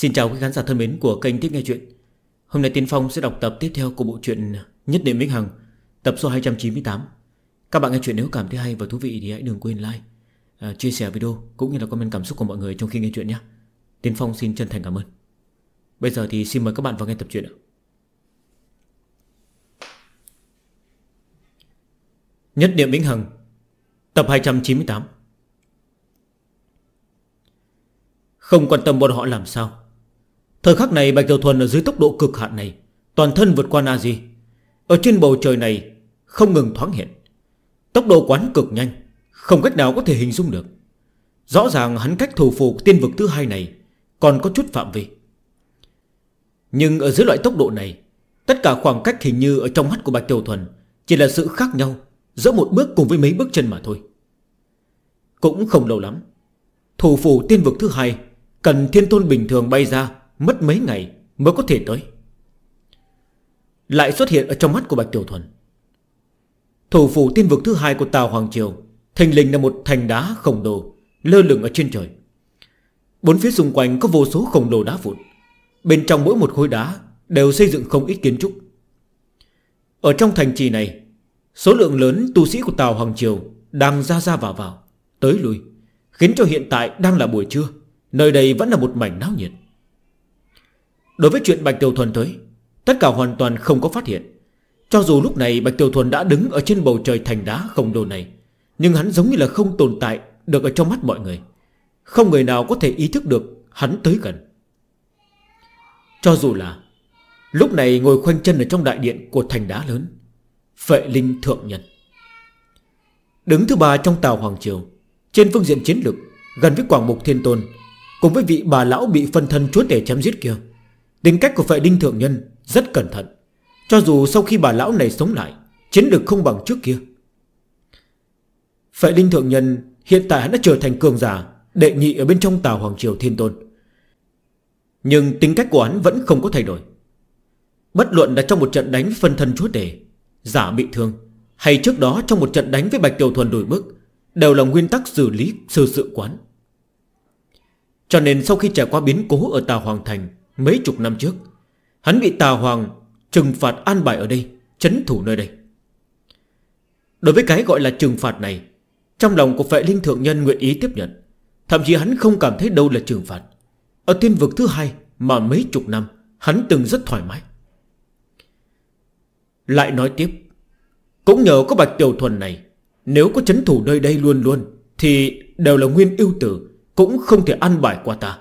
Xin chào quý khán giả thân mến của kênh Thích Nghe Chuyện. Hôm nay Tiến Phong sẽ đọc tập tiếp theo của bộ truyện Nhất Niệm Vĩnh Hằng, tập số 298. Các bạn nghe chuyện nếu cảm thấy hay và thú vị thì hãy đừng quên like, chia sẻ video cũng như là comment cảm xúc của mọi người trong khi nghe chuyện nhé. Tiến Phong xin chân thành cảm ơn. Bây giờ thì xin mời các bạn vào nghe tập truyện ạ. Nhất Niệm Vĩnh Hằng, tập 298. Không quan tâm bọn họ làm sao, thời khắc này Bạch Tiểu Thuần ở dưới tốc độ cực hạn này, toàn thân vượt qua Na-di, ở trên bầu trời này không ngừng thoáng hiện. Tốc độ quán cực nhanh, không cách nào có thể hình dung được. Rõ ràng hắn cách thủ phủ tiên vực thứ hai này còn có chút phạm vi. Nhưng ở dưới loại tốc độ này, tất cả khoảng cách hình như ở trong mắt của Bạch Tiểu Thuần chỉ là sự khác nhau giữa một bước cùng với mấy bước chân mà thôi. Cũng không lâu lắm, thủ phủ tiên vực thứ hai cần thiên tôn bình thường bay ra mất mấy ngày mới có thể tới. Lại xuất hiện ở trong mắt của Bạch Tiểu Thuần. Thủ phủ tiên vực thứ hai của Tào Hoàng Triều thình lình là một thành đá khổng lồ lơ lửng ở trên trời. Bốn phía xung quanh có vô số khổng lồ đá vụn. Bên trong mỗi một khối đá đều xây dựng không ít kiến trúc. Ở trong thành trì này, số lượng lớn tu sĩ của Tào Hoàng Triều đang ra vào, tới lui, khiến cho hiện tại đang là buổi trưa, nơi đây vẫn là một mảnh náo nhiệt. Đối với chuyện Bạch Tiểu Thuần tới, tất cả hoàn toàn không có phát hiện. Cho dù lúc này Bạch Tiểu Thuần đã đứng ở trên bầu trời thành đá khổng lồ này, nhưng hắn giống như là không tồn tại được ở trong mắt mọi người. Không người nào có thể ý thức được hắn tới gần. Cho dù là lúc này ngồi khoanh chân ở trong đại điện của thành đá lớn, Phệ Linh Thượng Nhân, đứng thứ ba trong Tào Hoàng Triều, trên phương diện chiến lược gần với Quảng Mục Thiên Tôn, cùng với vị bà lão bị phân thân chúa tể chém giết kia. Tính cách của Phệ Linh Thượng Nhân rất cẩn thận. Cho dù sau khi bà lão này sống lại, chiến lược không bằng trước kia. Phệ Linh Thượng Nhân hiện tại hắn đã trở thành cường giả đệ nhị ở bên trong Tào Hoàng Triều Thiên Tôn. Nhưng tính cách của hắn vẫn không có thay đổi. Bất luận là trong một trận đánh với phân thân chúa tể, giả bị thương, hay trước đó trong một trận đánh với Bạch Tiểu Thuần đổi bước, đều là nguyên tắc xử lý sự quán. Cho nên sau khi trải qua biến cố ở Tào Hoàng Thành mấy chục năm trước, hắn bị Tào Hoàng trừng phạt an bài ở đây, trấn thủ nơi đây. Đối với cái gọi là trừng phạt này, trong lòng của Phệ Linh Thượng Nhân nguyện ý tiếp nhận. Thậm chí hắn không cảm thấy đâu là trừng phạt. Ở tiên vực thứ hai mà mấy chục năm hắn từng rất thoải mái. Lại nói tiếp, cũng nhờ có Bạch Tiểu Thuần này, nếu có trấn thủ nơi đây luôn luôn thì đều là nguyên ưu tử, cũng không thể ăn bài qua ta.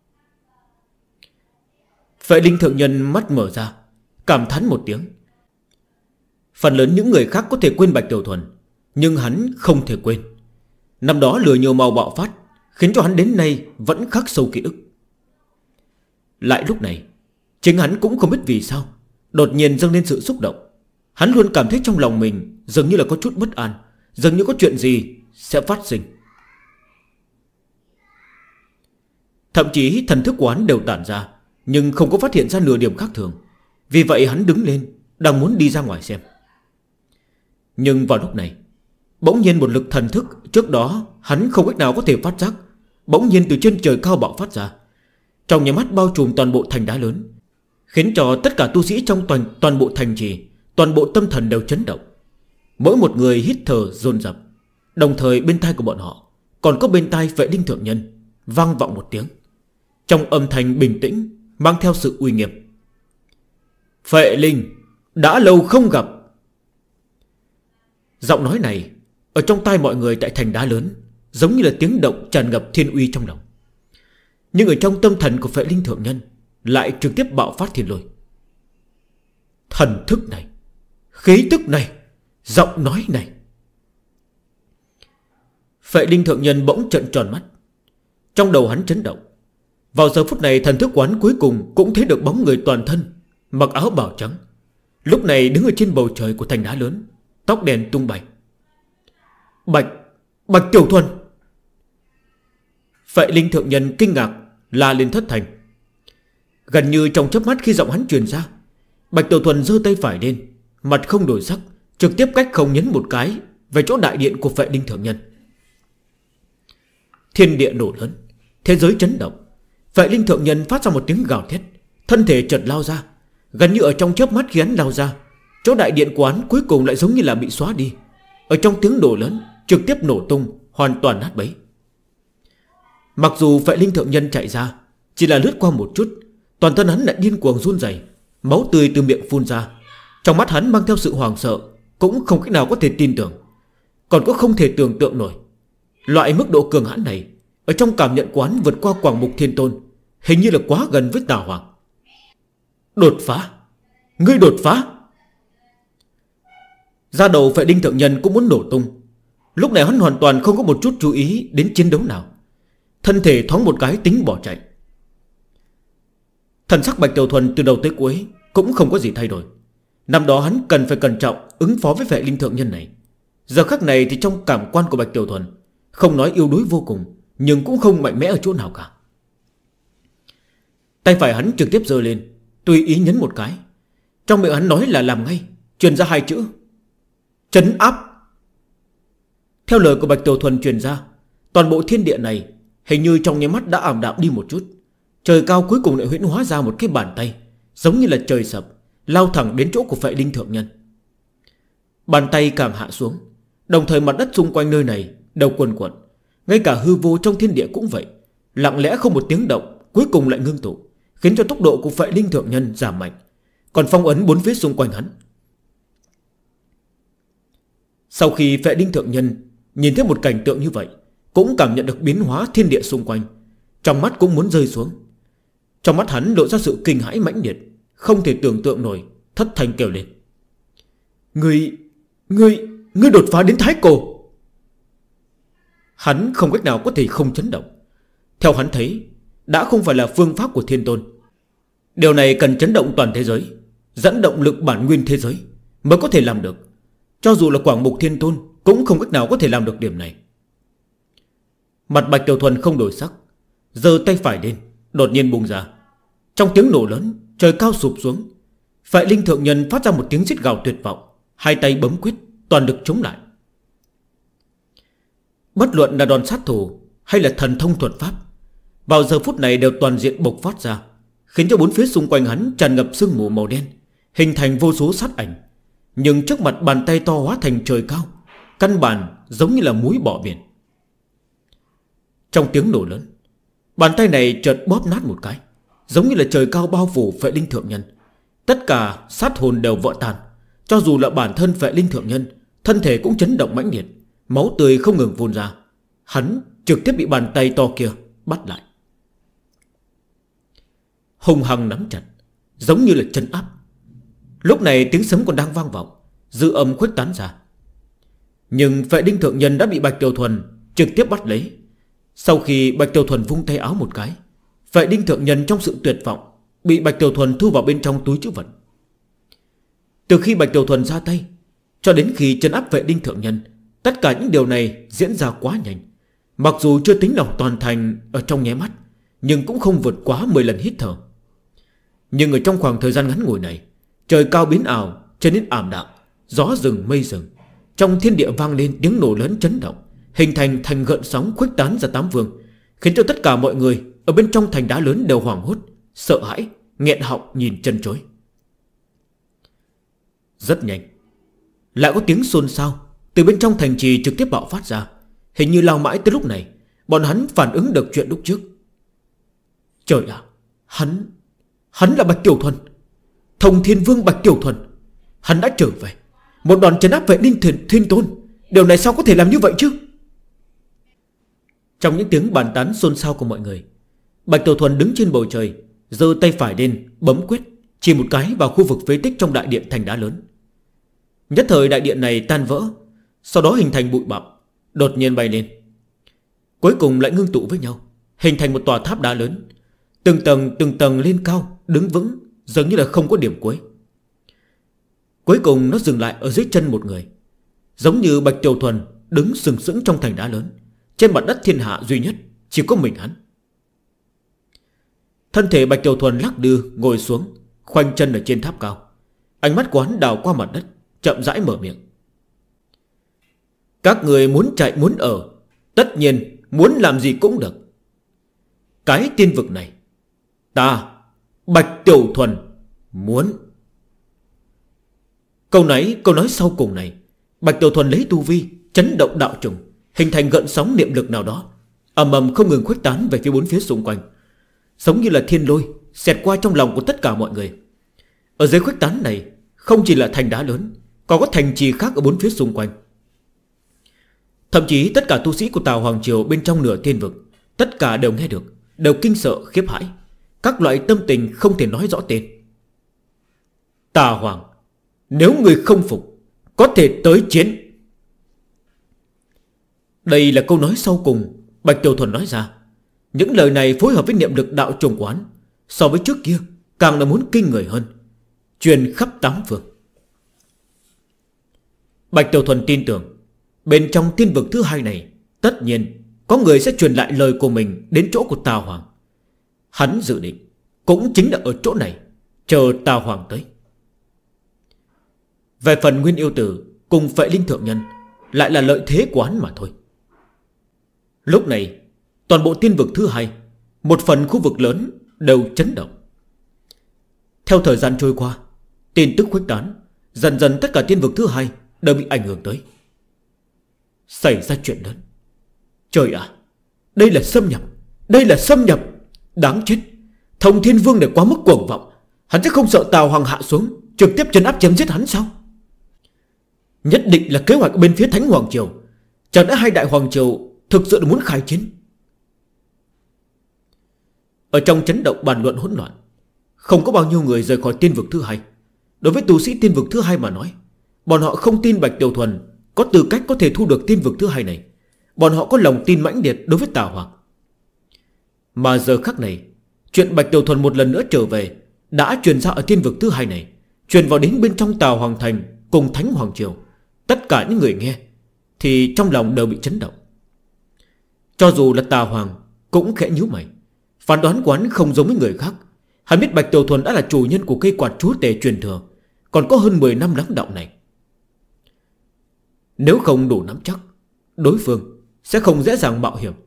Phệ Linh Thượng Nhân mắt mở ra, cảm thán một tiếng. Phần lớn những người khác có thể quên Bạch Tiểu Thuần, nhưng hắn không thể quên. Năm đó lửa nhiều màu bạo phát, khiến cho hắn đến nay vẫn khắc sâu ký ức. Lại lúc này, chính hắn cũng không biết vì sao đột nhiên dâng lên sự xúc động. Hắn luôn cảm thấy trong lòng mình dường như là có chút bất an, dường như có chuyện gì sẽ phát sinh. Thậm chí thần thức của hắn đều tản ra, nhưng không có phát hiện ra nửa điểm khác thường. Vì vậy hắn đứng lên, đang muốn đi ra ngoài xem. Nhưng vào lúc này, bỗng nhiên một lực thần thức trước đó hắn không cách nào có thể phát giác, bỗng nhiên từ trên trời cao bạo phát ra, trong nháy mắt bao trùm toàn bộ thành đá lớn, khiến cho tất cả tu sĩ trong toàn bộ thành trì, toàn bộ tâm thần đều chấn động. Mỗi một người hít thở dồn dập. Đồng thời bên tai của bọn họ còn có bên tai Phệ Linh Thượng Nhân vang vọng một tiếng, trong âm thanh bình tĩnh mang theo sự uy nghiêm: Phệ Linh, đã lâu không gặp. Giọng nói này ở trong tai mọi người tại thành đá lớn giống như là tiếng động tràn ngập thiên uy trong lòng. Nhưng ở trong tâm thần của Phệ Linh Thượng Nhân lại trực tiếp bạo phát thiên lôi. Thần thức này, khí tức này, giọng nói này. Phệ Linh Thượng Nhân bỗng trợn tròn mắt. Trong đầu hắn chấn động. Vào giờ phút này thần thức quán cuối cùng cũng thấy được bóng người toàn thân mặc áo bào trắng, lúc này đứng ở trên bầu trời của thành đá lớn, tóc đèn tung bay. Bạch Tiểu Thuần. Phệ Linh Thượng Nhân kinh ngạc la lên thất thành. Gần như trong chớp mắt khi giọng hắn truyền ra, Bạch Tiểu Thuần giơ tay phải lên, mặt không đổi sắc, trực tiếp cách không nhấn một cái về chỗ đại điện của Phệ Linh Thượng Nhân. Thiên địa nổ lớn, thế giới chấn động. Phệ Linh Thượng Nhân phát ra một tiếng gào thét, thân thể chợt lao ra. Gần như ở trong chớp mắt khi hắn lao ra, chỗ đại điện quán cuối cùng lại giống như là bị xóa đi. Ở trong tiếng nổ lớn, trực tiếp nổ tung, hoàn toàn nát bấy. Mặc dù Phệ Linh Thượng Nhân chạy ra, chỉ là lướt qua một chút, toàn thân hắn lại điên cuồng run rẩy, máu tươi từ miệng phun ra. Trong mắt hắn mang theo sự hoảng sợ, cũng không cách nào có thể tin tưởng. Còn có không thể tưởng tượng nổi, loại mức độ cường hãn này ở trong cảm nhận quán vượt qua Quảng Mục Thiên Tôn, hình như là quá gần với Tà Hoàng. Đột phá! Ngươi đột phá! Da đầu Phệ Linh Thượng Nhân cũng muốn nổ tung. Lúc này hắn hoàn toàn không có một chút chú ý đến chiến đấu nào, thân thể thoáng một cái tính bỏ chạy. Thần sắc Bạch Tiểu Thuần từ đầu tới cuối cũng không có gì thay đổi. Năm đó hắn cần phải cẩn trọng ứng phó với Phệ Linh Thượng Nhân này. Giờ khắc này thì trong cảm quan của Bạch Tiểu Thuần, không nói yếu đuối vô cùng, nhưng cũng không mạnh mẽ ở chỗ nào cả. Tay phải hắn trực tiếp giơ lên, tùy ý nhấn một cái. Trong miệng hắn nói là làm ngay, truyền ra hai chữ: trấn áp. Theo lời của Bạch Tiểu Thuần truyền ra, toàn bộ thiên địa này hình như trong nháy mắt đã ảm đạm đi một chút. Trời cao cuối cùng lại huyễn hóa ra một cái bàn tay, giống như là trời sập, lao thẳng đến chỗ của Phệ Linh Thượng Nhân. Bàn tay càng hạ xuống, đồng thời mặt đất xung quanh nơi này đều quần quật. Ngay cả hư vô trong thiên địa cũng vậy, lặng lẽ không một tiếng động, cuối cùng lại ngưng tụ, khiến cho tốc độ của Phệ Linh Thượng Nhân giảm mạnh. Còn phong ấn bốn phía xung quanh hắn. Sau khi Phệ Linh Thượng Nhân nhìn thấy một cảnh tượng như vậy, cũng cảm nhận được biến hóa thiên địa xung quanh, trong mắt cũng muốn rơi xuống. Trong mắt hắn lộ ra sự kinh hãi mãnh liệt, không thể tưởng tượng nổi, thất thanh kêu lên: Ngươi đột phá đến Thái Cổ! Hắn không cách nào có thể không chấn động. Theo hắn thấy, đã không phải là phương pháp của Thiên Tôn. Điều này cần chấn động toàn thế giới, dẫn động lực bản nguyên thế giới mới có thể làm được. Cho dù là Quảng Mục Thiên Tôn cũng không cách nào có thể làm được điểm này. Mặt Bạch Tiểu Thuần không đổi sắc, giơ tay phải lên, đột nhiên bùng ra. Trong tiếng nổ lớn, trời cao sụp xuống. Phệ Linh Thượng Nhân phát ra một tiếng rít gào tuyệt vọng, hai tay bấm quyết, toàn lực chống lại. Bất luận là đòn sát thủ hay là thần thông thuật pháp, vào giờ phút này đều toàn diện bộc phát ra, khiến cho bốn phía xung quanh hắn tràn ngập sương mù màu đen, hình thành vô số sát ảnh. Nhưng trước mặt bàn tay to hóa thành trời cao, căn bản giống như là múi bỏ biển. Trong tiếng nổ lớn, bàn tay này chợt bóp nát một cái, giống như là trời cao bao phủ Phệ Linh Thượng Nhân. Tất cả sát hồn đều vỡ tan. Cho dù là bản thân Phệ Linh Thượng Nhân, thân thể cũng chấn động mãnh liệt, máu tươi không ngừng phun ra. Hắn trực tiếp bị bàn tay to kia bắt lại, hung hăng nắm chặt, giống như là trấn áp. Lúc này tiếng sấm còn đang vang vọng, dư âm khuếch tán ra. Nhưng Phệ Linh Thượng Nhân đã bị Bạch Tiểu Thuần trực tiếp bắt lấy. Sau khi Bạch Tiểu Thuần vung tay áo một cái, Phệ Linh Thượng Nhân trong sự tuyệt vọng bị Bạch Tiểu Thuần thu vào bên trong túi trữ vật. Từ khi Bạch Tiểu Thuần ra tay cho đến khi trấn áp Phệ Linh Thượng Nhân, tất cả những điều này diễn ra quá nhanh. Mặc dù chưa tính là toàn thành ở trong nháy mắt, nhưng cũng không vượt quá 10 lần hít thở. Nhưng ở trong khoảng thời gian ngắn ngủi này, trời cao biến ảo, trở nên ảm đạm, gió rừng mây rừng. Trong thiên địa vang lên tiếng nổ lớn chấn động, hình thành gợn sóng khuếch tán ra tám phương, khiến cho tất cả mọi người ở bên trong thành đá lớn đều hoảng hốt, sợ hãi, nghẹn họng nhìn chân chối. Rất nhanh, lại có tiếng xôn xao từ bên trong thành trì trực tiếp bạo phát ra. Hình như lao mãi tới lúc này, bọn hắn phản ứng được chuyện lúc trước. Trời ạ, hắn là Bạch Tiểu Thuần, Thông Thiên Vương Bạch Tiểu Thuần. Hắn đã trở về, một đòn trấn áp Phệ Linh Thiên Tôn. Điều này sao có thể làm như vậy chứ? Trong những tiếng bàn tán xôn xao của mọi người, Bạch Tiểu Thuần đứng trên bầu trời, giơ tay phải lên bấm quyết, chỉ một cái vào khu vực phế tích trong đại điện thành đá lớn. Nhất thời đại điện này tan vỡ, sau đó hình thành bụi bặm, đột nhiên bay lên, cuối cùng lại ngưng tụ với nhau, hình thành một tòa tháp đá lớn, từng tầng lên cao, đứng vững, giống như là không có điểm cuối. Cuối cùng nó dừng lại ở dưới chân một người, giống như Bạch Tiểu Thuần đứng sừng sững trong thành đá lớn. Trên mặt đất thiên hạ duy nhất chỉ có mình hắn. Thân thể Bạch Tiểu Thuần lắc đưa ngồi xuống, khoanh chân ở trên tháp cao. Ánh mắt của hắn đào qua mặt đất, chậm rãi mở miệng: các người muốn chạy muốn ở, tất nhiên muốn làm gì cũng được. Cái tiên vực này Ta Bạch Tiểu Thuần muốn. Câu nói sau cùng này, Bạch Tiểu Thuần lấy tu vi chấn động đạo trùng, hình thành gợn sóng niệm lực nào đó, ầm ầm không ngừng khuếch tán về phía bốn phía xung quanh, giống như là thiên lôi xẹt qua trong lòng của tất cả mọi người. Ở dưới khuếch tán này không chỉ là thành đá lớn, còn có thành trì khác ở bốn phía xung quanh. Thậm chí tất cả tu sĩ của Tào Hoàng Triều bên trong nửa thiên vực, tất cả đều nghe được, đều kinh sợ khiếp hãi, các loại tâm tình không thể nói rõ tên. Tà Hoàng, nếu người không phục, có thể tới chiến. Đây là câu nói sau cùng Bạch Tiểu Thuần nói ra. Những lời này phối hợp với niệm lực đạo trùng quán, so với trước kia càng là muốn kinh người hơn, truyền khắp tám phương. Bạch Tiểu Thuần tin tưởng bên trong thiên vực thứ hai này tất nhiên có người sẽ truyền lại lời của mình đến chỗ của Tào Hoàng. Hắn dự định cũng chính là ở chỗ này chờ Tào Hoàng tới. Về phần Nguyên Yêu Tử cùng Phệ Linh Thượng Nhân lại là lợi thế của hắn mà thôi. Lúc này toàn bộ thiên vực thứ hai, một phần khu vực lớn đều chấn động. Theo thời gian trôi qua, tin tức khuếch tán, dần dần tất cả thiên vực thứ hai đều bị ảnh hưởng tới. Xảy ra chuyện lớn. Trời ạ, đây là xâm nhập, đây là xâm nhập. Đáng chết, Thông Thiên Vương này quá mức cuồng vọng. Hắn sẽ không sợ Tào Hoàng hạ xuống trực tiếp trấn áp chém giết hắn sao? Nhất định là kế hoạch ở bên phía Thánh Hoàng Triều. Chẳng lẽ hai đại Hoàng Triều thực sự muốn khai chiến? Ở trong chấn động bàn luận hỗn loạn, không có bao nhiêu người rời khỏi tiên vực thứ hai. Đối với tu sĩ tiên vực thứ hai mà nói, bọn họ không tin Bạch Tiểu Thuần có tư cách có thể thu được tiên vực thứ hai này. Bọn họ có lòng tin mãnh liệt đối với Tào Hoàng. Mà giờ khắc này, chuyện Bạch Tiểu Thuần một lần nữa trở về đã truyền ra ở tiên vực thứ hai này, truyền vào đến bên trong Tào Hoàng Thành cùng Thánh Hoàng Triều. Tất cả những người nghe thì trong lòng đều bị chấn động. Cho dù là Tào Hoàng cũng khẽ nhíu mày. Phán đoán quán không giống với người khác. Hắn biết Bạch Tiểu Thuần đã là chủ nhân của cây quạt chúa tể truyền thừa, còn có hơn 10 năm lắng đọng này. Nếu không đủ nắm chắc, đối phương sẽ không dễ dàng mạo hiểm.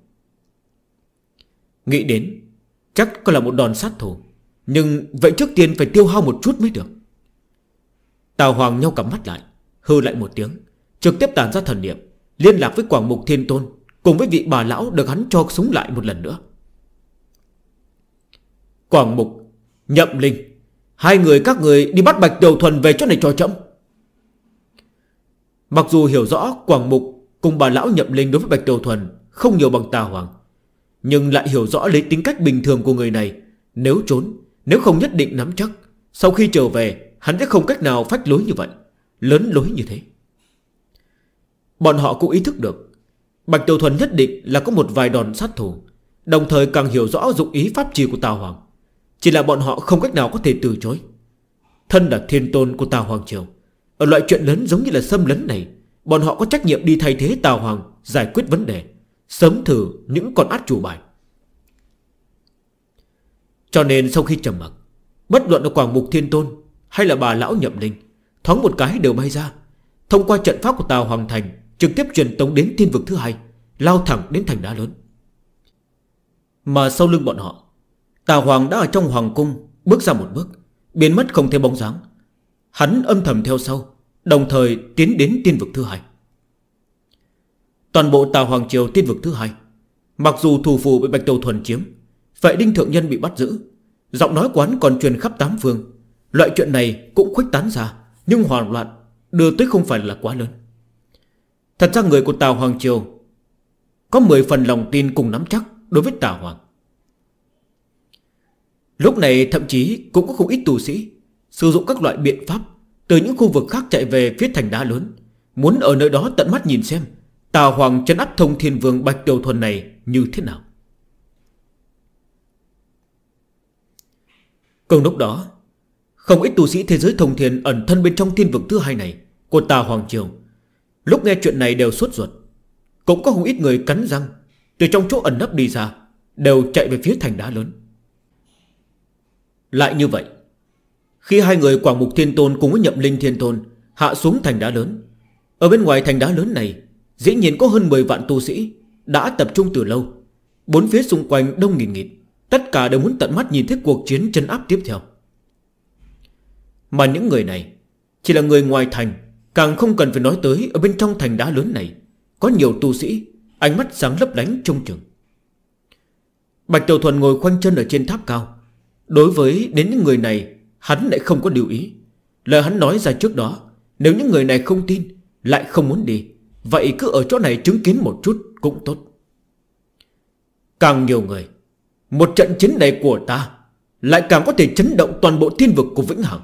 Nghĩ đến chắc có là một đòn sát thủ, nhưng vậy trước tiên phải tiêu hao một chút mới được. Tào Hoàng nhau cặp mắt lại, hư lại một tiếng, trực tiếp tản ra thần niệm, liên lạc với Quảng Mục Thiên Tôn cùng với vị bà lão được hắn cho súng lại một lần nữa. Quảng Mục, Nhậm Linh, hai người các người đi bắt Bạch Tiểu Thuần về chỗ này cho chậm. Mặc dù hiểu rõ Quảng Mục cùng bà lão Nhậm Linh đối với Bạch Tiểu Thuần không nhiều bằng Tào Hoàng, nhưng lại hiểu rõ lấy tính cách bình thường của người này. Nếu trốn, nếu không nhất định nắm chắc, sau khi trở về hắn sẽ không cách nào phách lối như vậy, lớn lối như thế. Bọn họ cũng ý thức được Bạch Tiểu Thuần nhất định là có một vài đòn sát thủ, đồng thời càng hiểu rõ dụng ý pháp trì của Tào Hoàng. Chỉ là bọn họ không cách nào có thể từ chối. Thân là thiên tôn của Tào Hoàng Triều, ở loại chuyện lớn giống như là xâm lấn này, bọn họ có trách nhiệm đi thay thế Tào Hoàng giải quyết vấn đề, sớm thử những con át chủ bài. Cho nên sau khi trầm mặc, bất luận là Quảng Mục Thiên Tôn hay là bà lão Nhậm Linh, thoáng một cái đều bay ra, thông qua trận pháp của Tào Hoàng Thành, trực tiếp truyền tống đến thiên vực thứ hai, lao thẳng đến thành đá lớn. Mà sau lưng bọn họ, Tào Hoàng đã ở trong hoàng cung bước ra một bước, biến mất không thấy bóng dáng. Hắn âm thầm theo sau, đồng thời tiến đến tiên vực thứ hai. Toàn bộ Tào Hoàng Triều tiên vực thứ hai, mặc dù thủ phủ bị Bạch Tiểu Thuần chiếm, Phệ Đinh Thượng Nhân bị bắt giữ, giọng nói quán còn truyền khắp tám phương. Loại chuyện này cũng khuếch tán ra, nhưng hoảng loạn đưa tới không phải là quá lớn. Thật ra người của Tào Hoàng Triều có 10 phần lòng tin cùng nắm chắc đối với Tào Hoàng. Lúc này thậm chí cũng có không ít tu sĩ sử dụng các loại biện pháp từ những khu vực khác chạy về phía thành đá lớn, muốn ở nơi đó tận mắt nhìn xem Tào Hoàng trấn áp Thông Thiên Vương Bạch Tiểu Thuần này như thế nào. Cùng lúc đó, không ít tu sĩ thế giới thông thiên ẩn thân bên trong thiên vực thứ hai này của Tào Hoàng Triều, lúc nghe chuyện này đều sốt ruột. Cũng có không ít người cắn răng từ trong chỗ ẩn nấp đi ra, đều chạy về phía thành đá lớn. Lại như vậy, khi hai người Quảng Mục Thiên Tôn cùng với Nhậm Linh Thiên Tôn hạ xuống thành đá lớn, ở bên ngoài thành đá lớn này dĩ nhiên có hơn 10 vạn tu sĩ đã tập trung từ lâu. Bốn phía xung quanh đông nghìn nghịt, Tất cả đều muốn tận mắt nhìn thấy cuộc chiến trấn áp tiếp theo. Mà những người này chỉ là người ngoài thành, càng không cần phải nói tới ở bên trong thành đá lớn này có nhiều tu sĩ, ánh mắt sáng lấp lánh trông chừng. Bạch Tiểu Thuần ngồi khoanh chân ở trên tháp cao. Đối với đến những người này, hắn lại không có lưu ý. Lời hắn nói ra trước đó, nếu những người này không tin, lại không muốn đi, vậy cứ ở chỗ này chứng kiến một chút cũng tốt. Càng nhiều người, một trận chiến này của ta lại càng có thể chấn động toàn bộ thiên vực của Vĩnh Hằng.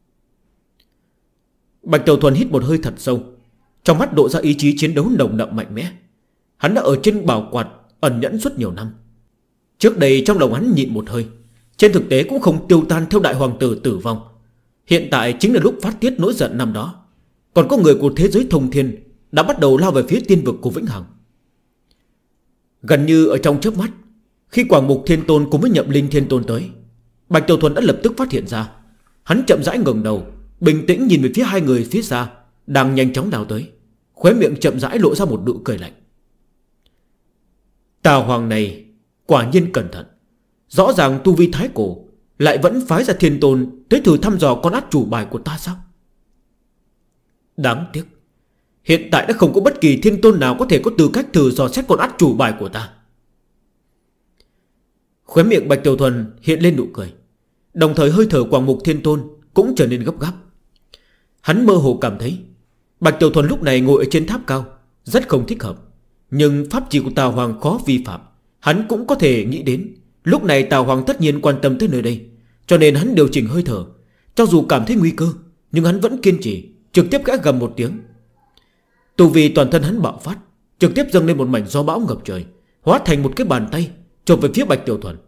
Bạch Tiểu Thuần hít một hơi thật sâu, trong mắt độ ra ý chí chiến đấu nồng đậm mạnh mẽ. Hắn đã ở trên bảo quạt ẩn nhẫn suốt nhiều năm. Trước đây trong lòng hắn nhịn một hơi, trên thực tế cũng không tiêu tan theo đại hoàng tử tử vong. Hiện tại chính là lúc phát tiết nỗi giận năm đó. Còn có người của thế giới thông thiên đã bắt đầu lao về phía tiên vực của Vĩnh Hằng. Gần như ở trong chớp mắt, khi Quảng Mục Thiên Tôn cùng với Nhậm Linh Thiên Tôn tới, Bạch Tiểu Thuần đã lập tức phát hiện ra. Hắn chậm rãi ngẩng đầu, bình tĩnh nhìn về phía hai người phía xa đang nhanh chóng đào tới, khóe miệng chậm rãi lộ ra một nụ cười lạnh. Tà Hoàng này quả nhiên cẩn thận. Rõ ràng tu vi thái cổ, lại vẫn phái ra Thiên Tôn tới thử thăm dò con át chủ bài của ta sao? Đáng tiếc, hiện tại đã không có bất kỳ Thiên Tôn nào có thể có tư cách thử dò xét con át chủ bài của ta. Khóe miệng Bạch Tiểu Thuần hiện lên nụ cười, đồng thời hơi thở Quảng Mục Thiên Tôn cũng trở nên gấp gáp. Hắn mơ hồ cảm thấy Bạch Tiểu Thuần lúc này ngồi ở trên tháp cao rất không thích hợp. Nhưng pháp chỉ của Tà Hoàng khó vi phạm, hắn cũng có thể nghĩ đến. Lúc này Tà Hoàng tất nhiên quan tâm tới nơi đây, cho nên hắn điều chỉnh hơi thở. Cho dù cảm thấy nguy cơ, nhưng hắn vẫn kiên trì, trực tiếp gã gầm một tiếng. Tu vì toàn thân hắn bạo phát, trực tiếp dâng lên một mảnh gió bão ngập trời, hóa thành một cái bàn tay chộp về phía Bạch Tiểu Thuần.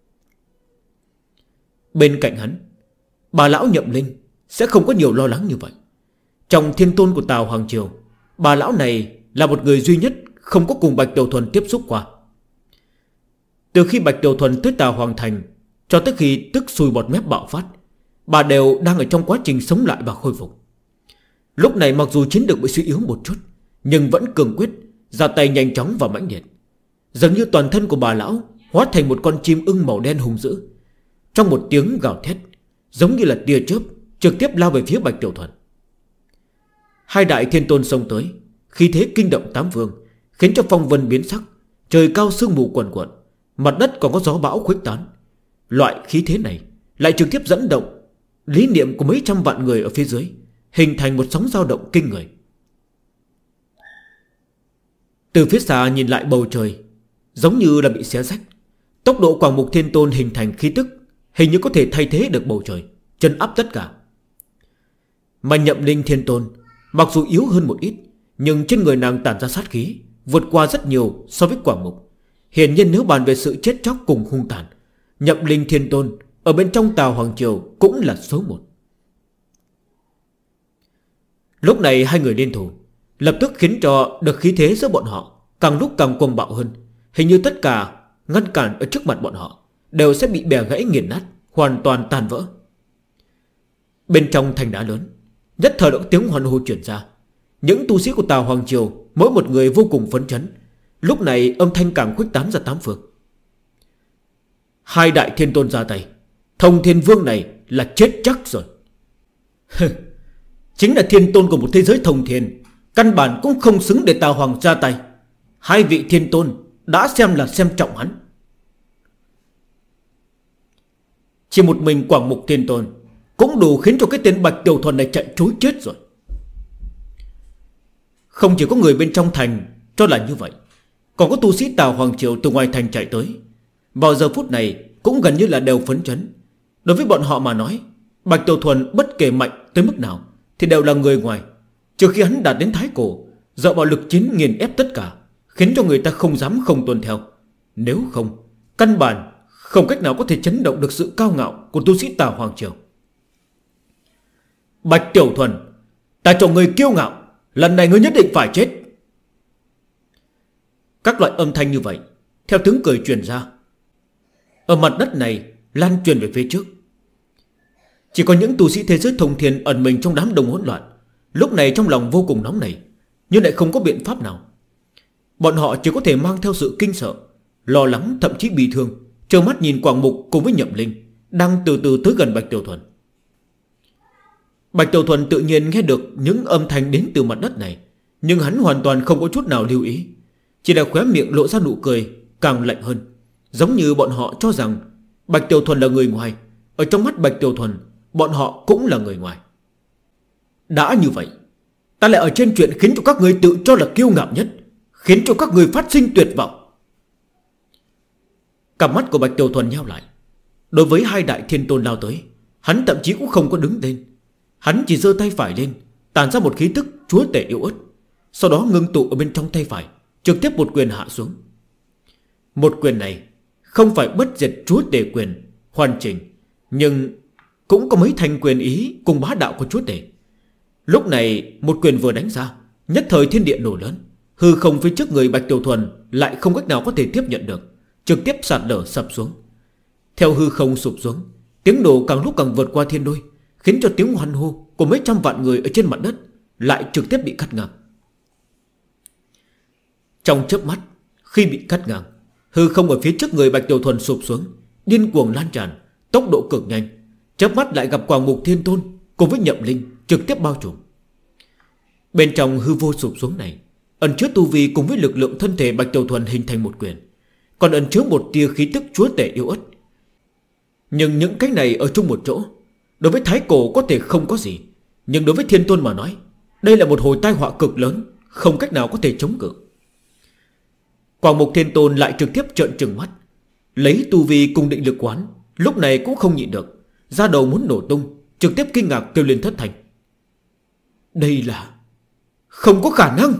Bên cạnh hắn, bà lão Nhậm Linh sẽ không có nhiều lo lắng như vậy. Trong Thiên Tôn của Tào Hoàng Triều, bà lão này là một người duy nhất không có cùng Bạch Tiểu Thuần tiếp xúc qua. Từ khi Bạch Tiểu Thuần tới Tào Hoàng Thành cho tới khi tức sùi bọt mép bạo phát, bà đều đang ở trong quá trình sống lại và khôi phục. Lúc này mặc dù chiến lược bị suy yếu một chút, nhưng vẫn cường quyết, ra tay nhanh chóng và mãnh liệt. Dường như toàn thân của bà lão hóa thành một con chim ưng màu đen hung dữ. Trong một tiếng gào thét, giống như là tia chớp, trực tiếp lao về phía Bạch Tiểu Thuần. Hai đại Thiên Tôn xông tới, khí thế kinh động tám phương, khiến cho phong vân biến sắc, trời cao sương mù quần quần, mặt đất còn có gió bão khuếch tán. Loại khí thế này lại trực tiếp dẫn động lý niệm của mấy trăm vạn người ở phía dưới, hình thành một sóng dao động kinh người. Từ phía xa nhìn lại bầu trời giống như là bị xé rách. Tốc độ Quảng Mục Thiên Tôn hình thành khí tức hình như có thể thay thế được bầu trời, trấn áp tất cả. Mà Nhậm Linh Thiên Tôn mặc dù yếu hơn một ít, nhưng trên người nàng tản ra sát khí vượt qua rất nhiều so với Quảng Mục. Hiển nhiên nếu bàn về sự chết chóc cùng hung tàn, Nhậm Linh Thiên Tôn ở bên trong Tào Hoàng Triều cũng là số 1. Lúc này hai người liên thủ, lập tức khiến cho được khí thế giữa bọn họ càng lúc càng cuồng bạo hơn. Hình như tất cả ngăn cản ở trước mặt bọn họ đều sẽ bị bẻ gãy nghiền nát, hoàn toàn tan vỡ. Bên trong thành đá lớn, nhất thời động tiếng hoan hô chuyển ra. Những tu sĩ của Tào Hoàng Triều mỗi một người vô cùng phấn chấn. Lúc này âm thanh càng khuếch tán ra tám phương. Hai đại Thiên Tôn ra tay, Thông Thiên Vương này là chết chắc rồi. Chính là Thiên Tôn của một thế giới thông thiên, căn bản cũng không xứng để Tào Hoàng ra tay. Hai vị Thiên Tôn đã xem là xem trọng hắn. Chỉ một mình Quảng Mục Thiên Tôn cũng đủ khiến cho cái tên Bạch Tiểu Thuần này chạy trối chết rồi. Không chỉ có người bên trong thành cho là như vậy, còn có tu sĩ Tào Hoàng Triều từ ngoài thành chạy tới. Vào giờ phút này cũng gần như là đều phấn chấn. Đối với bọn họ mà nói, Bạch Tiểu Thuần bất kể mạnh tới mức nào thì đều là người ngoài. Trừ khi hắn đạt đến thái cổ, dựa vào lực chiến nghiền ép tất cả, khiến cho người ta không dám không tuân theo. Nếu không, căn bản không cách nào có thể chấn động được sự cao ngạo của tu sĩ Tào Hoàng Triều. Bạch Tiểu Thuần, ta cho người kiêu ngạo, lần này ngươi nhất định phải chết. Các loại âm thanh như vậy theo tiếng cười truyền ra, ở mặt đất này lan truyền về phía trước. Chỉ có những tu sĩ thế giới thông thiên ẩn mình trong đám đông hỗn loạn, lúc này trong lòng vô cùng nóng nảy, nhưng lại không có biện pháp nào. Bọn họ chỉ có thể mang theo sự kinh sợ, lo lắng, thậm chí bị thương, trơ mắt nhìn Quảng Mục cùng với Nhậm Linh đang từ từ tới gần Bạch Tiểu Thuần. Bạch Tiểu Thuần tự nhiên nghe được những âm thanh đến từ mặt đất này, nhưng hắn hoàn toàn không có chút nào lưu ý, chỉ là khóe miệng lộ ra nụ cười càng lạnh hơn, giống như bọn họ cho rằng Bạch Tiểu Thuần là người ngoài. Ở trong mắt Bạch Tiểu Thuần, bọn họ cũng là người ngoài. Đã như vậy, ta lại ở trên chuyện khiến cho các người tự cho là kiêu ngạo nhất, khiến cho các người phát sinh tuyệt vọng. Cặp mắt của Bạch Tiểu Thuần nheo lại. Đối với hai đại thiên tôn lao tới, hắn thậm chí cũng không có đứng lên. Hắn chỉ giơ tay phải lên, tàn ra một khí tức chúa tể yếu ớt, sau đó ngưng tụ ở bên trong tay phải, trực tiếp một quyền hạ xuống. Một quyền này không phải bất diệt chúa tể quyền hoàn chỉnh, nhưng cũng có mấy thành quyền ý cùng bá đạo của chúa tể. Lúc này một quyền vừa đánh ra, nhất thời thiên địa nổ lớn, hư không phía trước người Bạch Tiểu Thuần lại không cách nào có thể tiếp nhận được, trực tiếp sạt lở sập xuống. Theo hư không sụp xuống, tiếng nổ càng lúc càng vượt qua thiên đôi, khiến cho tiếng hoan hô của mấy trăm vạn người ở trên mặt đất lại trực tiếp bị cắt ngang. Trong chớp mắt, khi bị cắt ngang, hư không ở phía trước người Bạch Tiểu Thuần sụp xuống, điên cuồng lan tràn, tốc độ cực nhanh. Chớp mắt lại gặp Quảng Mục Thiên Tôn cùng với Nhậm Linh trực tiếp bao trùm. Bên trong hư vô sụp xuống này ẩn chứa tu vi cùng với lực lượng thân thể Bạch Tiểu Thuần hình thành một quyền, còn ẩn chứa một tia khí tức chúa tể yếu ớt. Nhưng những cái này ở chung một chỗ, đối với Thái Cổ có thể không có gì, nhưng đối với Thiên Tôn mà nói, đây là một hồi tai họa cực lớn, không cách nào có thể chống cự. Quảng Mục Thiên Tôn lại trực tiếp trợn trừng mắt, lấy tu vi cùng định lực quán, lúc này cũng không nhịn được, da đầu muốn nổ tung, trực tiếp kinh ngạc kêu lên thất thanh. Đây là không có khả năng.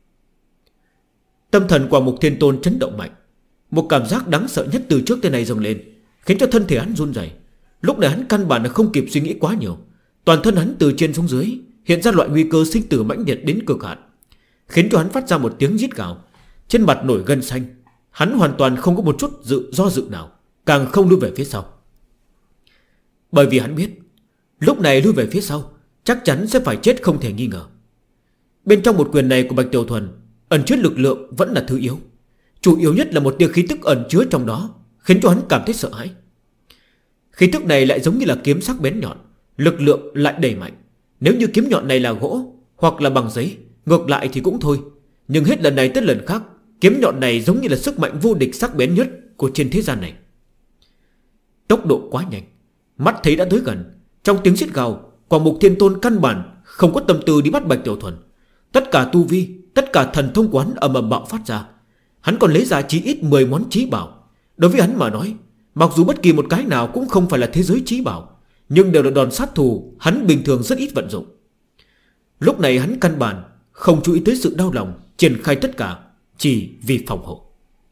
Tâm thần Quảng Mục Thiên Tôn chấn động mạnh, một cảm giác đáng sợ nhất từ trước tới nay dâng lên, khiến cho thân thể hắn run rẩy. Lúc này hắn căn bản là không kịp suy nghĩ quá nhiều, toàn thân hắn từ trên xuống dưới hiện ra loại nguy cơ sinh tử mãnh liệt đến cực hạn, khiến cho hắn phát ra một tiếng rít gào, trên mặt nổi gân xanh. Hắn hoàn toàn không có một chút do dự nào, càng không lui về phía sau, bởi vì hắn biết lúc này lui về phía sau chắc chắn sẽ phải chết không thể nghi ngờ. Bên trong một quyền này của Bạch Tiểu Thuần ẩn chứa lực lượng vẫn là thứ yếu, chủ yếu nhất là một tia khí tức ẩn chứa trong đó, khiến cho hắn cảm thấy sợ hãi. Khí tức này lại giống như là kiếm sắc bén nhọn, lực lượng lại đầy mạnh. Nếu như kiếm nhọn này là gỗ hoặc là bằng giấy, ngược lại thì cũng thôi, nhưng hết lần này tới lần khác, kiếm nhọn này giống như là sức mạnh vô địch sắc bén nhất của trên thế gian này. Tốc độ quá nhanh, mắt thấy đã tới gần. Trong tiếng giết gào, Quảng Mục Thiên Tôn căn bản không có tâm tư đi bắt Bạch Tiểu Thuần. Tất cả tu vi, tất cả thần thông quán ầm ầm bạo phát ra. Hắn còn lấy ra chí ít 10 món chí bảo. Đối với hắn mà nói, mặc dù bất kỳ một cái nào cũng không phải là thế giới chí bảo, nhưng đều là đòn sát thủ hắn bình thường rất ít vận dụng. Lúc này hắn căn bản không chú ý tới sự đau lòng, triển khai tất cả chỉ vì phòng hộ.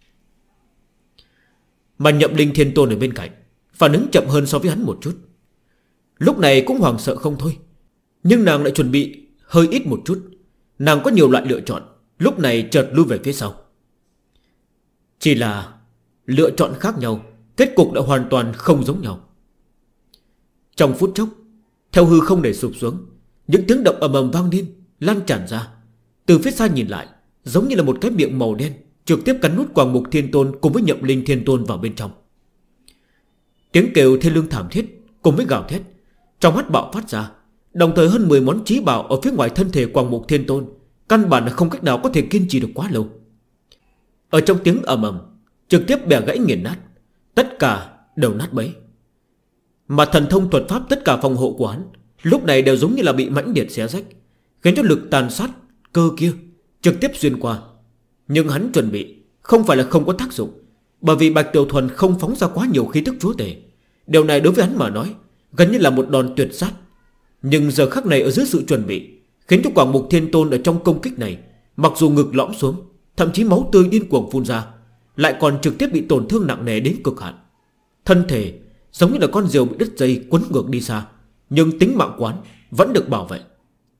Mà Nhậm Linh Thiên Tôn ở bên cạnh phản ứng chậm hơn so với hắn một chút, lúc này cũng hoảng sợ không thôi, nhưng nàng lại chuẩn bị hơi ít một chút. Nàng có nhiều loại lựa chọn, lúc này chợt lui về phía sau. Chỉ là lựa chọn khác nhau, kết cục đã hoàn toàn không giống nhau. Trong phút chốc, theo hư không để sụp xuống, những tiếng động ầm ầm vang lên, lan tràn ra. Từ phía xa nhìn lại, giống như là một cái miệng màu đen trực tiếp cắn nuốt Quảng Mục Thiên Tôn cùng với Nhậm Linh Thiên Tôn vào bên trong. Tiếng kêu thê lương thảm thiết cùng với gào thét trong mắt bạo phát ra, đồng thời hơn 10 món chí bảo ở phía ngoài thân thể Quảng Mục Thiên Tôn căn bản là không cách nào có thể kiên trì được quá lâu. Ở trong tiếng ầm ầm, trực tiếp bẻ gãy nghiền nát, tất cả đều nát bấy. Mà thần thông thuật pháp tất cả phòng hộ của hắn lúc này đều giống như là bị mãnh liệt xé rách, khiến cho lực tàn sát cơ kia trực tiếp xuyên qua. Nhưng hắn chuẩn bị không phải là không có tác dụng, bởi vì Bạch Tiểu Thuần không phóng ra quá nhiều khí tức chúa tể. Điều này đối với hắn mà nói gần như là một đòn tuyệt sát. Nhưng giờ khắc này ở dưới sự chuẩn bị, khiến cho Quảng Mục Thiên Tôn ở trong công kích này, mặc dù ngực lõm xuống, thậm chí máu tươi điên cuồng phun ra, lại còn trực tiếp bị tổn thương nặng nề đến cực hạn. Thân thể giống như là con diều bị đứt dây quấn ngược đi xa, nhưng tính mạng quán vẫn được bảo vệ.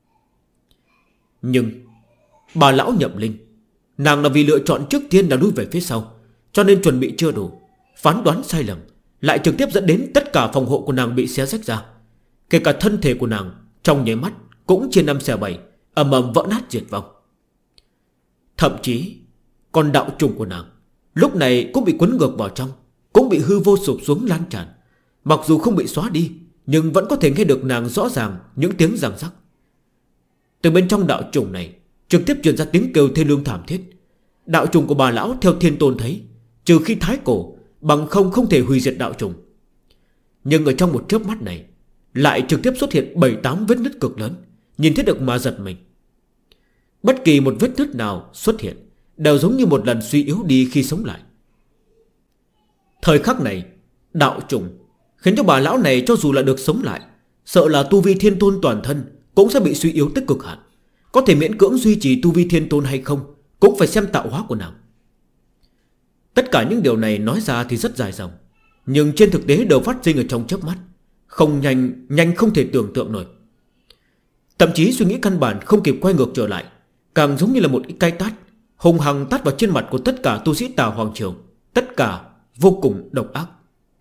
Nhưng bà lão Nhậm Linh, nàng là vì lựa chọn trước tiên là lui về phía sau, cho nên chuẩn bị chưa đủ, phán đoán sai lầm, lại trực tiếp dẫn đến tất cả phòng hộ của nàng bị xé rách ra. Kể cả thân thể của nàng trong nháy mắt cũng chia 5/7, ầm ầm vỡ nát diệt vong. Thậm chí còn đạo trùng của nàng lúc này cũng bị quấn ngược vào trong, cũng bị hư vô sụp xuống lan tràn. Mặc dù không bị xóa đi, nhưng vẫn có thể nghe được nàng rõ ràng những tiếng răng rắc. Từ bên trong đạo trùng này trực tiếp truyền ra tiếng kêu thê lương thảm thiết. Đạo trùng của bà lão theo Thiên Tôn thấy, trừ khi thái cổ, bằng không thể hủy diệt đạo trùng. Nhưng ở trong một chớp mắt này lại trực tiếp xuất hiện 7-8 vết nứt cực lớn, nhìn thấy được mà giật mình. Bất kỳ một vết nứt nào xuất hiện đều giống như một lần suy yếu đi khi sống lại. Thời khắc này, đạo trùng khiến cho bà lão này cho dù là được sống lại, sợ là tu vi Thiên Tôn toàn thân cũng sẽ bị suy yếu tới cực hạn. Có thể miễn cưỡng duy trì tu vi Thiên Tôn hay không cũng phải xem tạo hóa của nàng. Tất cả những điều này nói ra thì rất dài dòng, nhưng trên thực tế đều phát sinh ở trong chớp mắt, không nhanh không thể tưởng tượng nổi. Thậm chí suy nghĩ căn bản không kịp quay ngược trở lại, càng giống như là một cái tát hung hăng tát vào trên mặt của tất cả tu sĩ Tà Hoàng Triều. Tất cả vô cùng độc ác.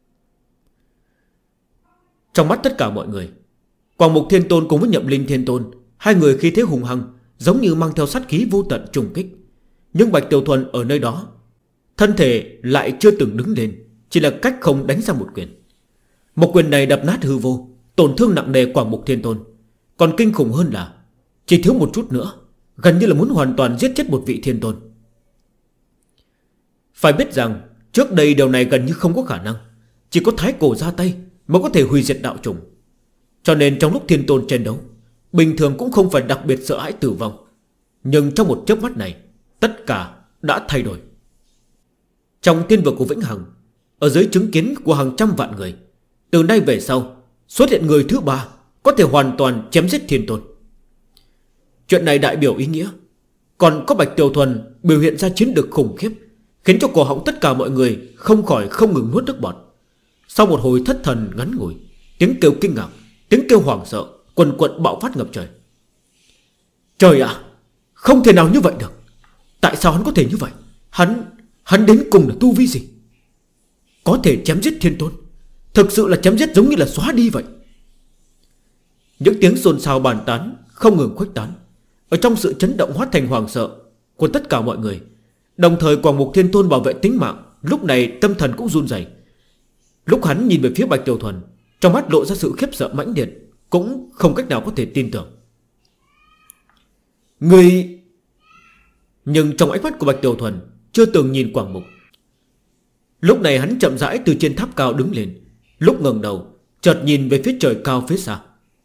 Trong mắt tất cả mọi người, Quảng Mục Thiên Tôn cùng với Nhậm Linh Thiên Tôn, hai người khi thế hùng hăng, giống như mang theo sát khí vô tận trùng kích. Nhưng Bạch Tiểu Thuần ở nơi đó, thân thể lại chưa từng đứng lên, chỉ là cách không đánh ra một quyền. Một quyền này đập nát hư vô, tổn thương nặng nề Quảng Mục Thiên Tôn. Còn kinh khủng hơn là chỉ thiếu một chút nữa, gần như là muốn hoàn toàn giết chết một vị Thiên Tôn. Phải biết rằng trước đây điều này gần như không có khả năng, chỉ có thái cổ ra tay mới có thể hủy diệt đạo trùng. Cho nên trong lúc Thiên Tôn chiến đấu, bình thường cũng không phải đặc biệt sợ hãi tử vong. Nhưng trong một chớp mắt này, tất cả đã thay đổi. Trong tiên vực của Vĩnh Hằng, ở dưới chứng kiến của hàng trăm vạn người, từ nay về sau xuất hiện người thứ ba có thể hoàn toàn chém giết Thiên Tôn. Chuyện này đại biểu ý nghĩa. Còn có Bạch Tiểu Thuần biểu hiện ra chiến lược khủng khiếp, khiến cho cổ họng tất cả mọi người không khỏi không ngừng nuốt nước bọt. Sau một hồi thất thần ngắn ngủi, tiếng kêu kinh ngạc, tiếng kêu hoảng sợ quần quận bạo phát ngập trời. Trời ạ, không thể nào như vậy được. Tại sao hắn có thể như vậy? Hắn đến cùng là tu vi gì? Có thể chém giết Thiên Tôn, thực sự là chém giết giống như là xóa đi vậy. Những tiếng xôn xao bàn tán không ngừng khuếch tán, ở trong sự chấn động hóa thành hoàng sợ của tất cả mọi người. Đồng thời Quảng Mục Thiên Tôn bảo vệ tính mạng, lúc này tâm thần cũng run rẩy. Lúc hắn nhìn về phía Bạch Tiểu Thuần, trong mắt lộ ra sự khiếp sợ mãnh liệt, cũng không cách nào có thể tin tưởng. Người... Nhưng trong ánh mắt của Bạch Tiểu Thuần chưa từng nhìn Quảng Mục. Lúc này hắn chậm rãi từ trên tháp cao đứng lên, lúc ngẩng đầu chợt nhìn về phía trời cao phía xa.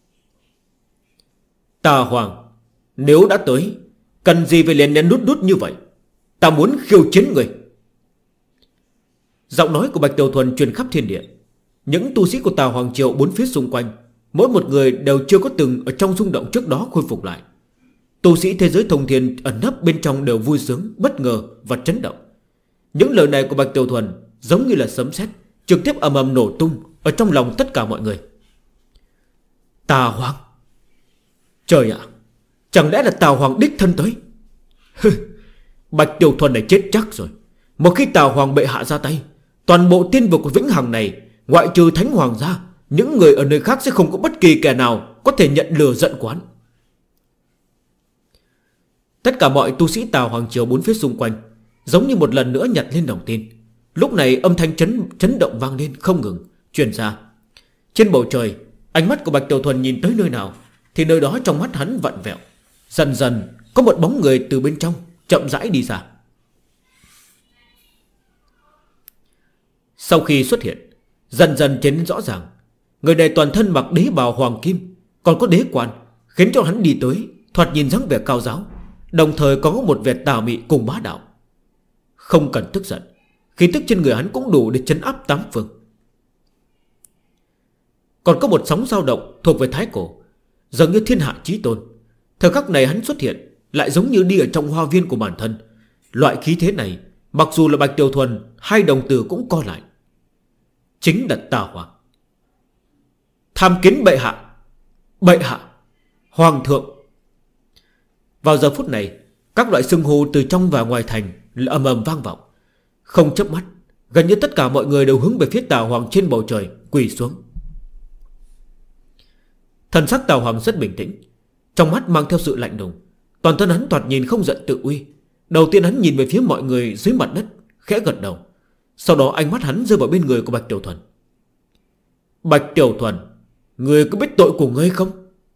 Tà Hoàng, nếu đã tới, cần gì phải lén lén nút nút như vậy? Ta muốn khiêu chiến người. Giọng nói của Bạch Tiểu Thuần truyền khắp thiên địa. Những tu sĩ của Tà Hoàng Triều bốn phía xung quanh, mỗi một người đều chưa có từng ở trong rung động trước đó khôi phục lại. Tu sĩ thế giới thông thiên ẩn nấp bên trong đều vui sướng, bất ngờ và chấn động. Những lời này của Bạch Tiểu Thuần giống như là sấm sét, trực tiếp ầm ầm nổ tung ở trong lòng tất cả mọi người. Tà Hoàng, trời ạ, chẳng lẽ là Tà Hoàng đích thân tới? Bạch Tiểu Thuần này chết chắc rồi. Một khi Tà Hoàng bệ hạ ra tay, toàn bộ tiên vực của Vĩnh Hằng này, ngoại trừ Thánh Hoàng ra, những người ở nơi khác sẽ không có bất kỳ kẻ nào có thể nhận lừa giận quán. Tất cả mọi tu sĩ Tà Hoàng Triều bốn phía xung quanh giống như một lần nữa nhặt lên lòng tin. Lúc này âm thanh chấn động vang lên không ngừng truyền ra. Trên bầu trời, ánh mắt của Bạch Tiểu Thuần nhìn tới nơi nào thì nơi đó trong mắt hắn vặn vẹo. Dần dần có một bóng người từ bên trong chậm rãi đi ra. Sau khi xuất hiện, dần dần trở nên rõ ràng. Người này toàn thân mặc đế bào hoàng kim, còn có đế quan, khiến cho hắn đi tới thoạt nhìn dáng vẻ cao giáo, đồng thời có một vẻ tà mị cùng bá đạo. Không cần tức giận, khí tức trên người hắn cũng đủ để trấn áp tám phương. Còn có một sóng dao động thuộc về thái cổ, dường như thiên hạ chí tôn. Thời khắc này hắn xuất hiện lại giống như đi ở trong hoa viên của bản thân. Loại khí thế này, mặc dù là Bạch Tiểu Thuần, hai đồng tử cũng co lại. Chính là Tà Hoàng. Tham kiến bệ hạ. Bệ hạ, Hoàng thượng. Vào giờ phút này, các loại xưng hô từ trong và ngoài thành ầm ầm vang vọng. Không chớp mắt, gần như tất cả mọi người đều hướng về phía Tà Hoàng trên bầu trời quỳ xuống. Thần sắc Tà Hoàng rất bình tĩnh, trong mắt mang theo sự lạnh lùng. Toàn thân hắn thoạt nhìn không giận tự uy. Đầu tiên hắn nhìn về phía mọi người dưới mặt đất, khẽ gật đầu. Sau đó ánh mắt hắn rơi vào bên người của Bạch Tiểu Thuần. Bạch Tiểu Thuần, người có biết tội của ngươi không?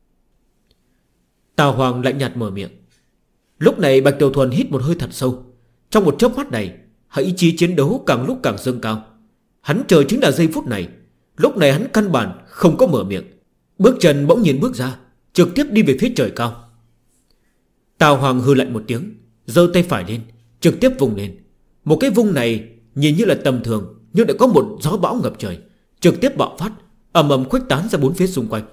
Tào Hoàng lạnh nhạt mở miệng. Lúc này Bạch Tiểu Thuần hít một hơi thật sâu. Trong một chớp mắt này, ý chí chiến đấu càng lúc càng dâng cao. Hắn chờ chính là giây phút này. Lúc này hắn căn bản không có mở miệng. Bước chân bỗng nhiên bước ra, trực tiếp đi về phía trời cao. Tào Hoàng hừ lạnh một tiếng, giơ tay phải lên, trực tiếp vùng lên. Một cái vung này nhìn như là tầm thường, nhưng đã có một gió bão ngập trời, trực tiếp bạo phát, ầm ầm khuếch tán ra bốn phía xung quanh.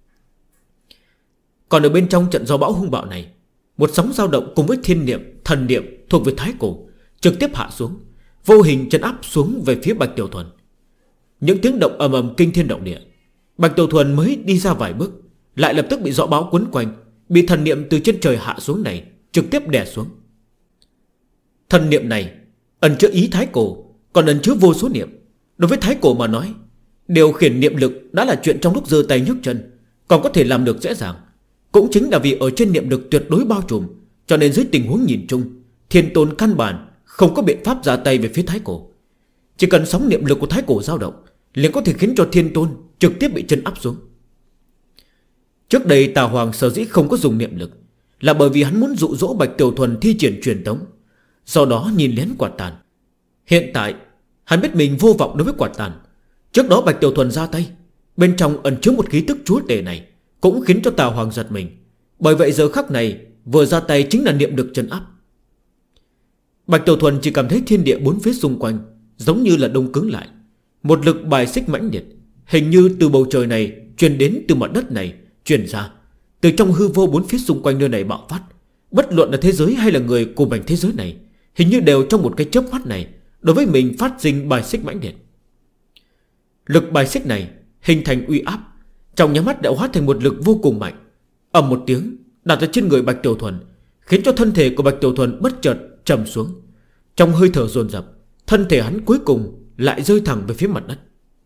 Còn ở bên trong trận gió bão hung bạo này, một sóng dao động cùng với thiên niệm, thần niệm thuộc về thái cổ trực tiếp hạ xuống, vô hình trấn áp xuống về phía Bạch Tiểu Thuần. Những tiếng động ầm ầm kinh thiên động địa. Bạch Tiểu Thuần mới đi ra vài bước, lại lập tức bị gió bão quấn quanh, bị thần niệm từ trên trời hạ xuống này trực tiếp đè xuống. Thần niệm này ẩn chứa ý thái cổ, còn ẩn chứa vô số niệm. Đối với thái cổ mà nói, điều khiển niệm lực đã là chuyện trong lúc giơ tay nhấc chân, còn có thể làm được dễ dàng. Cũng chính là vì ở trên niệm lực tuyệt đối bao trùm, cho nên dưới tình huống nhìn chung, Thiên Tôn căn bản không có biện pháp ra tay về phía thái cổ. Chỉ cần sóng niệm lực của thái cổ dao động, liền có thể khiến cho Thiên Tôn trực tiếp bị chân áp xuống. Trước đây Tào Hoàng sở dĩ không có dùng niệm lực, là bởi vì hắn muốn dụ dỗ Bạch Tiểu Thuần thi triển truyền tống, sau đó nhìn lén quạt tàn. Hiện tại hắn biết mình vô vọng đối với quạt tàn. Trước đó Bạch Tiểu Thuần ra tay, bên trong ẩn chứa một khí tức chúa tể này, cũng khiến cho Tào Hoàng giật mình. Bởi vậy giờ khắc này vừa ra tay chính là niệm lực trấn áp. Bạch Tiểu Thuần chỉ cảm thấy thiên địa bốn phía xung quanh giống như là đông cứng lại. Một lực bài xích mãnh liệt, hình như từ bầu trời này truyền đến từ mặt đất này truyền ra, từ trong hư vô bốn phía xung quanh nơi này bạo phát. Bất luận là thế giới hay là người của mảnh thế giới này, hình như đều trong một cái chớp mắt này đối với mình phát sinh bài xích mãnh liệt. Lực bài xích này hình thành uy áp, trong nháy mắt đã hóa thành một lực vô cùng mạnh. Ầm một tiếng đặt ra trên người Bạch Tiểu Thuần, khiến cho thân thể của Bạch Tiểu Thuần bất chợt trầm xuống. Trong hơi thở dồn dập, thân thể hắn cuối cùng lại rơi thẳng về phía mặt đất.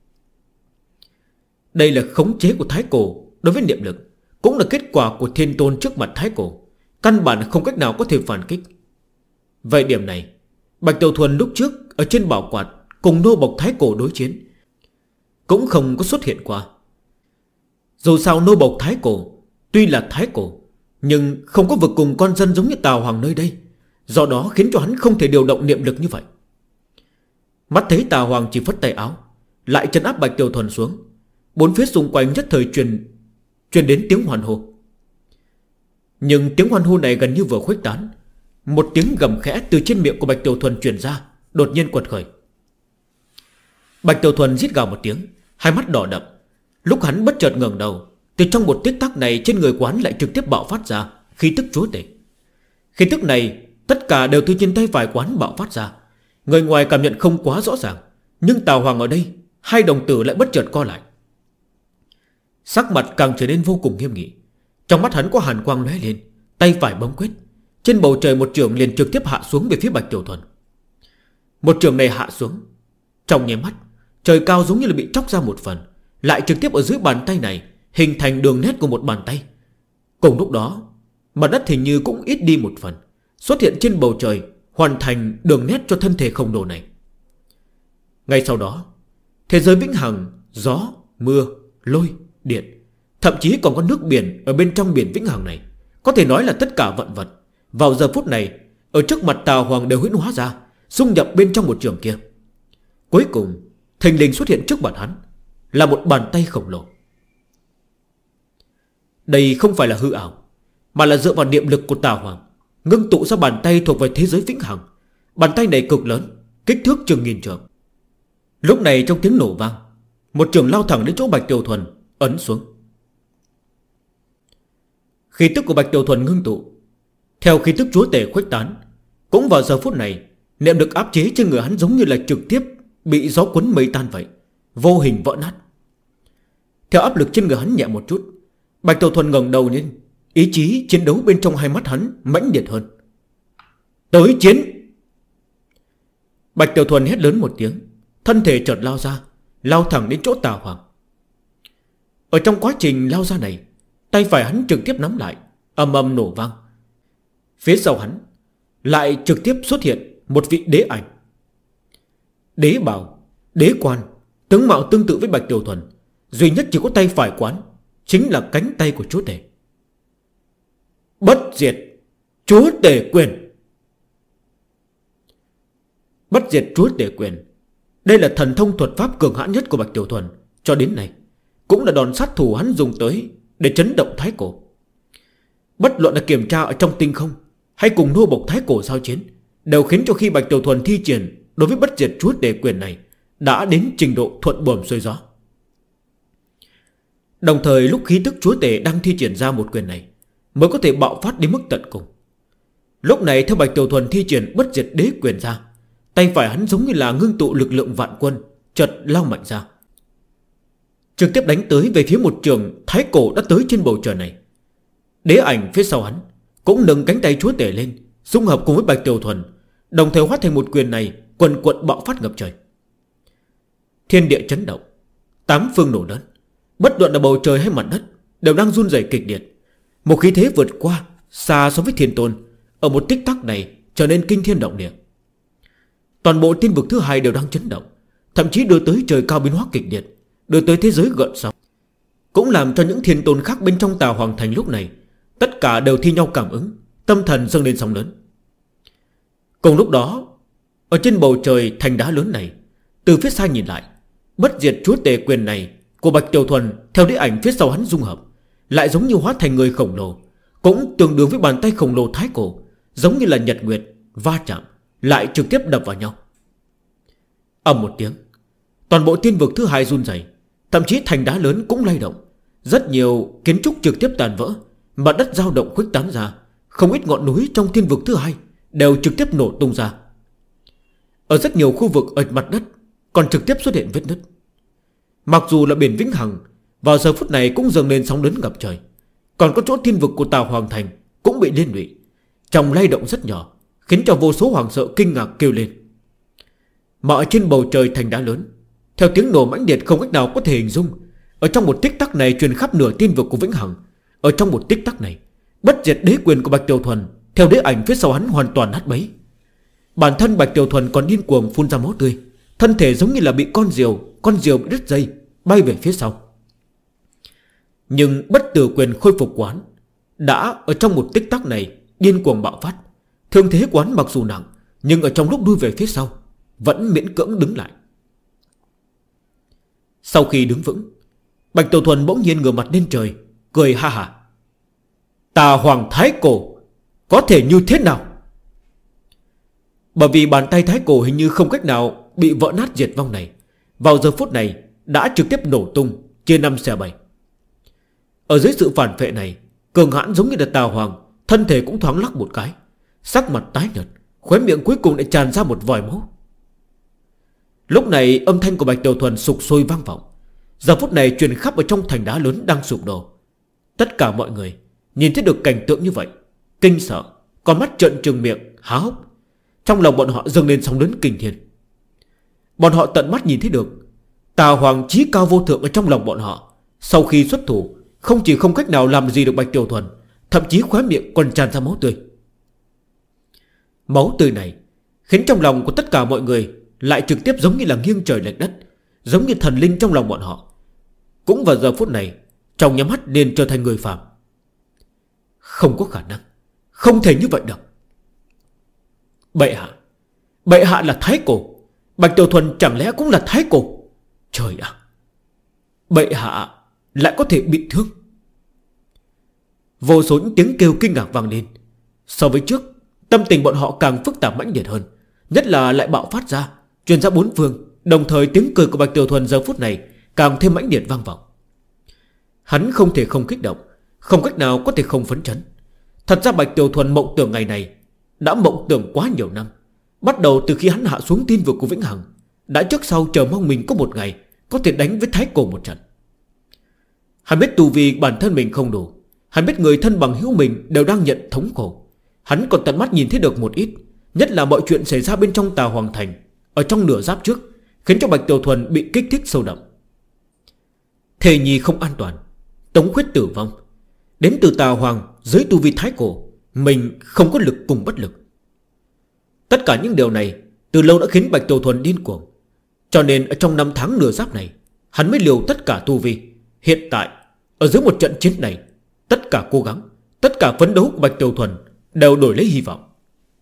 Đây là khống chế của thái cổ đối với niệm lực, cũng là kết quả của Thiên Tôn trước mặt thái cổ, căn bản không cách nào có thể phản kích. Vậy điểm này, Bạch Tiểu Thuần lúc trước ở trên bảo quạt cùng nô bộc thái cổ đối chiến cũng không có xuất hiện qua. Dù sao nô bộc thái cổ tuy là thái cổ, nhưng không có vực cùng con dân giống như Tào Hoàng nơi đây, do đó khiến cho hắn không thể điều động niệm lực như vậy. Mắt thấy Tào Hoàng chỉ phất tay áo, lại trấn áp Bạch Tiểu Thuần xuống. Bốn phía xung quanh nhất thời truyền đến tiếng hoan hô. Nhưng tiếng hoan hô này gần như vừa khuếch tán, một tiếng gầm khẽ từ trên miệng của Bạch Tiểu Thuần truyền ra, đột nhiên quật khởi. Bạch Tiểu Thuần rít gào một tiếng, hai mắt đỏ đậm. Lúc hắn bất chợt ngẩng đầu, từ trong một tích tắc này trên người quán lại trực tiếp bạo phát ra khí tức chúa tể. Khí tức này tất cả đều từ trên tay phải quán bạo phát ra. Người ngoài cảm nhận không quá rõ ràng, nhưng Tào Hoàng ở đây, hai đồng tử lại bất chợt co lại. Sắc mặt càng trở nên vô cùng nghiêm nghị. Trong mắt hắn có hàn quang lóe lên, tay phải bấm quyết. Trên bầu trời một chưởng liền trực tiếp hạ xuống về phía Bạch Tiểu Thuần. Một chưởng này hạ xuống, trong nháy mắt trời cao giống như là bị chóc ra một phần, lại trực tiếp ở dưới bàn tay này hình thành đường nét của một bàn tay. Cùng lúc đó, mặt đất hình như cũng ít đi một phần, xuất hiện trên bầu trời, hoàn thành đường nét cho thân thể khổng lồ này. Ngay sau đó, thế giới vĩnh hằng, gió, mưa, lôi, điện, thậm chí còn có nước biển ở bên trong biển vĩnh hằng này, có thể nói là tất cả vạn vật, vào giờ phút này ở trước mặt Tào Hoàng đều huyễn hóa ra, xung nhập bên trong một trường kia. Cuối cùng thình lình xuất hiện trước mặt hắn là một bàn tay khổng lồ. Đây không phải là hư ảo, mà là dựa vào niệm lực của Tào Hoàng ngưng tụ ra bàn tay thuộc về thế giới vĩnh hằng. Bàn tay này cực lớn, kích thước chừng nghìn trượng. Lúc này trong tiếng nổ vang, một trường lao thẳng đến chỗ Bạch Tiểu Thuần, ấn xuống. Khí tức của Bạch Tiểu Thuần ngưng tụ, theo khí tức chúa tể khuếch tán. Cũng vào giờ phút này, niệm lực áp chế trên người hắn giống như là trực tiếp bị gió cuốn mây tan vậy, vô hình vỡ nát. Theo áp lực trên người hắn nhẹ một chút, Bạch Tiểu Thuần ngẩng đầu lên, ý chí chiến đấu bên trong hai mắt hắn mãnh liệt hơn. Tới chiến! Bạch Tiểu Thuần hét lớn một tiếng, thân thể chợt lao ra, lao thẳng đến chỗ Tào Hoàng. Ở trong quá trình lao ra này, tay phải hắn trực tiếp nắm lại, ầm ầm nổ vang. Phía sau hắn lại trực tiếp xuất hiện một vị đế ảnh. đế bào, đế quan, tướng mạo tương tự với Bạch Tiểu Thuần, duy nhất chỉ có tay phải quán chính là cánh tay của chúa tể. Bất diệt chúa tể quyền. Bất diệt chúa tể quyền, đây là thần thông thuật pháp cường hãn nhất của Bạch Tiểu Thuần cho đến nay, cũng là đòn sát thủ hắn dùng tới để chấn động Thái Cổ. Bất luận là kiểm tra ở trong tinh không hay cùng nô bộc Thái Cổ giao chiến, đều khiến cho khi Bạch Tiểu Thuần thi triển đối với bất diệt chúa tể quyền này đã đến trình độ thuận buồm xuôi gió. Đồng thời lúc khí tức chúa tể đang thi triển ra một quyền này mới có thể bạo phát đến mức tận cùng. Lúc này theo Bạch Tiểu Thuần thi triển bất diệt đế quyền ra, tay phải hắn giống như là ngưng tụ lực lượng vạn quân, chợt lao mạnh ra, trực tiếp đánh tới về phía một trường Thái Cổ đã tới trên bầu trời này. Đế ảnh phía sau hắn cũng nâng cánh tay chúa tể lên, dung hợp cùng với Bạch Tiểu Thuần, đồng thời hóa thành một quyền này quần quận bạo phát ngập trời. Thiên địa chấn động, tám phương nổ lớn, bất luận là bầu trời hay mặt đất đều đang run rẩy kịch liệt. Một khí thế vượt qua xa so với thiên tôn, ở một tích tắc này trở nên kinh thiên động địa. Toàn bộ thiên vực thứ hai đều đang chấn động, thậm chí đưa tới trời cao biến hóa kịch liệt, đưa tới thế giới gợn sóng, cũng làm cho những thiên tôn khác bên trong Tà Hoàng Thành lúc này tất cả đều thi nhau cảm ứng, tâm thần dâng lên sóng lớn. Cùng lúc đó, ở trên bầu trời thành đá lớn này, từ phía xa nhìn lại, bất diệt chúa tể quyền này của Bạch Tiểu Thuần theo đế ảnh phía sau hắn dung hợp, lại giống như hóa thành người khổng lồ, cũng tương đương với bàn tay khổng lồ Thái Cổ, giống như là nhật nguyệt va chạm, lại trực tiếp đập vào nhau. Ầm một tiếng, toàn bộ thiên vực thứ hai run rẩy, thậm chí thành đá lớn cũng lay động, rất nhiều kiến trúc trực tiếp tàn vỡ, mặt đất dao động khuếch tán ra, không ít ngọn núi trong thiên vực thứ hai đều trực tiếp nổ tung ra. Ở rất nhiều khu vực ở mặt đất còn trực tiếp xuất hiện vết nứt. Mặc dù là biển vĩnh hằng vào giờ phút này cũng dâng lên sóng lớn ngập trời, còn có chỗ thiên vực của Tào Hoàng Thành cũng bị liên lụy, trong lay động rất nhỏ, khiến cho vô số hoàng sợ kinh ngạc kêu lên. Mà ở trên bầu trời thành đá lớn, theo tiếng nổ mãnh liệt không cách nào có thể hình dung, ở trong một tích tắc này truyền khắp nửa thiên vực của vĩnh hằng. Ở trong một tích tắc này, bất diệt đế quyền của Bạch Tiểu Thuần theo đế ảnh phía sau hắn hoàn toàn nát bấy. Bản thân Bạch Tiểu Thuần còn điên cuồng phun ra máu tươi, thân thể giống như là bị con diều bị đứt dây bay về phía sau. Nhưng bất tử quyền khôi phục quán đã ở trong một tích tắc này điên cuồng bạo phát. Thương thế quán mặc dù nặng, nhưng ở trong lúc đuôi về phía sau vẫn miễn cưỡng đứng lại. Sau khi đứng vững, Bạch Tiểu Thuần bỗng nhiên ngửa mặt lên trời, cười ha hả. Tà Hoàng Thái Cổ có thể như thế nào? Bởi vì bàn tay Thái Cổ hình như không cách nào bị vỡ nát diệt vong này, vào giờ phút này đã trực tiếp nổ tung, chia 5 xẻ 7. Ở dưới sự phản phệ này, cường hãn giống như là Tà Hoàng, thân thể cũng thoáng lắc một cái, sắc mặt tái nhợt, khóe miệng cuối cùng lại tràn ra một vòi máu. Lúc này âm thanh của Bạch Tiểu Thuần sục sôi vang vọng, giờ phút này truyền khắp ở trong thành đá lớn đang sụp đổ. Tất cả mọi người nhìn thấy được cảnh tượng như vậy, kinh sợ, con mắt trợn trừng miệng há hốc. Trong lòng bọn họ dâng lên sóng lớn kinh thiên. Bọn họ tận mắt nhìn thấy được Tà Hoàng chí cao vô thượng ở trong lòng bọn họ, sau khi xuất thủ không chỉ không cách nào làm gì được Bạch Tiểu Thuần, thậm chí khóe miệng còn tràn ra máu tươi. Máu tươi này khiến trong lòng của tất cả mọi người lại trực tiếp giống như là nghiêng trời lệch đất, giống như thần linh trong lòng bọn họ cũng vào giờ phút này trong nhắm mắt liền trở thành người phàm. Không có khả năng, không thể như vậy được. Bệ hạ là Thái Cổ, Bạch Tiểu Thuần chẳng lẽ cũng là Thái Cổ? Trời ạ, bệ hạ lại có thể bị thương. Vô số những tiếng kêu kinh ngạc vang lên. So với trước, tâm tình bọn họ càng phức tạp mãnh liệt hơn, nhất là lại bạo phát ra, truyền ra bốn phương. Đồng thời tiếng cười của Bạch Tiểu Thuần giờ phút này càng thêm mãnh liệt vang vọng. Hắn không thể không kích động, không cách nào có thể không phấn chấn. Thật ra Bạch Tiểu Thuần mộng tưởng ngày này đã mộng tưởng quá nhiều năm, bắt đầu từ khi hắn hạ xuống thiên vực của vĩnh hằng, đã trước sau chờ mong mình có một ngày có thể đánh với Thái Cổ một trận. Hắn biết tu vi bản thân mình không đủ, hắn biết người thân bằng hữu mình đều đang nhận thống khổ. Hắn còn tận mắt nhìn thấy được một ít, nhất là mọi chuyện xảy ra bên trong Tà Hoàng Thành, ở trong nửa giáp trước, khiến cho Bạch Tiểu Thuần bị kích thích sâu đậm. Thề nhi không an toàn, Tống Khuyết tử vong, đến từ Tà Hoàng dưới tu vi Thái Cổ, mình không có lực cùng bất lực. Tất cả những điều này từ lâu đã khiến Bạch Tiểu Thuần điên cuồng. Cho nên ở trong 5 tháng nửa giáp này, hắn mới liều tất cả tu vi. Hiện tại ở dưới một trận chiến này, tất cả cố gắng, tất cả phấn đấu của Bạch Tiểu Thuần đều đổi lấy hy vọng.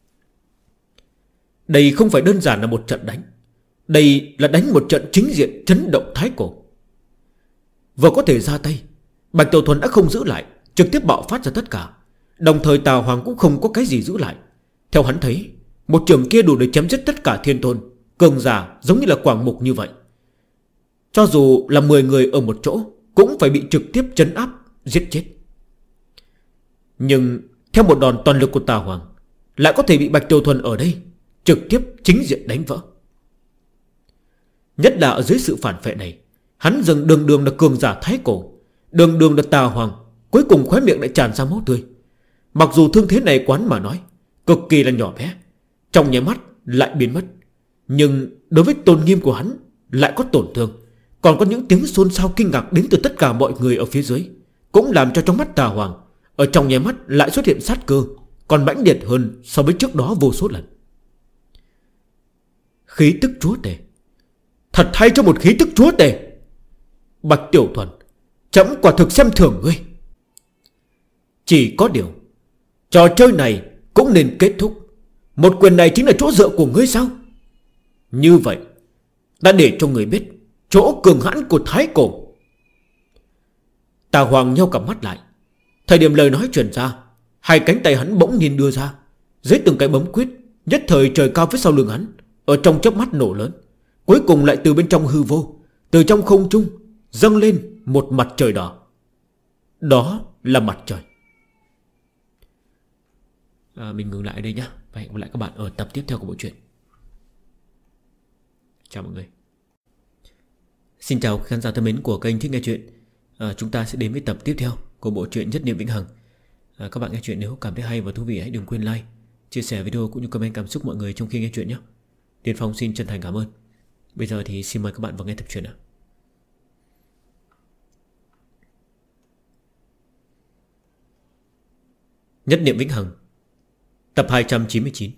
Đây không phải đơn giản là một trận đánh, đây là đánh một trận chính diện chấn động thái cổ. Vừa có thể ra tay, Bạch Tiểu Thuần đã không giữ lại, trực tiếp bạo phát ra tất cả. Đồng thời Tào Hoàng cũng không có cái gì giữ lại. Theo hắn thấy, một trường kia đủ để chấm dứt tất cả thiên tôn, cường giả giống như là Quảng Mục như vậy. Cho dù là 10 người ở một chỗ cũng phải bị trực tiếp trấn áp, giết chết. Nhưng theo một đòn toàn lực của Tào Hoàng, lại có thể bị Bạch Tiểu Thuần ở đây trực tiếp chính diện đánh vỡ. Nhất là ở dưới sự phản phệ này, hắn dần đường đường là cường giả thái cổ, đường đường là Tào Hoàng, cuối cùng khóe miệng lại tràn ra máu tươi. Mặc dù thương thế này quán mà nói cực kỳ là nhỏ bé, trong nháy mắt lại biến mất, nhưng đối với tôn nghiêm của hắn lại có tổn thương. Còn có những tiếng xôn xao kinh ngạc đến từ tất cả mọi người ở phía dưới, cũng làm cho trong mắt Tào Hoàng ở trong nháy mắt lại xuất hiện sát cơ, còn mãnh liệt hơn so với trước đó vô số lần. Khí tức chúa tể, thật hay cho một khí tức chúa tể. Bạch Tiểu Thuần, trẫm quả thực xem thường ngươi. Chỉ có điều, trò chơi này cũng nên kết thúc. Một quyền này chính là chỗ dựa của ngươi sao? Như vậy ta để cho người biết chỗ cường hãn của thái cổ. Tào Hoàng nheo cặp mắt lại. Thời điểm lời nói truyền ra, hai cánh tay hắn bỗng nhiên đưa ra, dưới từng cái bấm quyết, nhất thời trời cao phía sau lưng hắn ở trong chớp mắt nổ lớn. Cuối cùng lại từ bên trong hư vô, từ trong không trung dâng lên một mặt trời đỏ. Đó là mặt trời. Mình ngừng lại đây nhé. Và hẹn gặp lại các bạn ở tập tiếp theo của bộ truyện. Chào mọi người. Xin chào khán giả thân mến của kênh Thích Nghe Chuyện. Chúng ta sẽ đến với tập tiếp theo của bộ truyện Nhất Niệm Vĩnh Hằng. Các bạn nghe chuyện nếu cảm thấy hay và thú vị, hãy đừng quên like, chia sẻ video cũng như comment cảm xúc mọi người trong khi nghe chuyện nhé. Tiến Phong xin chân thành cảm ơn. Bây giờ thì xin mời các bạn vào nghe tập truyện nào. Nhất Niệm Vĩnh Hằng, tập 299.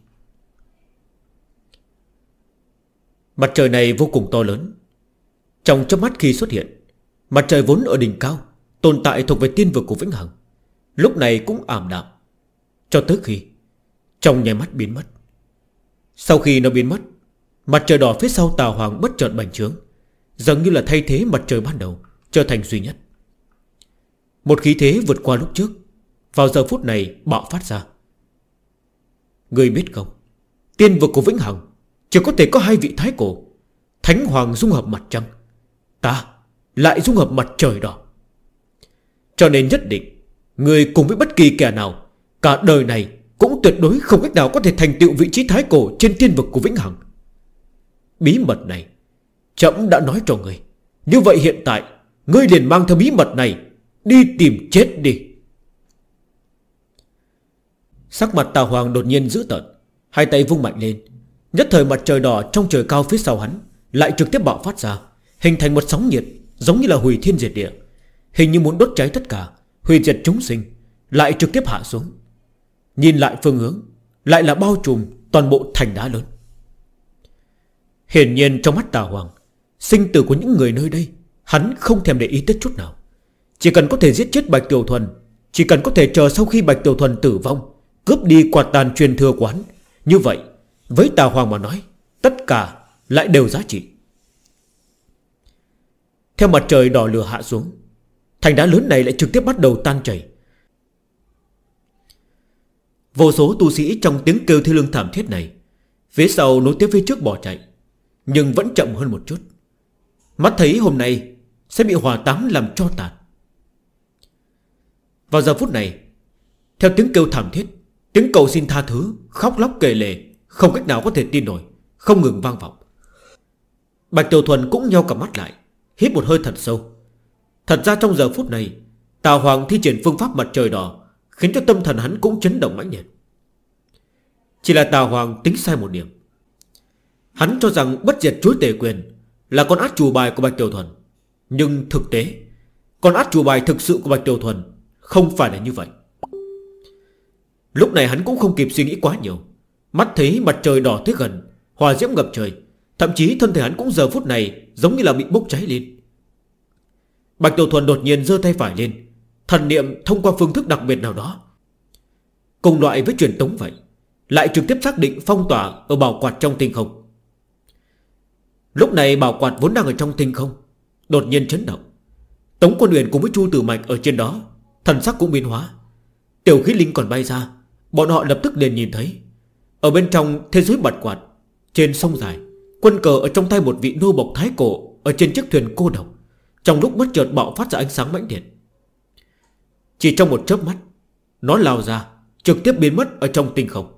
Mặt trời này vô cùng to lớn. Trong chớp mắt khi xuất hiện, mặt trời vốn ở đỉnh cao, tồn tại thuộc về tiên vực của Vĩnh Hằng, lúc này cũng ảm đạm, cho tới khi trong nháy mắt biến mất. Sau khi nó biến mất, mặt trời đỏ phía sau Tào Hoàng bất chợt bành trướng, dường như là thay thế mặt trời ban đầu, trở thành duy nhất. Một khí thế vượt qua lúc trước vào giờ phút này bạo phát ra. Người biết không, tiên vực của Vĩnh Hằng chỉ có thể có hai vị thái cổ, Thánh Hoàng dung hợp mặt trăng, ta lại dung hợp mặt trời đỏ. Cho nên nhất định người cùng với bất kỳ kẻ nào cả đời này cũng tuyệt đối không cách nào có thể thành tựu vị trí thái cổ trên tiên vực của Vĩnh Hằng. Bí mật này trẫm đã nói cho người. Như vậy hiện tại ngươi liền mang theo bí mật này đi tìm chết đi. Sắc mặt Tào Hoàng đột nhiên dữ tợn, hai tay vung mạnh lên. Nhất thời mặt trời đỏ trong trời cao phía sau hắn lại trực tiếp bạo phát ra, hình thành một sóng nhiệt giống như là hủy thiên diệt địa, hình như muốn đốt cháy tất cả, hủy diệt chúng sinh, lại trực tiếp hạ xuống. Nhìn lại phương hướng, lại là bao trùm toàn bộ thành đá lớn. Hiển nhiên trong mắt Tào Hoàng, sinh tử của những người nơi đây hắn không thèm để ý tới chút nào. Chỉ cần có thể giết chết Bạch Tiểu Thuần, chỉ cần có thể chờ sau khi Bạch Tiểu Thuần tử vong, cướp đi quạt tàn truyền thừa của hắn, như vậy với Tào Hoàng mà nói, tất cả lại đều giá trị. Theo mặt trời đỏ lửa hạ xuống, thành đá lớn này lại trực tiếp bắt đầu tan chảy. Vô số tu sĩ trong tiếng kêu thê lương thảm thiết này, phía sau nối tiếp phía trước bỏ chạy, nhưng vẫn chậm hơn một chút. Mắt thấy hôm nay sẽ bị hỏa táng làm cho tàn. Vào giờ phút này, theo tiếng kêu thảm thiết, tiếng cầu xin tha thứ, khóc lóc kể lể, không cách nào có thể tin nổi, không ngừng vang vọng. Bạch Tiểu Thuần cũng nheo cả mắt lại, hít một hơi thật sâu. Thật ra trong giờ phút này, Tào Hoàng thi triển phương pháp mặt trời đỏ khiến cho tâm thần hắn cũng chấn động mãnh liệt. Chỉ là Tào Hoàng tính sai một điểm. Hắn cho rằng bất diệt chúa tể quyền là con át chủ bài của Bạch Tiểu Thuần, nhưng thực tế con át chủ bài thực sự của Bạch Tiểu Thuần không phải là như vậy. Lúc này hắn cũng không kịp suy nghĩ quá nhiều. Mắt thấy mặt trời đỏ tới gần, hỏa diễm ngập trời, Thậm chí thân thể hắn cũng giờ phút này giống như là bị bốc cháy lên. Bạch Tiểu Thuần đột nhiên giơ tay phải lên, thần niệm thông qua phương thức đặc biệt nào đó, cùng loại với truyền tống vậy, lại trực tiếp xác định phong tỏa ở bảo quạt trong tinh không. Lúc này bảo quạt vốn đang ở trong tinh không đột nhiên chấn động. Tống Quân Uyển cùng với Chu Tử Mạch ở trên đó thần sắc cũng biến hóa. Tiểu khí linh còn bay ra. Bọn họ lập tức liền nhìn thấy ở bên trong thế giới bật quạt, trên sông dài, quân cờ ở trong tay một vị nô bộc thái cổ ở trên chiếc thuyền cô độc, trong lúc bất chợt bạo phát ra ánh sáng mãnh liệt. Chỉ trong một chớp mắt, nó lao ra, trực tiếp biến mất ở trong tinh không.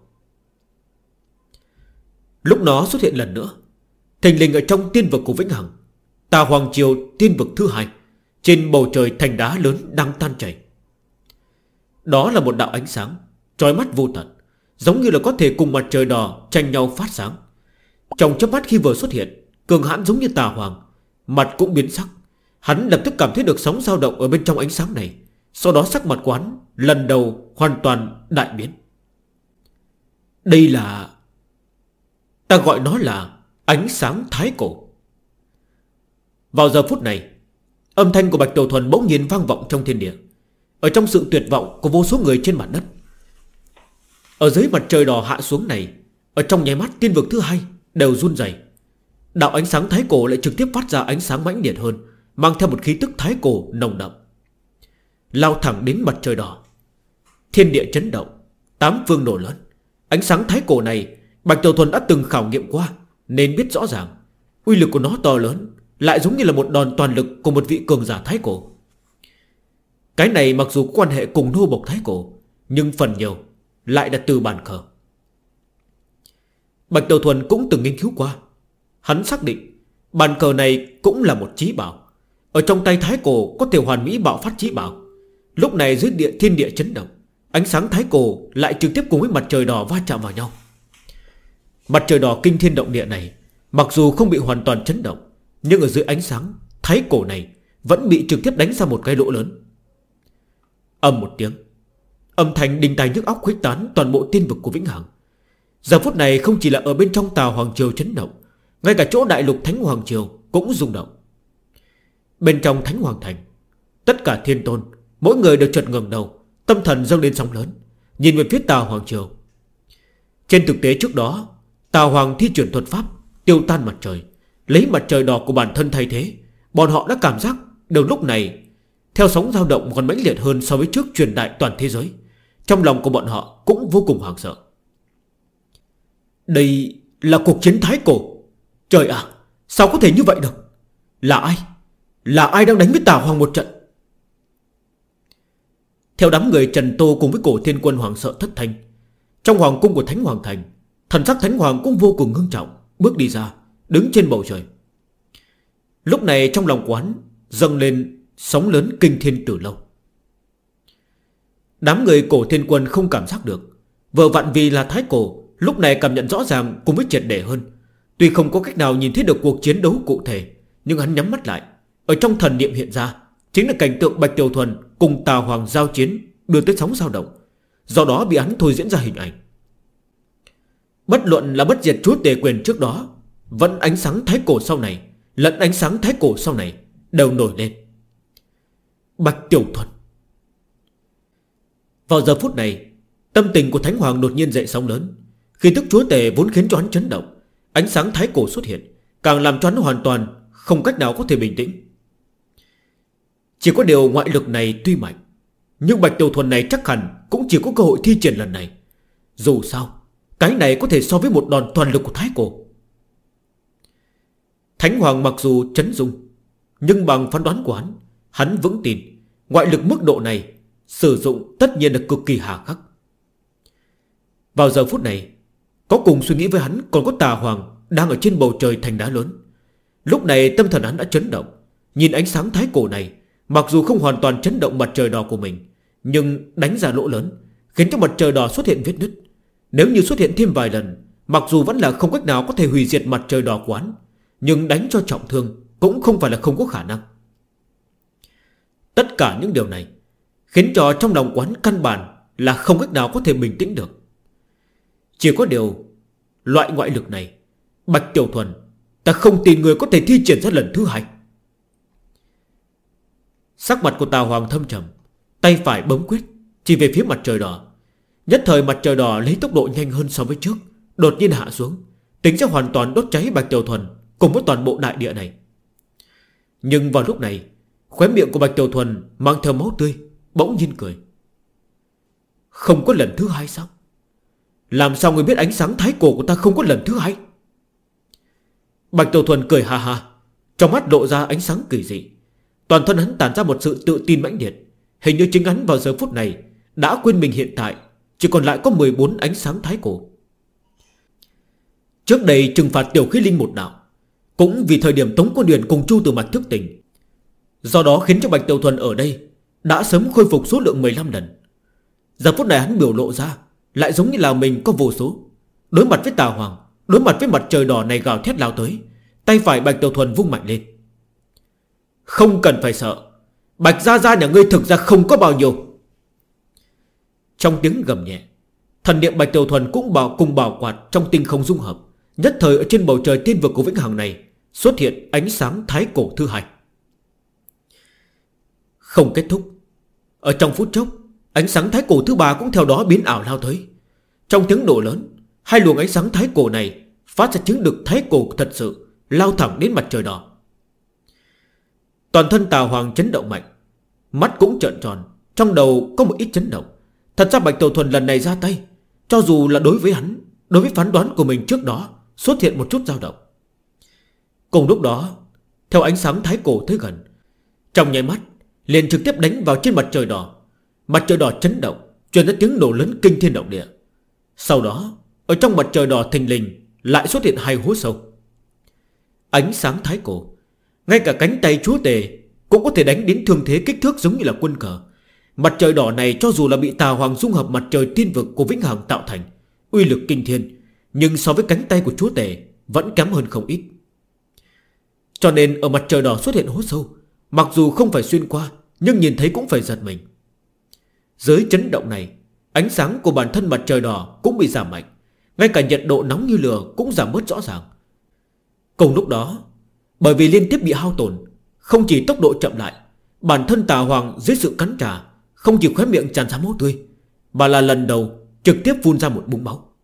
Lúc nó xuất hiện lần nữa, thình lình ở trong tiên vực của Vĩnh Hằng, Tà Hoàng Triều tiên vực thứ 2, trên bầu trời thành đá lớn đang tan chảy. Đó là một đạo ánh sáng chói mắt vô tận, giống như là có thể cùng mặt trời đỏ tranh nhau phát sáng. Trong chớp mắt khi vừa xuất hiện, cường hãn giống như Tà Hoàng, mặt cũng biến sắc. Hắn lập tức cảm thấy được sóng dao động ở bên trong ánh sáng này. Sau đó sắc mặt của hắn lần đầu hoàn toàn đại biến. Đây là... ta gọi nó là ánh sáng thái cổ. Vào giờ phút này, âm thanh của Bạch Tiểu Thuần bỗng nhiên vang vọng trong thiên địa. Ở trong sự tuyệt vọng của vô số người trên mặt đất, ở dưới mặt trời đỏ hạ xuống này, ở trong nháy mắt tiên vực thứ 2 đều run rẩy. Đạo ánh sáng thái cổ lại trực tiếp phát ra ánh sáng mãnh liệt hơn, mang theo một khí tức thái cổ nồng đậm, lao thẳng đến mặt trời đỏ. Thiên địa chấn động, 8 phương nổ lớn. Ánh sáng thái cổ này Bạch Tiểu Thuần đã từng khảo nghiệm qua, nên biết rõ ràng uy lực của nó to lớn, lại giống như là một đòn toàn lực của một vị cường giả thái cổ. Cái này mặc dù có quan hệ cùng nô bộc thái cổ, nhưng phần nhiều lại là từ bàn cờ. Bạch Tiểu Thuần cũng từng nghiên cứu qua. Hắn xác định bàn cờ này cũng là một chí bảo. Ở trong tay thái cổ có thể hoàn mỹ bạo phát chí bảo. Lúc này dưới thiên địa chấn động, ánh sáng thái cổ lại trực tiếp cùng với mặt trời đỏ va chạm vào nhau. Mặt trời đỏ kinh thiên động địa này mặc dù không bị hoàn toàn chấn động, nhưng ở dưới ánh sáng thái cổ này vẫn bị trực tiếp đánh ra một cái lỗ lớn. Ầm một tiếng, âm thanh đinh tai nhức óc khuếch tán toàn bộ tiên vực của Vĩnh Hằng. Giờ phút này không chỉ là ở bên trong Tà Hoàng Triều chấn động, ngay cả chỗ đại lục Thánh Hoàng Triều cũng rung động. Bên trong Thánh Hoàng Thành, tất cả thiên tôn mỗi người đều chợt ngẩng đầu, tâm thần dâng lên sóng lớn, nhìn về phía Tà Hoàng Triều. Trên thực tế trước đó, Tà Hoàng thi triển thuật pháp tiêu tan mặt trời, lấy mặt trời đỏ của bản thân thay thế. Bọn họ đã cảm giác được lúc này theo sóng dao động còn mãnh liệt hơn so với trước truyền đại toàn thế giới. Trong lòng của bọn họ cũng vô cùng hoảng sợ. Đây là cuộc chiến thái cổ. Trời ạ, sao có thể như vậy được? Là ai? Là ai đang đánh với Tà Hoàng một trận? Theo đám người Trần Tô cùng với Cổ Thiên Quân hoảng sợ thất thanh. Trong hoàng cung của Thánh Hoàng Thành, thần sắc Thánh Hoàng cũng vô cùng ngưng trọng, bước đi ra, đứng trên bầu trời. Lúc này trong lòng quán dâng lên sóng lớn kinh thiên từ lâu. Đám người Cổ Thiên Quân không cảm giác được, vừa vặn vì là thái cổ, lúc này cảm nhận rõ ràng cùng với triệt để hơn. Tuy không có cách nào nhìn thấy được cuộc chiến đấu cụ thể, nhưng hắn nhắm mắt lại, ở trong thần niệm hiện ra chính là cảnh tượng Bạch Tiểu Thuần cùng Tà Hoàng giao chiến, đưa tới sóng dao động. Do đó bị hắn thôi diễn ra hình ảnh. Bất luận là bất diệt chúa tể quyền trước đó, vẫn ánh sáng thái cổ sau này, lẫn ánh sáng thái cổ sau này đều nổi lên. Bạch Tiểu Thuần. Vào giờ phút này, tâm tình của Thánh Hoàng đột nhiên dậy sóng lớn. Khi tức chúa tể vốn khiến cho hắn chấn động, ánh sáng thái cổ xuất hiện, càng làm cho hắn hoàn toàn không cách nào có thể bình tĩnh. Chỉ có điều ngoại lực này tuy mạnh, nhưng Bạch Tiểu Thuần này chắc hẳn cũng chỉ có cơ hội thi triển lần này. Dù sao, cái này có thể so với một đòn toàn lực của thái cổ. Thánh Hoàng mặc dù chấn dung, nhưng bằng phán đoán của hắn vững tin ngoại lực mức độ này sử dụng tất nhiên là cực kỳ hà khắc. Vào giờ phút này, có cùng suy nghĩ với hắn còn có Tà Hoàng đang ở trên bầu trời thành đá lớn. Lúc này tâm thần hắn đã chấn động, nhìn ánh sáng thái cổ này, mặc dù không hoàn toàn chấn động mặt trời đỏ của mình, nhưng đánh ra lỗ lớn, khiến cho mặt trời đỏ xuất hiện vết nứt. Nếu như xuất hiện thêm vài lần, mặc dù vẫn là không cách nào có thể hủy diệt mặt trời đỏ của hắn, nhưng đánh cho trọng thương cũng không phải là không có khả năng. Tất cả những điều này khiến cho trong lòng quán căn bản là không cách nào có thể bình tĩnh được. Chỉ có điều loại ngoại lực này Bạch Tiểu Thuần Ta không tin người có thể thi triển ra lần thứ hai. Sắc mặt của Tà Hoàng thâm trầm, tay phải bấm quyết chỉ về phía mặt trời đỏ. Nhất thời mặt trời đỏ lấy tốc độ nhanh hơn so với trước, đột nhiên hạ xuống, tính sẽ hoàn toàn đốt cháy Bạch Tiểu Thuần cùng với toàn bộ đại địa này. Nhưng vào lúc này, khóe miệng của Bạch Tiểu Thuần mang theo máu tươi, bỗng nhiên cười. Không có lần thứ hai sao? Làm sao người biết ánh sáng thái cổ của ta không có lần thứ hai? Bạch Tiểu Thuần cười ha ha, trong mắt lộ ra ánh sáng kỳ dị. Toàn thân hắn tản ra một sự tự tin mãnh liệt. Hình như chính hắn vào giờ phút này đã quên mình hiện tại chỉ còn lại có 14 ánh sáng thái cổ. Trước đây trừng phạt tiểu khí linh một đạo cũng vì thời điểm Tống Quân Điền cùng Chu Tử Mạch thức tỉnh, do đó khiến cho Bạch Tiểu Thuần ở đây đã sớm khôi phục số lượng 15 lần. Giờ phút này hắn biểu lộ ra lại giống như là mình có vô số. Đối mặt với Tà Hoàng, đối mặt với mặt trời đỏ này gào thét lao tới, tay phải Bạch Tiểu Thuần vung mạnh lên. Không cần phải sợ, Bạch gia gia nhà ngươi thực ra không có bao nhiêu. Trong tiếng gầm nhẹ, thần niệm Bạch Tiểu Thuần cũng cùng bảo quạt trong tinh không dung hợp. Nhất thời ở trên bầu trời tiên vực của Vĩnh Hằng này xuất hiện ánh sáng thái cổ thứ hai. Không kết thúc, ở trong phút chốc, ánh sáng thái cổ thứ ba cũng theo đó biến ảo lao tới. Trong tiếng nổ lớn, hai luồng ánh sáng thái cổ này phát ra chứng được thái cổ thật sự, lao thẳng đến mặt trời đỏ. Toàn thân Tà Hoàng chấn động mạnh, mắt cũng trợn tròn, trong đầu có một ít chấn động. Thật ra Bạch Tiểu Thuần lần này ra tay, cho dù là đối với hắn, đối với phán đoán của mình trước đó, xuất hiện một chút dao động. Cùng lúc đó, theo ánh sáng thái cổ tới gần, trong nháy mắt liền trực tiếp đánh vào trên mặt trời đỏ. Mặt trời đỏ chấn động, truyền ra tiếng nổ lớn kinh thiên động địa. Sau đó, ở trong mặt trời đỏ thình lình lại xuất hiện hai hố sâu. Ánh sáng thái cổ, ngay cả cánh tay chúa tể cũng có thể đánh đến thương thế kích thước giống như là quân cờ. Mặt trời đỏ này cho dù là bị Tà Hoàng dung hợp mặt trời tiên vực của Vĩnh Hằng tạo thành, uy lực kinh thiên, nhưng so với cánh tay của chúa tể vẫn kém hơn không ít. Cho nên ở mặt trời đỏ xuất hiện hố sâu, mặc dù không phải xuyên qua, nhưng nhìn thấy cũng phải giật mình. Dưới chấn động này, ánh sáng của bản thân mặt trời đỏ cũng bị giảm mạnh, ngay cả nhiệt độ nóng như lửa cũng giảm bớt rõ ràng. Cùng lúc đó, bởi vì liên tiếp bị hao tổn, không chỉ tốc độ chậm lại, bản thân Tà Hoàng dưới sự cắn trả không chỉ khóe miệng tràn ra máu tươi, mà là lần đầu trực tiếp phun ra một búng máu.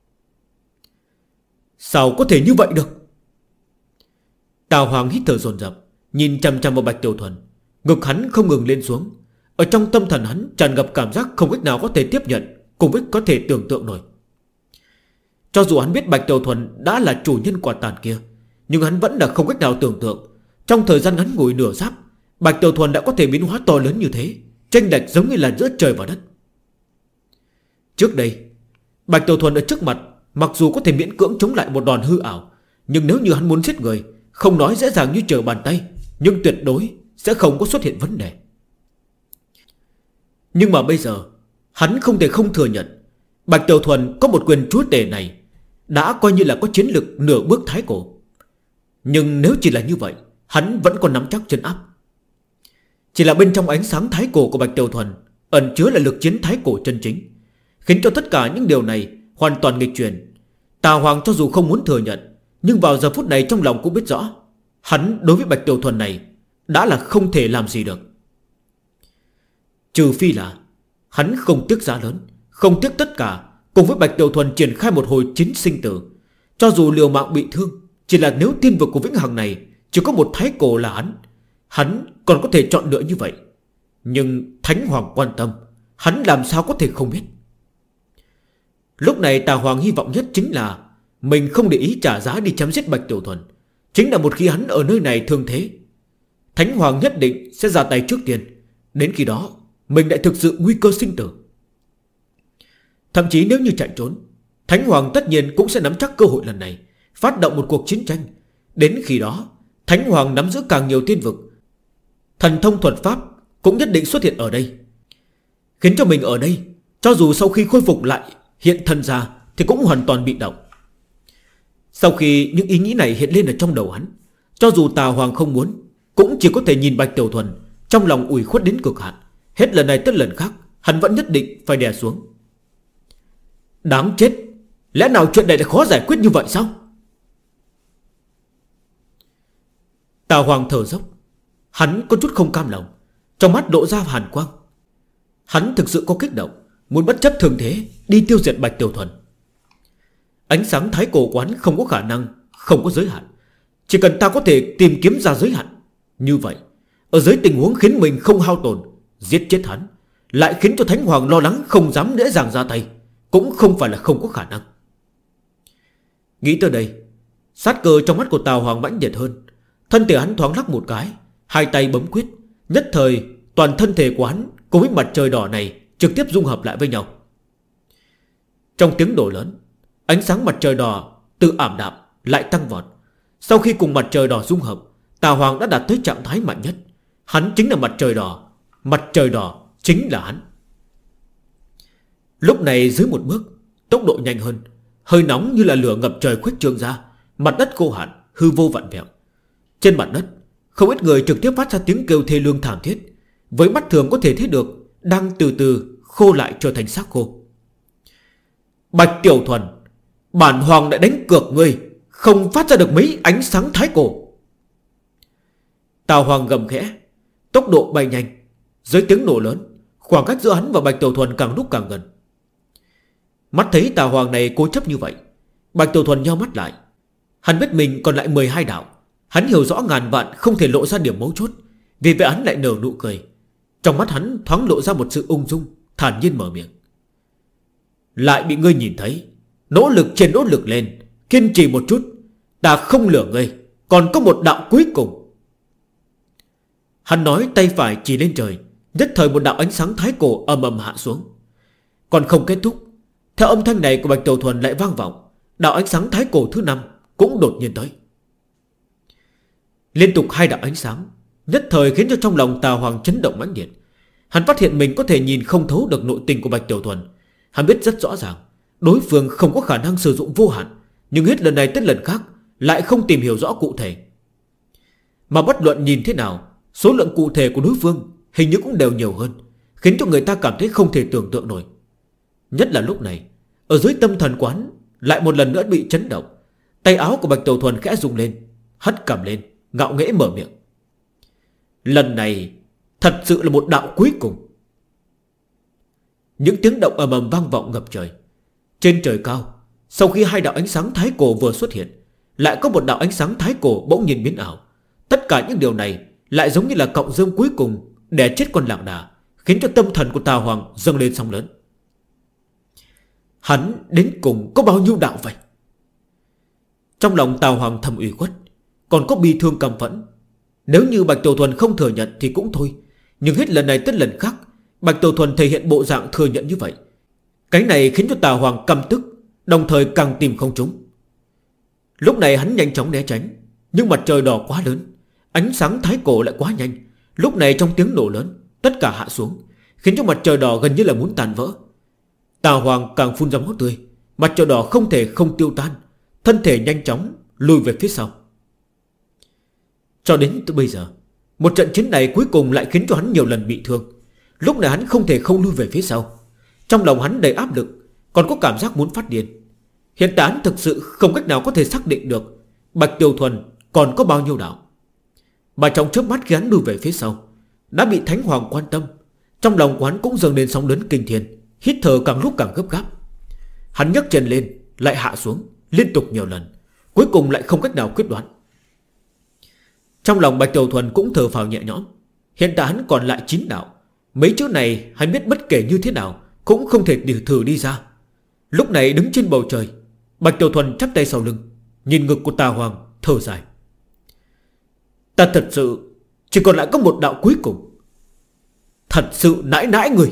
Sao có thể như vậy được? Tà Hoàng hít thở dồn dập, nhìn chằm chằm vào Bạch Tiểu Thuần. Ngực hắn không ngừng lên xuống. Ở trong tâm thần hắn tràn ngập cảm giác không cách nào có thể tiếp nhận, cùng với có thể tưởng tượng nổi. Cho dù hắn biết Bạch Tiểu Thuần đã là chủ nhân quả tàn kia, nhưng hắn vẫn là không cách nào tưởng tượng trong thời gian ngắn ngủi nửa giáp, Bạch Tiểu Thuần đã có thể biến hóa to lớn như thế, chênh lệch giống như là giữa trời và đất. Trước đây, Bạch Tiểu Thuần ở trước mặt mặc dù có thể miễn cưỡng chống lại một đòn hư ảo, nhưng nếu như hắn muốn giết người, không nói dễ dàng như trở bàn tay, nhưng tuyệt đối sẽ không có xuất hiện vấn đề. Nhưng mà bây giờ, hắn không thể không thừa nhận Bạch Tiểu Thuần có một quyền chúa tể này đã coi như là có chiến lực nửa bước thái cổ. Nhưng nếu chỉ là như vậy, hắn vẫn còn nắm chắc chân áp. Chỉ là bên trong ánh sáng thái cổ của Bạch Tiểu Thuần ẩn chứa là lực chiến thái cổ chân chính, khiến cho tất cả những điều này hoàn toàn nghịch chuyển. Tà Hoàng cho dù không muốn thừa nhận, nhưng vào giờ phút này trong lòng cũng biết rõ, hắn đối với Bạch Tiểu Thuần này đã là không thể làm gì được. Trừ phi là hắn không tiếc giá lớn, không tiếc tất cả, cùng với Bạch Tiểu Thuần triển khai một hồi chiến sinh tử. Cho dù liều mạng bị thương, chỉ là nếu tiên vực của Vĩnh Hằng này chỉ có một thái cổ là hắn còn có thể chọn lựa như vậy. Nhưng Thánh Hoàng quan tâm, hắn làm sao có thể không biết. Lúc này Tà Hoàng hy vọng nhất chính là mình không để ý trả giá đi chém giết Bạch Tiểu Thuần. Chính là một khi hắn ở nơi này thương thế, Thánh Hoàng nhất định sẽ ra tay trước tiên. Đến khi đó mình lại thực sự nguy cơ sinh tử. Thậm chí nếu như chạy trốn, Thánh Hoàng tất nhiên cũng sẽ nắm chắc cơ hội lần này, phát động một cuộc chiến tranh. Đến khi đó Thánh Hoàng nắm giữ càng nhiều tiên vực, thần thông thuật pháp cũng nhất định xuất hiện ở đây, khiến cho mình ở đây, cho dù sau khi khôi phục lại hiện thân ra, thì cũng hoàn toàn bị động. Sau khi những ý nghĩ này hiện lên ở trong đầu hắn, cho dù Tà Hoàng không muốn, cũng chỉ có thể nhìn Bạch Tiểu Thuần, trong lòng ủy khuất đến cực hạn. Hết lần này tới lần khác, hắn vẫn nhất định phải đè xuống. Đáng chết, lẽ nào chuyện này lại khó giải quyết như vậy sao? Tào Hoàng thở dốc. Hắn có chút không cam lòng, trong mắt lộ ra hàn quang. Hắn thực sự có kích động, muốn bất chấp thường thế đi tiêu diệt Bạch Tiểu Thuần. Ánh sáng thái cổ quán không có khả năng, không có giới hạn. Chỉ cần ta có thể tìm kiếm ra giới hạn, như vậy ở dưới tình huống khiến mình không hao tổn, giết chết hắn, lại khiến cho Thánh Hoàng lo lắng không dám dễ dàng ra tay, cũng không phải là không có khả năng. Nghĩ tới đây, sát cơ trong mắt của Tào Hoàng mãnh liệt hơn. Thân thể hắn thoáng lắc một cái, hai tay bấm quyết, nhất thời toàn thân thể của hắn cùng với mặt trời đỏ này trực tiếp dung hợp lại với nhau. Trong tiếng nổ lớn, ánh sáng mặt trời đỏ từ ảm đạm lại tăng vọt. Sau khi cùng mặt trời đỏ dung hợp, Tào Hoàng đã đạt tới trạng thái mạnh nhất. Hắn chính là mặt trời đỏ, mặt trời đỏ chính là hắn. Lúc này dưới một bước, tốc độ nhanh hơn, hơi nóng như là lửa ngập trời khuếch trương ra. Mặt đất khô hạn, hư vô vặn vẹo. Trên mặt đất, không ít người trực tiếp phát ra tiếng kêu thê lương thảm thiết. Với mắt thường có thể thấy được đang từ từ khô lại trở thành xác khô. Bạch Tiểu Thuần, bản hoàng đã đánh cược ngươi không phát ra được mấy ánh sáng thái cổ. Tào Hoàng gầm khẽ, tốc độ bay nhanh. Dưới tiếng nổ lớn, khoảng cách giữa hắn và Bạch Tiểu Thuần càng lúc càng gần. Mắt thấy Tào Hoàng này cố chấp như vậy, Bạch Tiểu Thuần nheo mắt lại. Hắn biết mình còn lại 12 đạo. Hắn hiểu rõ ngàn vạn không thể lộ ra điểm mấu chốt. Vì vậy hắn lại nở nụ cười. Trong mắt hắn thoáng lộ ra một sự ung dung, thản nhiên mở miệng. Lại bị ngươi nhìn thấy. Nỗ lực trên nỗ lực lên, kiên trì một chút. Ta không lừa ngươi, còn có một đạo cuối cùng. Hắn nói tay phải chỉ lên trời. Nhất thời một đạo ánh sáng thái cổ ầm ầm hạ xuống. Còn không kết thúc, theo âm thanh này của Bạch Tiểu Thuần lại vang vọng, đạo ánh sáng thái cổ thứ 5 cũng đột nhiên tới. Liên tục hai đạo ánh sáng, nhất thời khiến cho trong lòng Tào Hoàng chấn động mãnh liệt. Hắn phát hiện mình có thể nhìn không thấu được nội tình của Bạch Tiểu Thuần. Hắn biết rất rõ ràng đối phương không có khả năng sử dụng vô hạn, nhưng hết lần này tới lần khác lại không tìm hiểu rõ cụ thể. Mà bất luận nhìn thế nào, số lượng cụ thể của đối phương hình như cũng đều nhiều hơn, khiến cho người ta cảm thấy không thể tưởng tượng nổi. Nhất là lúc này, ở dưới tâm thần quán lại một lần nữa bị chấn động. Tay áo của Bạch Tiểu Thuần khẽ rung lên, hất cằm lên, ngạo nghễ mở miệng. Lần này thật sự là một đạo cuối cùng. Những tiếng động ầm ầm vang vọng ngập trời. Trên trời cao, sau khi hai đạo ánh sáng thái cổ vừa xuất hiện, lại có một đạo ánh sáng thái cổ bỗng nhiên biến ảo. Tất cả những điều này lại giống như là cọng rơm cuối cùng để chết con lạc đà, khiến cho tâm thần của Tào Hoàng dâng lên sóng lớn. Hắn đến cùng có bao nhiêu đạo vậy? Trong lòng Tào Hoàng thầm ủy khuất, còn có bi thương căm phẫn. Nếu như Bạch Tiểu Thuần không thừa nhận thì cũng thôi, nhưng hết lần này tới lần khác Bạch Tiểu Thuần thể hiện bộ dạng thừa nhận như vậy. Cái này khiến cho Tào Hoàng căm tức, đồng thời càng tìm không trúng. Lúc này hắn nhanh chóng né tránh, nhưng mặt trời đỏ quá lớn, ánh sáng thái cổ lại quá nhanh. Lúc này trong tiếng nổ lớn, tất cả hạ xuống, khiến cho mặt trời đỏ gần như là muốn tàn vỡ. Tào Hoàng càng phun ra máu tươi. Mặt trời đỏ không thể không tiêu tan, thân thể nhanh chóng lùi về phía sau. Cho đến từ bây giờ, một trận chiến này cuối cùng lại khiến cho hắn nhiều lần bị thương. Lúc này hắn không thể không lùi về phía sau. Trong lòng hắn đầy áp lực, còn có cảm giác muốn phát điên. Hiện tại hắn thực sự không cách nào có thể xác định được Bạch Tiểu Thuần còn có bao nhiêu đạo. Mà trong chớp mắt khi hắn lùi về phía sau, đã bị Thánh Hoàng quan tâm. Trong lòng của hắn cũng dâng lên sóng lớn kinh thiên, hít thở càng lúc càng gấp gáp. Hắn nhấc chân lên, lại hạ xuống, liên tục nhiều lần, cuối cùng lại không cách nào quyết đoán. Trong lòng Bạch Tiểu Thuần cũng thở phào nhẹ nhõm. Hiện tại hắn còn lại 9 đạo. Mấy chữ này hắn biết bất kể như thế nào cũng không thể thử đi ra. Lúc này đứng trên bầu trời, Bạch Tiểu Thuần chắp tay sau lưng, nhìn ngực của Tào Hoàng thở dài. Ta thật sự chỉ còn lại có một đạo cuối cùng. Thật sự nãi nãi người.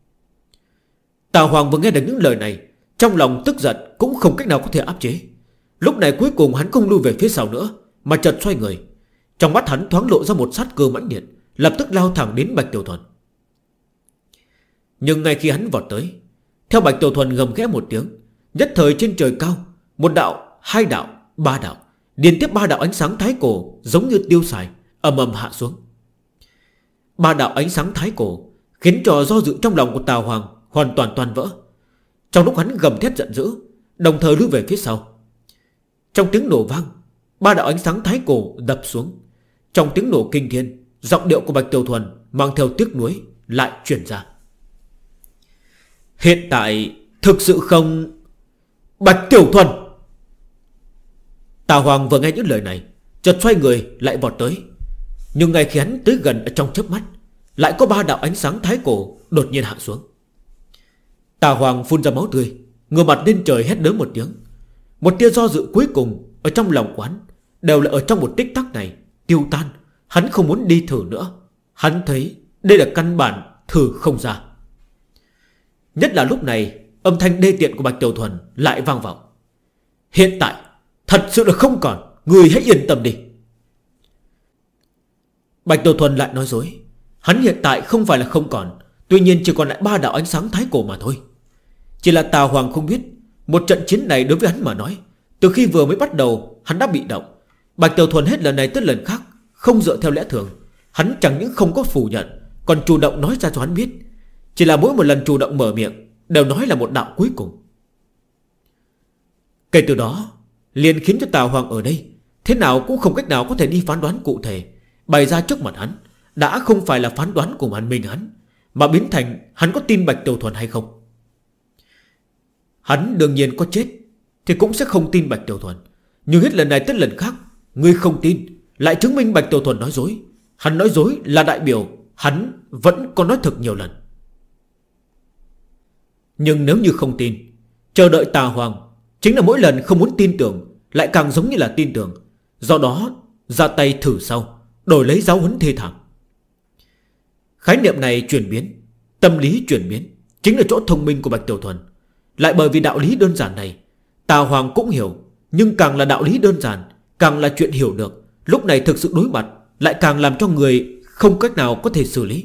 Tào Hoàng vừa nghe được những lời này, trong lòng tức giận cũng không cách nào có thể áp chế. Lúc này cuối cùng hắn không lùi về phía sau nữa, mà chợt xoay người. Trong mắt hắn thoáng lộ ra một sát cơ mãnh liệt, lập tức lao thẳng đến Bạch Tiểu Thuần. Nhưng ngay khi hắn vọt tới, theo Bạch Tiểu Thuần gầm khẽ một tiếng, nhất thời trên trời cao, một đạo, hai đạo, ba đạo, liên tiếp 3 đạo ánh sáng thái cổ giống như tiêu xài ầm ầm hạ xuống. 3 đạo ánh sáng thái cổ khiến cho do dự trong lòng của Tào Hoàng hoàn toàn tan vỡ. Trong lúc hắn gầm thét giận dữ, đồng thời lùi về phía sau. Trong tiếng nổ vang, 3 đạo ánh sáng thái cổ đập xuống. Trong tiếng nổ kinh thiên, giọng điệu của Bạch Tiểu Thuần mang theo tiếc nuối lại truyền ra. Hiện tại thực sự không... Bạch Tiểu Thuần! Tà Hoàng vừa nghe những lời này, chợt xoay người lại vọt tới. Nhưng ngay khi hắn tới gần ở trong chớp mắt, lại có 3 đạo ánh sáng thái cổ đột nhiên hạ xuống. Tà Hoàng phun ra máu tươi, ngửa mặt lên trời hét lớn một tiếng. Một tia do dự cuối cùng ở trong lòng quán đều là ở trong một tích tắc này tiêu tan. Hắn không muốn đi thử nữa. Hắn thấy đây là căn bản thử không ra. Nhất là lúc này, âm thanh đê tiện của Bạch Tiểu Thuần lại vang vọng. Hiện tại thật sự là không còn, người hãy yên tâm đi. Bạch Tiểu Thuần lại nói dối. Hắn hiện tại không phải là không còn, tuy nhiên chỉ còn lại 3 đạo ánh sáng thái cổ mà thôi. Chỉ là Tà Hoàng không biết, một trận chiến này đối với hắn mà nói, từ khi vừa mới bắt đầu hắn đã bị động. Bạch Tiểu Thuần hết lần này tới lần khác không dựa theo lẽ thường. Hắn chẳng những không có phủ nhận, còn chủ động nói ra cho hắn biết. Chỉ là mỗi một lần chủ động mở miệng đều nói là một đạo cuối cùng. Kể từ đó liền khiến cho Tà Hoàng ở đây thế nào cũng không cách nào có thể đi phán đoán cụ thể. Bày ra trước mặt hắn đã không phải là phán đoán của mình hắn, mà biến thành hắn có tin Bạch Tiểu Thuần hay không. Hắn đương nhiên có chết thì cũng sẽ không tin Bạch Tiểu Thuần. Nhưng hết lần này tới lần khác, ngươi không tin lại chứng minh Bạch Tiểu Thuần nói dối. Hắn nói dối là đại biểu hắn vẫn còn nói thật nhiều lần. Nhưng nếu như không tin, chờ đợi Tà Hoàng chính là mỗi lần không muốn tin tưởng lại càng giống như là tin tưởng. Do đó ra tay thử sau, đổi lấy giáo huấn thê thảm. Khái niệm này chuyển biến, tâm lý chuyển biến, chính là chỗ thông minh của Bạch Tiểu Thuần. Lại bởi vì đạo lý đơn giản này, Tà Hoàng cũng hiểu. Nhưng càng là đạo lý đơn giản, càng là chuyện hiểu được, lúc này thực sự đối mặt lại càng làm cho người không cách nào có thể xử lý.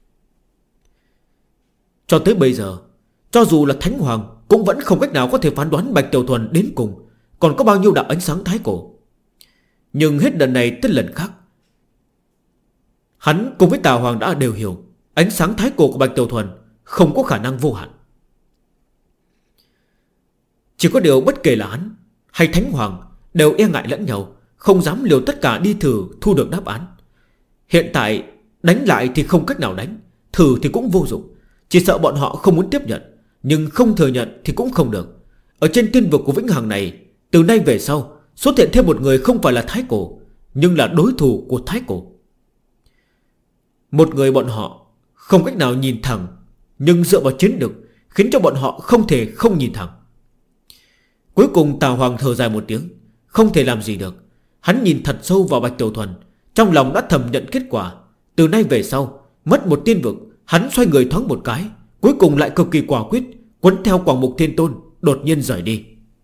Cho tới bây giờ, cho dù là Thánh Hoàng cũng vẫn không cách nào có thể phán đoán Bạch Tiểu Thuần đến cùng còn có bao nhiêu đạo ánh sáng thái cổ. Nhưng hết lần này tới lần khác, hắn cùng với Tà Hoàng đã đều hiểu ánh sáng thái cổ của Bạch Tiểu Thuần không có khả năng vô hạn. Chỉ có điều bất kể là hắn hay Thánh Hoàng đều e ngại lẫn nhau, không dám liều tất cả đi thử thu được đáp án. Hiện tại đánh lại thì không cách nào đánh, thử thì cũng vô dụng. Chỉ sợ bọn họ không muốn tiếp nhận, nhưng không thừa nhận thì cũng không được. Ở trên tiên vực của Vĩnh Hằng này, từ nay về sau xuất hiện thêm một người không phải là Thái Cổ, nhưng là đối thủ của Thái Cổ. Một người bọn họ không cách nào nhìn thẳng, nhưng dựa vào chiến lược khiến cho bọn họ không thể không nhìn thẳng. Cuối cùng Tà Hoàng thở dài một tiếng, không thể làm gì được. Hắn nhìn thật sâu vào Bạch Tiểu Thuần, trong lòng đã thầm nhận kết quả. Từ nay về sau, mất một tiên vực, hắn xoay người thoáng một cái, cuối cùng lại cực kỳ quả quyết, quấn theo Quảng Mục Thiên Tôn đột nhiên rời đi.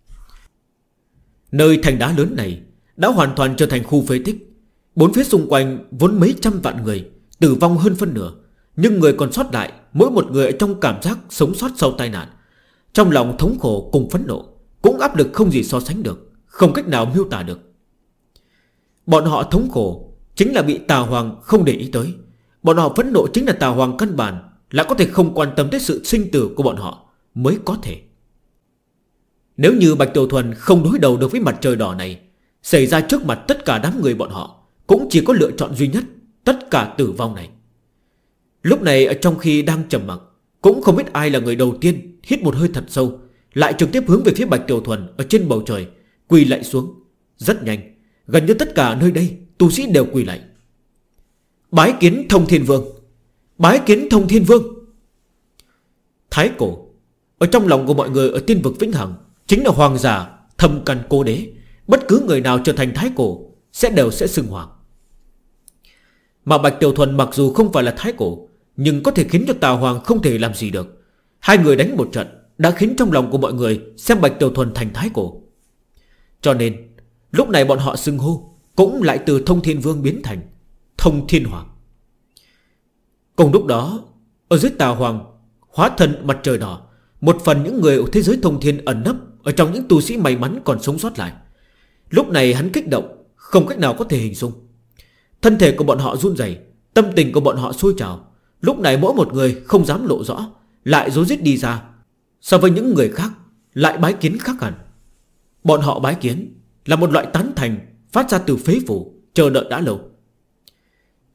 Nơi thành đá lớn này đã hoàn toàn trở thành khu phế tích. Bốn phía xung quanh vốn mấy trăm vạn người, tử vong hơn phân nửa. Nhưng người còn sót lại, mỗi một người ở trong cảm giác sống sót sau tai nạn, trong lòng thống khổ cùng phẫn nộ, cũng áp lực không gì so sánh được, không cách nào miêu tả được. Bọn họ thống khổ chính là bị Tà Hoàng không để ý tới. Bọn họ phẫn nộ chính là Tà Hoàng căn bản là có thể không quan tâm tới sự sinh tử của bọn họ mới có thể. Nếu như Bạch Tiểu Thuần không đối đầu được với mặt trời đỏ này, xảy ra trước mặt tất cả đám người bọn họ, cũng chỉ có lựa chọn duy nhất, tất cả tử vong này. Lúc này ở trong khi đang trầm mặc, cũng không biết ai là người đầu tiên hít một hơi thật sâu, lại trực tiếp hướng về phía Bạch Tiểu Thuần ở trên bầu trời, quỳ lạy xuống. Rất nhanh, gần như tất cả nơi đây tu sĩ đều quỳ lạy. Bái kiến Thông Thiên Vương, bái kiến Thông Thiên Vương. Thái Cổ ở trong lòng của mọi người ở tiên vực Vĩnh Hằng chính là hoàng giả thâm căn cố đế. Bất cứ người nào trở thành Thái Cổ đều sẽ xưng hoàng. Mà Bạch Tiểu Thuần mặc dù không phải là Thái Cổ, nhưng có thể khiến cho Tà Hoàng không thể làm gì được. Hai người đánh một trận đã khiến trong lòng của mọi người xem Bạch Tiểu Thuần thành Thái Cổ. Cho nên lúc này bọn họ xưng hô cũng lại từ Thông Thiên Vương biến thành Thông Thiên Hoàng. Cùng lúc đó, ở dưới Tà Hoàng hóa thân mặt trời đỏ, một phần những người ở thế giới thông thiên ẩn nấp ở trong những tu sĩ may mắn còn sống sót lại. Lúc này hắn kích động, không cách nào có thể hình dung. Thân thể của bọn họ run rẩy, tâm tình của bọn họ sôi trào. Lúc này mỗi một người không dám lộ rõ, lại rối rít đi ra. So với những người khác lại bái kiến khác hẳn. Bọn họ bái kiến là một loại tán thành phát ra từ phế phủ, chờ đợi đã lâu.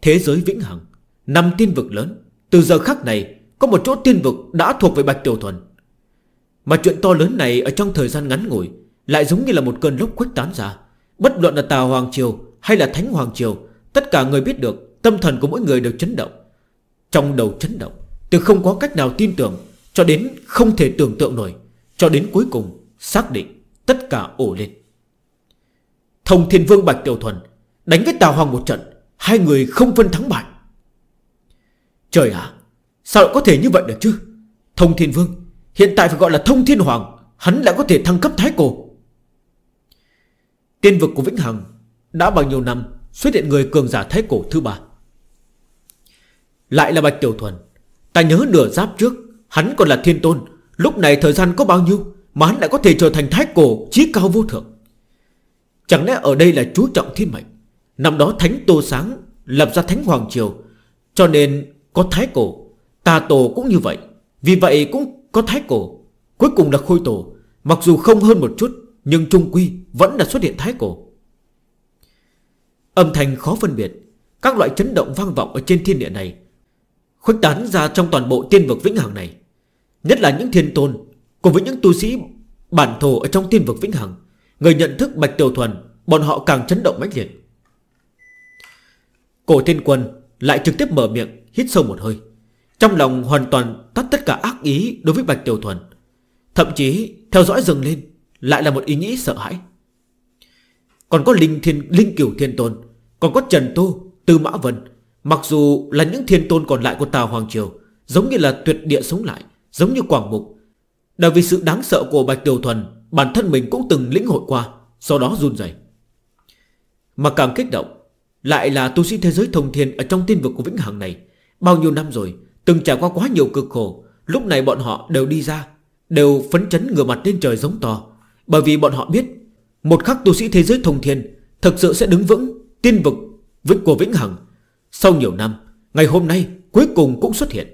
thế giới vĩnh hằng, 5 tiên vực lớn. Từ giờ khắc này có một chỗ tiên vực đã thuộc về Bạch Tiểu Thuần. Mà chuyện to lớn này ở trong thời gian ngắn ngủi lại giống như là một cơn lốc khuếch tán ra. Bất luận là Tà Hoàng Triều hay là Thánh Hoàng Triều, tất cả người biết được, tâm thần của mỗi người đều chấn động. Trong đầu chấn động, từ không có cách nào tin tưởng cho đến không thể tưởng tượng nổi, cho đến cuối cùng xác định tất cả ổ lên. Thông Thiên Vương Bạch Tiểu Thuần đánh với Tà Hoàng một trận, hai người không phân thắng bại. Trời ạ, sao lại có thể như vậy được chứ? Thông Thiên Vương hiện tại phải gọi là Thông Thiên Hoàng, hắn lại có thể thăng cấp Thái Cổ. Tiên vực của Vĩnh Hằng đã bao nhiêu năm xuất hiện người cường giả Thái Cổ thứ 3. Lại là Bạch Tiểu Thuần. Ta nhớ nửa giáp trước hắn còn là Thiên Tôn. Lúc này thời gian có bao nhiêu mà hắn lại có thể trở thành Thái Cổ chí cao vô thượng? Chẳng lẽ ở đây là chú trọng thiên mệnh? Năm đó Thánh Tô Sáng lập ra Thánh Hoàng Triều, cho nên có Thái Cổ. Tà Tổ cũng như vậy, vì vậy cũng có Thái Cổ. Cuối cùng là Khôi Tổ, mặc dù không hơn một chút, nhưng chung quy vẫn là xuất hiện Thái Cổ. Âm thanh khó phân biệt, các loại chấn động vang vọng ở trên thiên địa này, khuếch tán ra trong toàn bộ tiên vực Vĩnh Hằng này. Nhất là những thiên tôn cùng với những tu sĩ bản thổ ở trong tiên vực Vĩnh Hằng, người nhận thức Bạch Tiểu Thuần, bọn họ càng chấn động mãnh liệt. Cổ Thiên Quân lại trực tiếp mở miệng, hít sâu một hơi, trong lòng hoàn toàn tắt tất cả ác ý đối với Bạch Tiểu Thuần. Thậm chí theo dõi dừng lên lại là một ý nghĩ sợ hãi. Còn có Linh Cửu Thiên Tôn, còn có Trần Tô, Tư Mã Vân, mặc dù là những thiên tôn còn lại của Tà Hoàng Triều, giống như là tuyệt địa sống lại, giống như Quảng Mục. Bởi vì sự đáng sợ của Bạch Tiểu Thuần, bản thân mình cũng từng lĩnh hội qua, sau đó run rẩy. Mà càng kích động lại là tu sĩ thế giới thông thiên ở trong tiên vực của Vĩnh Hằng này. Bao nhiêu năm rồi, từng trải qua quá nhiều cực khổ, lúc này bọn họ đều đi ra, đều phấn chấn ngửa mặt lên trời giống to. Bởi vì bọn họ biết, một khắc tu sĩ thế giới thông thiên thực sự sẽ đứng vững tiên vực của Vĩnh Hằng. Sau nhiều năm, ngày hôm nay cuối cùng cũng xuất hiện.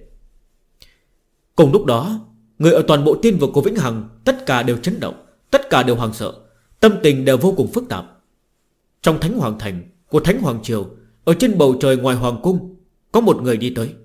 Cùng lúc đó, người ở toàn bộ tiên vực của Vĩnh Hằng tất cả đều chấn động, tất cả đều hoảng sợ, tâm tình đều vô cùng phức tạp. Trong Thánh Hoàng Thành của Thánh Hoàng Triều, ở trên bầu trời ngoài Hoàng Cung, có một người đi tới.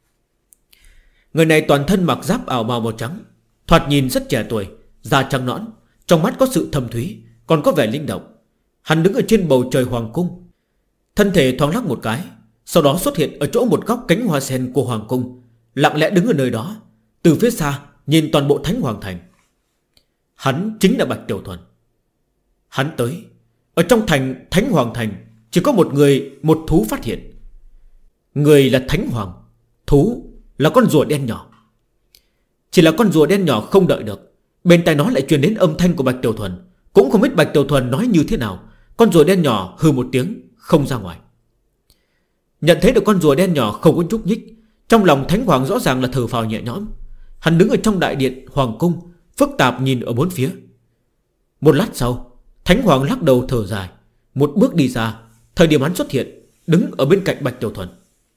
Người này toàn thân mặc giáp ảo bào màu trắng, thoạt nhìn rất trẻ tuổi, da trắng nõn, trong mắt có sự thâm thúy, còn có vẻ linh động. Hắn đứng ở trên bầu trời Hoàng Cung, thân thể thoáng lắc một cái, sau đó xuất hiện ở chỗ một góc cánh hoa sen của Hoàng Cung, lặng lẽ đứng ở nơi đó, từ phía xa nhìn toàn bộ Thánh Hoàng Thành. Hắn chính là Bạch Tiểu Thuần. Hắn tới, ở trong thành Thánh Hoàng Thành chỉ có một người, một thú phát hiện. Người là Thánh Hoàng, thú là con rùa đen nhỏ. Chỉ là con rùa đen nhỏ không đợi được, bên tai nó lại truyền đến âm thanh của Bạch Tiểu Thuần. Cũng không biết Bạch Tiểu Thuần nói như thế nào, con rùa đen nhỏ hừ một tiếng không ra ngoài. Nhận thấy được con rùa đen nhỏ không có nhúc nhích, trong lòng Thánh Hoàng rõ ràng là thở phào nhẹ nhõm. Hắn đứng ở trong đại điện Hoàng Cung, phức tạp nhìn ở bốn phía. Một lát sau, Thánh Hoàng lắc đầu thở dài, một bước đi ra. Thời điểm hắn xuất hiện, đứng ở bên cạnh Bạch Tiểu Thuần.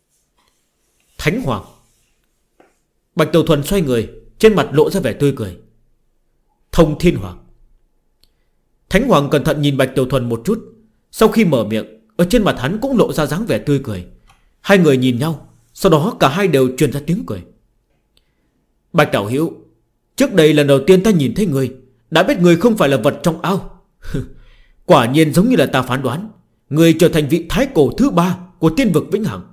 Thánh Hoàng. Bạch Tiểu Thuần xoay người, trên mặt lộ ra vẻ tươi cười. Thông Thiên Hoàng. Thánh Hoàng cẩn thận nhìn Bạch Tiểu Thuần một chút, sau khi mở miệng, ở trên mặt hắn cũng lộ ra dáng vẻ tươi cười. Hai người nhìn nhau, sau đó cả hai đều truyền ra tiếng cười. Bạch Đạo Hữu, trước đây lần đầu tiên ta nhìn thấy người, đã biết người không phải là vật trong ao. Quả nhiên giống như là ta phán đoán, người trở thành vị Thái Cổ thứ 3 của tiên vực Vĩnh Hằng.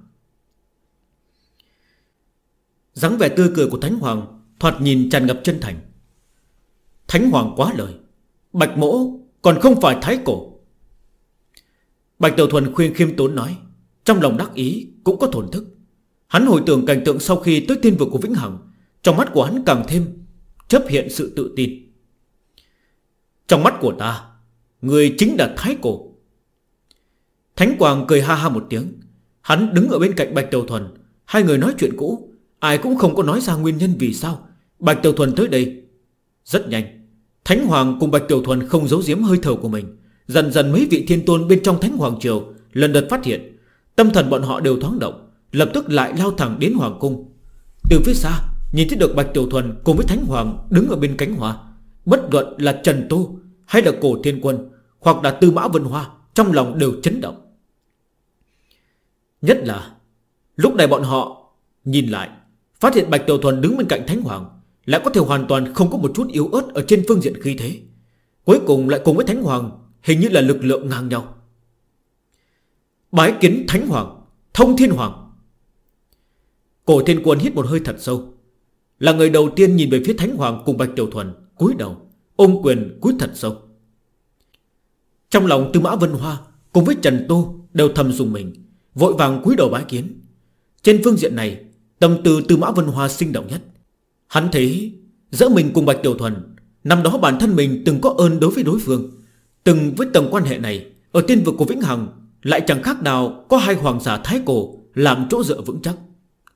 Dáng vẻ tươi cười của Thánh Hoàng thoạt nhìn tràn ngập chân thành. Thánh Hoàng quá lời, Bạch Mỗ còn không phải Thái Cổ. Bạch Tiểu Thuần khuyên khiêm tốn nói, trong lòng đắc ý cũng có thổn thức. Hắn hồi tưởng cảnh tượng sau khi tới tiên vực của Vĩnh Hằng, trong mắt của hắn càng thêm chấp hiện sự tự tin. Trong mắt của ta, người chính là Thái Cổ. Thánh Hoàng cười ha ha một tiếng. Hắn đứng ở bên cạnh Bạch Tiểu Thuần, hai người nói chuyện cũ, ai cũng không có nói ra nguyên nhân vì sao Bạch Tiểu Thuần tới đây. Rất nhanh, Thánh Hoàng cùng Bạch Tiểu Thuần không giấu giếm hơi thở của mình. Dần dần mấy vị thiên tôn bên trong Thánh Hoàng Triều lần lượt phát hiện, tâm thần bọn họ đều thoáng động, lập tức lại lao thẳng đến Hoàng Cung. Từ phía xa nhìn thấy được Bạch Tiểu Thuần cùng với Thánh Hoàng đứng ở bên cánh hoa, bất luận là Trần Tô hay là Cổ Thiên Quân hoặc là Tư Mã Vân Hoa, trong lòng đều chấn động. Nhất là lúc này bọn họ nhìn lại, phát hiện Bạch Tiểu Thuần đứng bên cạnh Thánh Hoàng lại có thể hoàn toàn không có một chút yếu ớt ở trên phương diện khí thế. Cuối cùng lại cùng với Thánh Hoàng hình như là lực lượng ngang nhau. Bái kiến Thánh Hoàng, Thông Thiên Hoàng. Cổ Thiên Quân hít một hơi thật sâu, là người đầu tiên nhìn về phía Thánh Hoàng cùng Bạch Tiểu Thuần, cúi đầu ôm quyền cúi thật sâu. Trong lòng Tư Mã Vân Hoa cùng với Trần Tô đều thầm dùng mình, vội vàng cúi đầu bái kiến. Trên phương diện này, tâm tư Tư Mã Vân Hoa sinh động nhất. Hắn thấy giữa mình cùng Bạch Tiểu Thuần, năm đó bản thân mình từng có ơn đối với đối phương, từng với tầng quan hệ này ở tiên vực của Vĩnh Hằng lại chẳng khác nào có hai hoàng giả thái cổ làm chỗ dựa vững chắc.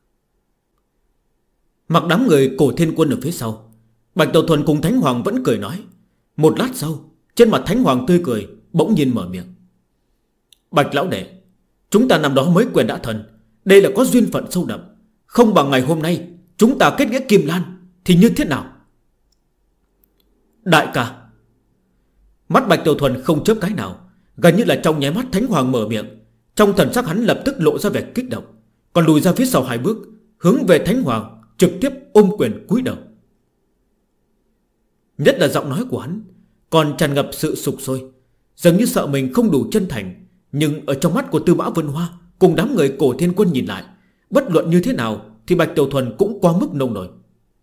Mặc đám người Cổ Thiên Quân ở phía sau, Bạch Tiểu Thuần cùng Thánh Hoàng vẫn cười nói. Một lát sau, trên mặt Thánh Hoàng tươi cười, bỗng nhiên mở miệng. Bạch lão đệ, chúng ta năm đó mới quen đã thân, đây là có duyên phận sâu đậm. Không bằng ngày hôm nay chúng ta kết nghĩa Kim Lan thì như thế nào? Đại ca. Mắt Bạch Tiểu Thuần không chớp cái nào, gần như là trong nháy mắt Thánh Hoàng mở miệng, trong thần sắc hắn lập tức lộ ra vẻ kích động, còn lùi ra phía sau 2 bước, hướng về Thánh Hoàng trực tiếp ôm quyền cúi đầu. Nhất là giọng nói của hắn còn tràn ngập sự sục sôi, dường như sợ mình không đủ chân thành. Nhưng ở trong mắt của Tư Mã Vân Hoa cùng đám người Cổ Thiên Quân nhìn lại, bất luận như thế nào thì Bạch Tiểu Thuần cũng quá mức nông nổi.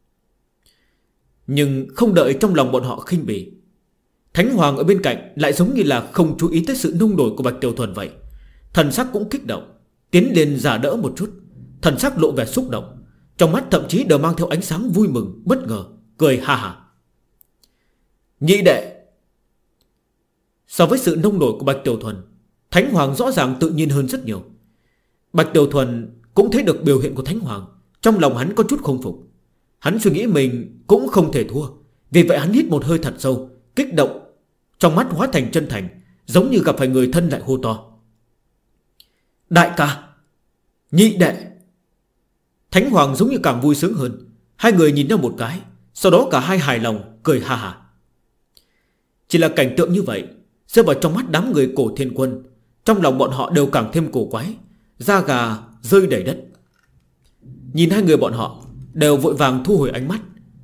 Nhưng không đợi trong lòng bọn họ khinh bỉ, Thánh Hoàng ở bên cạnh lại giống như là không chú ý tới sự nông nổi của Bạch Tiểu Thuần vậy. Thần sắc cũng kích động, tiến lên giả đỡ một chút, thần sắc lộ vẻ xúc động, trong mắt thậm chí đều mang theo ánh sáng vui mừng, bất ngờ, cười ha ha. Nhị đệ. So với sự nông nổi của Bạch Tiểu Thuần, Thánh Hoàng rõ ràng tự nhiên hơn rất nhiều. Bạch Tiểu Thuần cũng thấy được biểu hiện của Thánh Hoàng, trong lòng hắn có chút không phục. Hắn suy nghĩ mình cũng không thể thua, vì vậy hắn hít một hơi thật sâu, kích động, trong mắt hóa thành chân thành, giống như gặp phải người thân lại hô to. Đại ca, nhị đệ. Thánh Hoàng giống như càng vui sướng hơn. Hai người nhìn nhau một cái, sau đó cả hai hài lòng, cười ha ha. Chỉ là cảnh tượng như vậy rơi vào trong mắt đám người Cổ Thiên Quân, trong lòng bọn họ đều càng thêm cổ quái, da gà rơi đầy đất. Nhìn hai người bọn họ đều vội vàng thu hồi ánh mắt.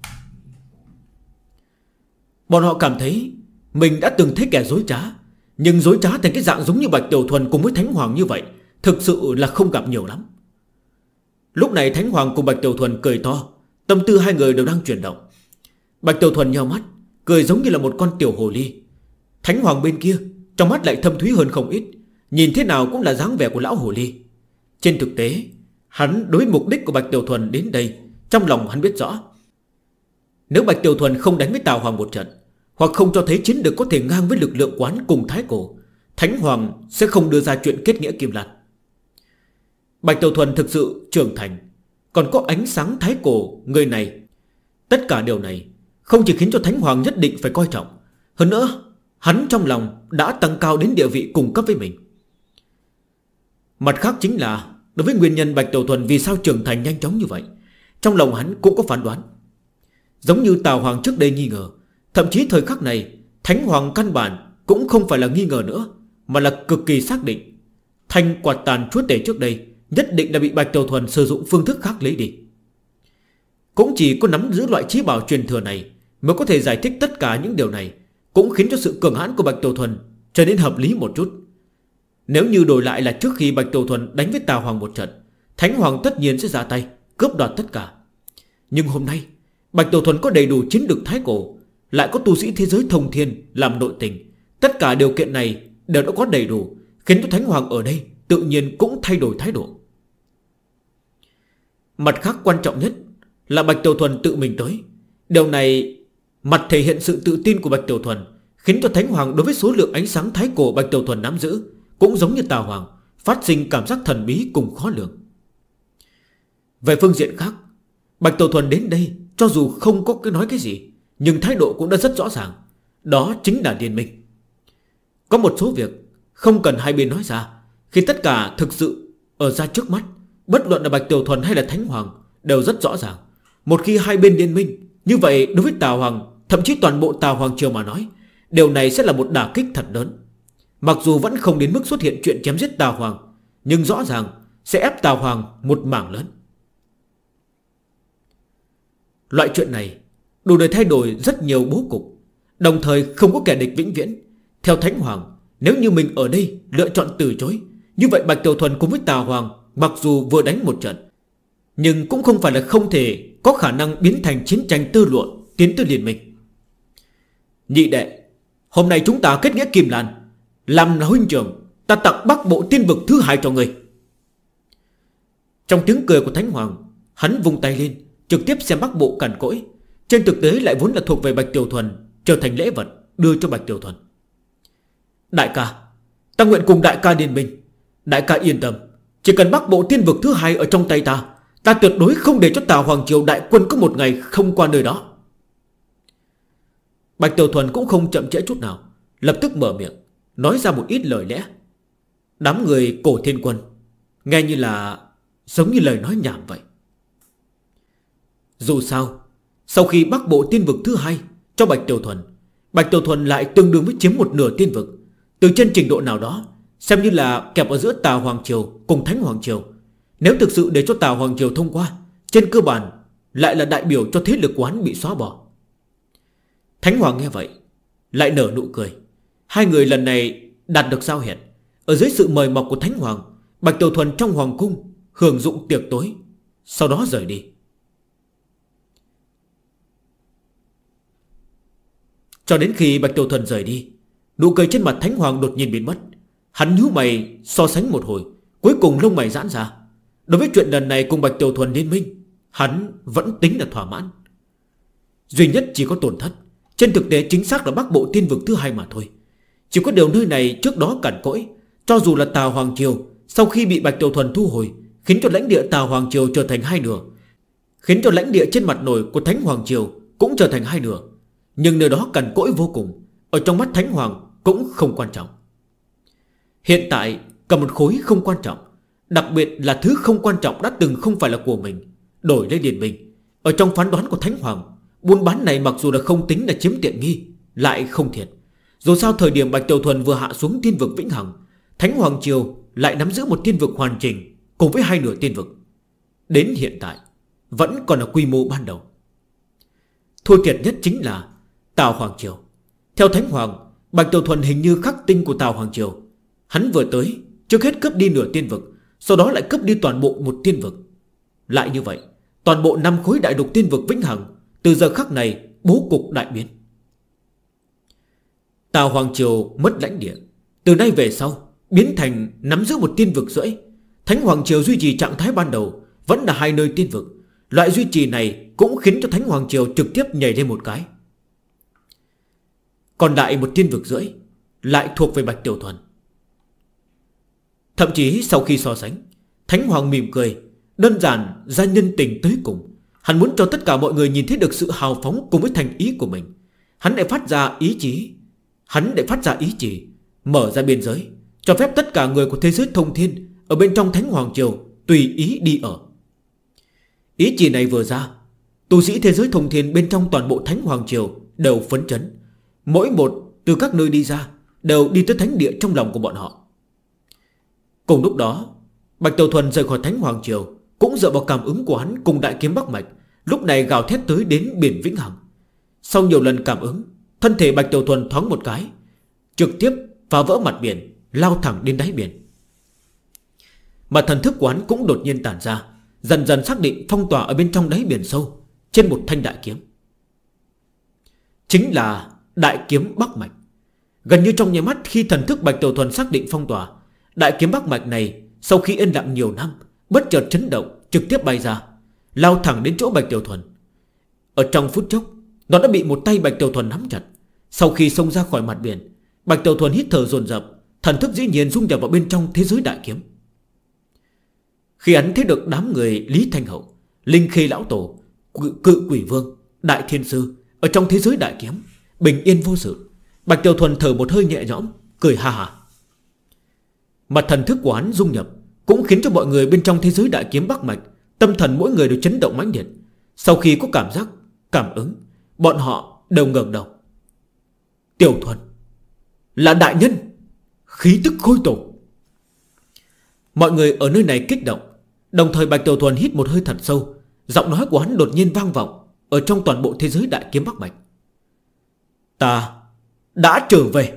Bọn họ cảm thấy mình đã từng thấy kẻ dối trá, nhưng dối trá thành cái dạng giống như Bạch Tiểu Thuần cùng với Thánh Hoàng như vậy thực sự là không gặp nhiều lắm. Lúc này Thánh Hoàng cùng Bạch Tiểu Thuần cười to, tâm tư hai người đều đang chuyển động. Bạch Tiểu Thuần nheo mắt, cười giống như là một con tiểu hồ ly. Thánh Hoàng bên kia trong mắt lại thâm thúy hơn không ít, nhìn thế nào cũng là dáng vẻ của lão hồ ly. Trên thực tế, hắn đối mục đích của Bạch Tiểu Thuần đến đây, trong lòng hắn biết rõ. Nếu Bạch Tiểu Thuần không đánh với Tào Hoàng một trận, hoặc không cho thấy chiến lược có thể ngang với lực lượng quán cùng Thái Cổ, Thánh Hoàng sẽ không đưa ra chuyện kết nghĩa Kim Lan. Bạch Tiểu Thuần thực sự trưởng thành, còn có ánh sáng Thái Cổ người này. Tất cả điều này không chỉ khiến cho Thánh Hoàng nhất định phải coi trọng, hơn nữa hắn trong lòng đã tăng cao đến địa vị cùng cấp với mình. Mặt khác chính là đối với nguyên nhân Bạch Tiểu Thuần vì sao trưởng thành nhanh chóng như vậy, trong lòng hắn cũng có phán đoán. Giống như Tào Hoàng trước đây nghi ngờ, thậm chí thời khắc này Thánh Hoàng căn bản cũng không phải là nghi ngờ nữa, mà là cực kỳ xác định. Thanh quạt tàn chúa tể trước đây nhất định là bị Bạch Tiểu Thuần sử dụng phương thức khác lấy đi. Cũng chỉ có nắm giữ loại trí bảo truyền thừa này mới có thể giải thích tất cả những điều này, cũng khiến cho sự cường hãn của Bạch Tiểu Thuần trở nên hợp lý một chút. Nếu như đổi lại là trước khi Bạch Tiểu Thuần đánh với Tào Hoàng một trận, Thánh Hoàng tất nhiên sẽ ra tay cướp đoạt tất cả. Nhưng hôm nay Bạch Tiểu Thuần có đầy đủ chiến lược Thái Cổ, lại có tu sĩ thế giới thông thiên làm nội tình, tất cả điều kiện này đều đã có đầy đủ, khiến cho Thánh Hoàng ở đây tự nhiên cũng thay đổi thái độ. Mặt khác quan trọng nhất là Bạch Tiểu Thuần tự mình tới. Điều này mặt thể hiện sự tự tin của Bạch Tiểu Thuần, khiến cho Thánh Hoàng đối với số lượng ánh sáng Thái Cổ Bạch Tiểu Thuần nắm giữ cũng giống như Tào Hoàng, phát sinh cảm giác thần bí cùng khó lường. Về phương diện khác, Bạch Tiểu Thuần đến đây cho dù không có nói cái gì, nhưng thái độ cũng đã rất rõ ràng. Đó chính là liên minh. Có một số việc không cần hai bên nói ra, khi tất cả thực sự ở ra trước mắt, bất luận là Bạch Tiểu Thuần hay là Thánh Hoàng đều rất rõ ràng. Một khi hai bên liên minh, như vậy đối với Tào Hoàng, thậm chí toàn bộ Tào Hoàng triều mà nói, điều này sẽ là một đả kích thật lớn. Mặc dù vẫn không đến mức xuất hiện chuyện chém giết Tào Hoàng, nhưng rõ ràng sẽ ép Tào Hoàng một mảng lớn. Loại chuyện này đủ để thay đổi rất nhiều bố cục, đồng thời không có kẻ địch vĩnh viễn. Theo Thánh Hoàng, nếu như mình ở đây lựa chọn từ chối, như vậy Bạch Tiểu Thuần cùng với Tào Hoàng mặc dù vừa đánh một trận, nhưng cũng không phải là không thể có khả năng biến thành chiến tranh tơ lụa, tiến tới liên minh. Nhị đệ, hôm nay chúng ta kết nghĩa Kim Lan, làm là huynh trưởng, ta tặng Bắc Bộ Tiên Vực thứ 2 cho người. Trong tiếng cười của Thánh Hoàng, hắn vung tay lên, trực tiếp xem Bắc Bộ cằn cỗi. Trên thực tế lại vốn là thuộc về Bạch Tiểu Thuần, trở thành lễ vật đưa cho Bạch Tiểu Thuần. Đại ca, ta nguyện cùng đại ca liên minh. Đại ca yên tâm, chỉ cần Bắc Bộ Tiên Vực thứ 2 ở trong tay ta, ta tuyệt đối không để cho Tào Hoàng Triều đại quân có một ngày không qua nơi đó. Bạch Tiểu Thuần cũng không chậm trễ chút nào, lập tức mở miệng, nói ra một ít lời lẽ. Đám người Cổ Thiên Quân nghe như là giống như lời nói nhảm vậy. Dù sao, sau khi Bắc Bộ Tiên Vực thứ 2 cho Bạch Tiểu Thuần lại tương đương với chiếm một nửa tiên vực. Từ trên trình độ nào đó, xem như là kẹp ở giữa Tào Hoàng Triều cùng Thánh Hoàng Triều. Nếu thực sự để cho Tào Hoàng Triều thông qua, trên cơ bản lại là đại biểu cho thế lực quán bị xóa bỏ. Thánh Hoàng nghe vậy lại nở nụ cười. Hai người lần này đạt được giao hẹn. Ở dưới sự mời mọc của Thánh Hoàng, Bạch Tiểu Thuần trong hoàng cung hưởng dụng tiệc tối, sau đó rời đi. Cho đến khi Bạch Tiểu Thuần rời đi, nụ cười trên mặt Thánh Hoàng đột nhiên biến mất. Hắn nhíu mày so sánh một hồi, cuối cùng lông mày giãn ra. Đối với chuyện lần này cùng Bạch Tiểu Thuần liên minh, hắn vẫn tính là thỏa mãn. Duy nhất chỉ có tổn thất, trên thực tế chính xác là Bắc Bộ Tiên Vực thứ 2 mà thôi. Chỉ có điều nơi này trước đó cằn cỗi, cho dù là Tào Hoàng Triều sau khi bị Bạch Tiểu Thuần thu hồi, khiến cho lãnh địa Tào Hoàng Triều trở thành hai nửa, khiến cho lãnh địa trên mặt nổi của Thánh Hoàng Triều cũng trở thành hai nửa. Nhưng nơi đó cằn cỗi vô cùng, ở trong mắt Thánh Hoàng cũng không quan trọng. Hiện tại cầm một khối không quan trọng, đặc biệt là thứ không quan trọng đã từng không phải là của mình, đổi lấy điền bình. Ở trong phán đoán của Thánh Hoàng, buôn bán này mặc dù là không tính là chiếm tiện nghi, lại không thiệt. Dù sao thời điểm Bạch Tiểu Thuần vừa hạ xuống tiên vực vĩnh hằng, Thánh Hoàng Triều lại nắm giữ một tiên vực hoàn chỉnh cùng với hai nửa tiên vực. Đến hiện tại vẫn còn là quy mô ban đầu. Thua thiệt nhất chính là Tào Hoàng Triều. Theo Thánh Hoàng, Bạch Tiểu Thuần hình như khắc tinh của Tào Hoàng Triều. Hắn vừa tới, trước hết cướp đi nửa tiên vực, sau đó lại cướp đi toàn bộ một tiên vực. Lại như vậy, toàn bộ 5 khối đại đục tiên vực vĩnh hằng từ giờ khắc này bố cục đại biến. Tào Hoàng Triều mất lãnh địa, từ nay về sau biến thành nắm giữ một tiên vực rưỡi. Thánh Hoàng Triều duy trì trạng thái ban đầu, vẫn là hai nơi tiên vực. Loại duy trì này cũng khiến cho Thánh Hoàng Triều trực tiếp nhảy lên một cái. Còn đại một tiên vực rưỡi lại thuộc về Bạch Tiểu Thuần. Thậm chí sau khi so sánh, Thánh Hoàng mỉm cười, đơn giản ra nhân tình tới cùng. Hắn muốn cho tất cả mọi người nhìn thấy được sự hào phóng cùng với thành ý của mình. Hắn lại phát ra ý chí, mở ra biên giới, cho phép tất cả người của thế giới thông thiên ở bên trong Thánh Hoàng Triều tùy ý đi ở. Ý chỉ này vừa ra, tu sĩ thế giới thông thiên bên trong toàn bộ Thánh Hoàng Triều đều phấn chấn. Mỗi một từ các nơi đi ra đều đi tới thánh địa trong lòng của bọn họ. Cùng lúc đó, Bạch Tiểu Thuần rời khỏi Thánh Hoàng Triều cũng dựa vào cảm ứng của hắn cùng đại kiếm Bắc Mạch, lúc này gào thét tới đến biển vĩnh hằng. Sau nhiều lần cảm ứng, thân thể Bạch Tiểu Thuần thoáng một cái, trực tiếp phá vỡ mặt biển, lao thẳng đến đáy biển. Mà thần thức của hắn cũng đột nhiên tản ra, dần dần xác định phong tỏa ở bên trong đáy biển sâu, trên một thanh đại kiếm. Chính là đại kiếm Bắc Mạch. Gần như trong nháy mắt khi thần thức Bạch Tiểu Thuần xác định phong tỏa, đại kiếm Bắc Mạch này sau khi yên lặng nhiều năm, bất chợt chấn động, trực tiếp bay ra, lao thẳng đến chỗ Bạch Tiểu Thuần. Ở trong phút chốc, nó đã bị một tay Bạch Tiểu Thuần nắm chặt. Sau khi xông ra khỏi mặt biển, Bạch Tiểu Thuần hít thở dồn dập, thần thức dĩ nhiên dung nhập vào bên trong thế giới đại kiếm. Khi hắn thấy được đám người Lý Thanh Hậu, Linh Khê Lão Tổ, Cự Quỷ Vương, Đại Thiên Sư ở trong thế giới đại kiếm, bình yên vô sự, Bạch Tiểu Thuần thở một hơi nhẹ nhõm, cười ha ha. Mà thần thức của hắn dung nhập cũng khiến cho mọi người bên trong thế giới đại kiếm Bắc Mạch tâm thần mỗi người đều chấn động mãnh liệt. Sau khi có cảm giác, cảm ứng, bọn họ đều ngẩng đầu. Tiểu Thuần là đại nhân, khí tức khôi tổ. Mọi người ở nơi này kích động. Đồng thời Bạch Tiểu Thuần hít một hơi thật sâu. Giọng nói của hắn đột nhiên vang vọng ở trong toàn bộ thế giới đại kiếm Bắc Mạch. Ta đã trở về.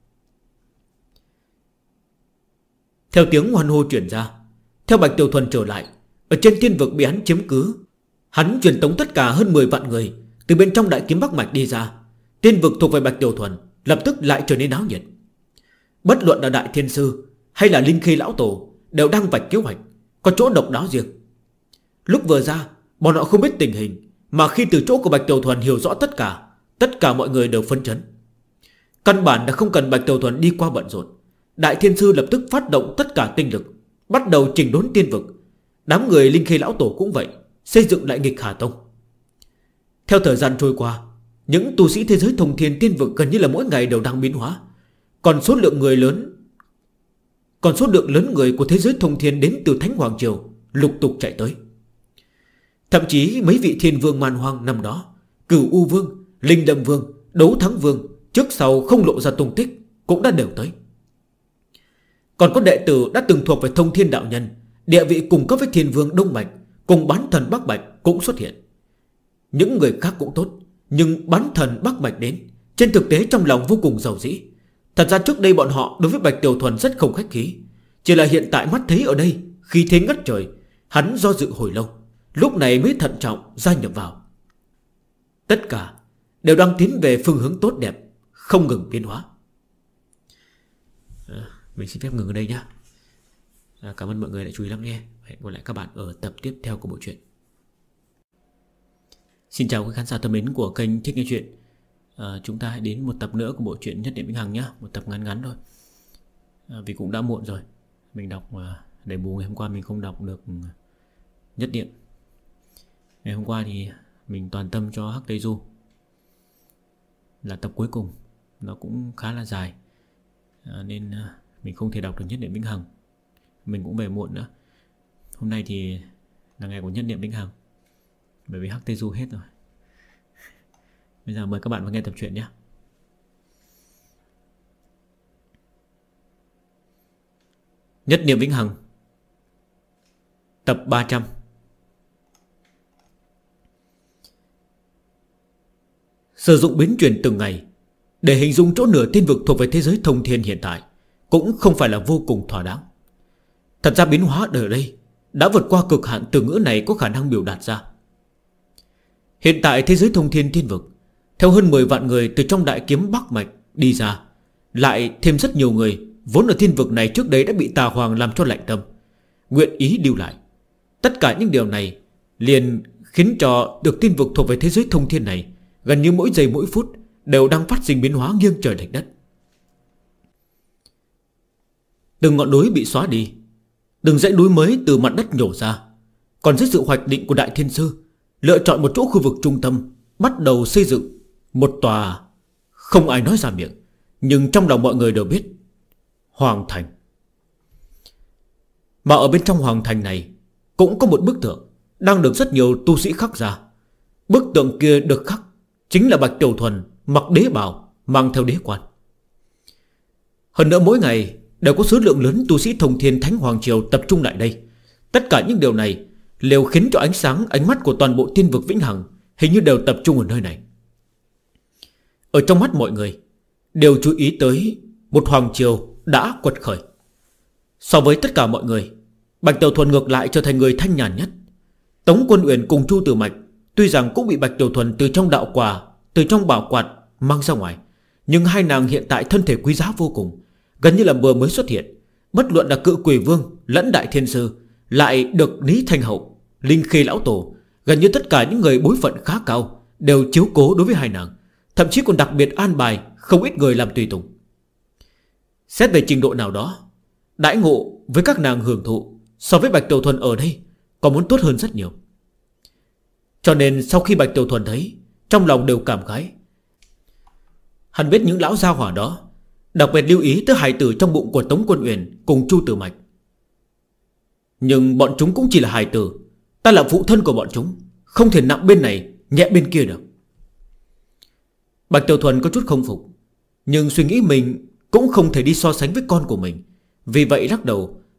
Theo tiếng hoan hô truyền ra, theo Bạch Tiểu Thuần trở lại, ở trên thiên vực bị hắn chiếm cứ, hắn truyền tống tất cả hơn 10 vạn người từ bên trong đại kiếm Bắc Mạch đi ra. Thiên vực thuộc về Bạch Tiểu Thuần lập tức lại trở nên náo nhiệt. Bất luận là Đại Thiên Sư hay là Linh Khí Lão Tổ đều đang vạch kế hoạch, có chỗ độc đáo riêng. Lúc vừa ra, bọn họ không biết tình hình, mà khi từ chỗ của Bạch Tiểu Thuần hiểu rõ tất cả mọi người đều phấn chấn. Căn bản đã không cần Bạch Tiểu Thuần đi qua bận rộn, Đại Thiên Sư lập tức phát động tất cả tinh lực, bắt đầu chỉnh đốn tiên vực. Đám người Linh Khí Lão Tổ cũng vậy, xây dựng lại Nghịch Hà Tông. Theo thời gian trôi qua, những tu sĩ thế giới thông thiên tiên vực gần như là mỗi ngày đều đang biến hóa. Còn số lượng lớn người của thế giới thông thiên đến từ Thánh Hoàng Triều lục tục chạy tới. Thậm chí mấy vị thiên vương man hoang năm đó, Cửu U Vương, Linh Lâm Vương, Đấu Thắng Vương, trước sau không lộ ra tung tích, cũng đã đều tới. Còn có đệ tử đã từng thuộc về Thông Thiên Đạo Nhân, địa vị cùng cấp với Thiên Vương Đông Mạch, cùng Bán Thần Bắc Mạch cũng xuất hiện. Những người khác cũng tốt, nhưng Bán Thần Bắc Mạch đến, trên thực tế trong lòng vô cùng giàu dĩ. Thật ra trước đây bọn họ đối với Bạch Tiểu Thuần rất không khách khí, chỉ là hiện tại mắt thấy ở đây khí thế ngất trời, hắn do dự hồi lâu, lúc này mới thận trọng gia nhập vào. Tất cả đều đang tiến về phương hướng tốt đẹp, không ngừng biến hóa. Mình xin phép ngừng ở đây nhé. Cảm ơn mọi người đã chú ý lắng nghe. Hẹn gặp lại các bạn ở tập tiếp theo của bộ truyện. Xin chào các khán giả thân mến của kênh Thích Nghe Chuyện. Chúng ta hãy đến một tập nữa của bộ truyện Nhất Niệm Vĩnh Hằng nhé. Một tập ngắn ngắn thôi, vì cũng đã muộn rồi. Mình đọc để bù ngày hôm qua mình không đọc được Nhất Niệm. Ngày hôm qua thì mình toàn tâm cho Hắc Tây Du, là tập cuối cùng. Nó cũng khá là dài, nên mình không thể đọc được Nhất Niệm Vĩnh Hằng. Mình cũng về muộn nữa. Hôm nay thì là ngày của Nhất Niệm Vĩnh Hằng, bởi vì Hắc Tây Du hết rồi. Bây giờ mời các bạn vào nghe tập truyện nhé. Nhất Niệm Vĩnh Hằng, tập 300. Sử dụng biến chuyển từng ngày để hình dung chỗ nửa thiên vực thuộc về thế giới thông thiên hiện tại cũng không phải là vô cùng thỏa đáng. Thật ra biến hóa ở đây đã vượt qua cực hạn từ ngữ này có khả năng biểu đạt ra. Hiện tại thế giới thông thiên thiên vực, theo hơn 10 vạn người từ trong đại kiếm Bắc Mạch đi ra, lại thêm rất nhiều người vốn ở thiên vực này trước đấy đã bị Tà Hoàng làm cho lạnh tâm, nguyện ý lưu lại. Tất cả những điều này liền khiến cho được thiên vực thuộc về thế giới thông thiên này gần như mỗi giây mỗi phút đều đang phát sinh biến hóa nghiêng trời lệch đất. Từng ngọn núi bị xóa đi, từng dãy núi mới từ mặt đất nhổ ra. Còn dưới sự hoạch định của Đại Thiên Sư, lựa chọn một chỗ khu vực trung tâm, bắt đầu xây dựng một tòa không ai nói ra miệng, nhưng trong lòng mọi người đều biết, Hoàng Thành. Mà ở bên trong Hoàng Thành này cũng có một bức tượng đang được rất nhiều tu sĩ khắc ra. Bức tượng kia được khắc chính là Bạch Tiểu Thuần mặc đế bào, mang theo đế quan. Hơn nữa mỗi ngày đều có số lượng lớn tu sĩ Thông Thiên Thánh Hoàng Triều tập trung lại đây. Tất cả những điều này đều khiến cho ánh mắt của toàn bộ thiên vực Vĩnh Hằng hình như đều tập trung ở nơi này. Ở trong mắt mọi người đều chú ý tới một Hoàng Triều đã quật khởi. So với tất cả mọi người, Bạch Tiểu Thuần ngược lại trở thành người thanh nhàn nhất. Tống Quân Uyển cùng Chu Tử Mạch tuy rằng cũng bị Bạch Tiểu Thuần từ trong đạo quả, từ trong bảo quạt mang ra ngoài, nhưng hai nàng hiện tại thân thể quý giá vô cùng, gần như là vừa mới xuất hiện. Bất luận là Cự Quỷ Vương lẫn Đại Thiên Sư, lại được Lý Thanh Hậu, Linh Khí Lão Tổ, gần như tất cả những người bối phận khá cao đều chiếu cố đối với hai nàng, thậm chí còn đặc biệt an bài không ít người làm tùy tùng. Xét về trình độ nào đó, đãi ngộ với các nàng hưởng thụ so với Bạch Tiểu Thuần ở đây còn muốn tốt hơn rất nhiều. Cho nên sau khi Bạch Tiểu Thuần thấy, trong lòng đều cảm khái. Hắn biết những lão gia hỏa đó đặc biệt lưu ý tới hài tử trong bụng của Tống Quân Uyển cùng Chu Tử Mạch. Nhưng bọn chúng cũng chỉ là hài tử, ta là phụ thân của bọn chúng, không thể nặng bên này nhẹ bên kia được. Bạch Tiểu Thuần có chút không phục, nhưng suy nghĩ mình cũng không thể đi so sánh với con của mình. Vì vậy lắc đầu,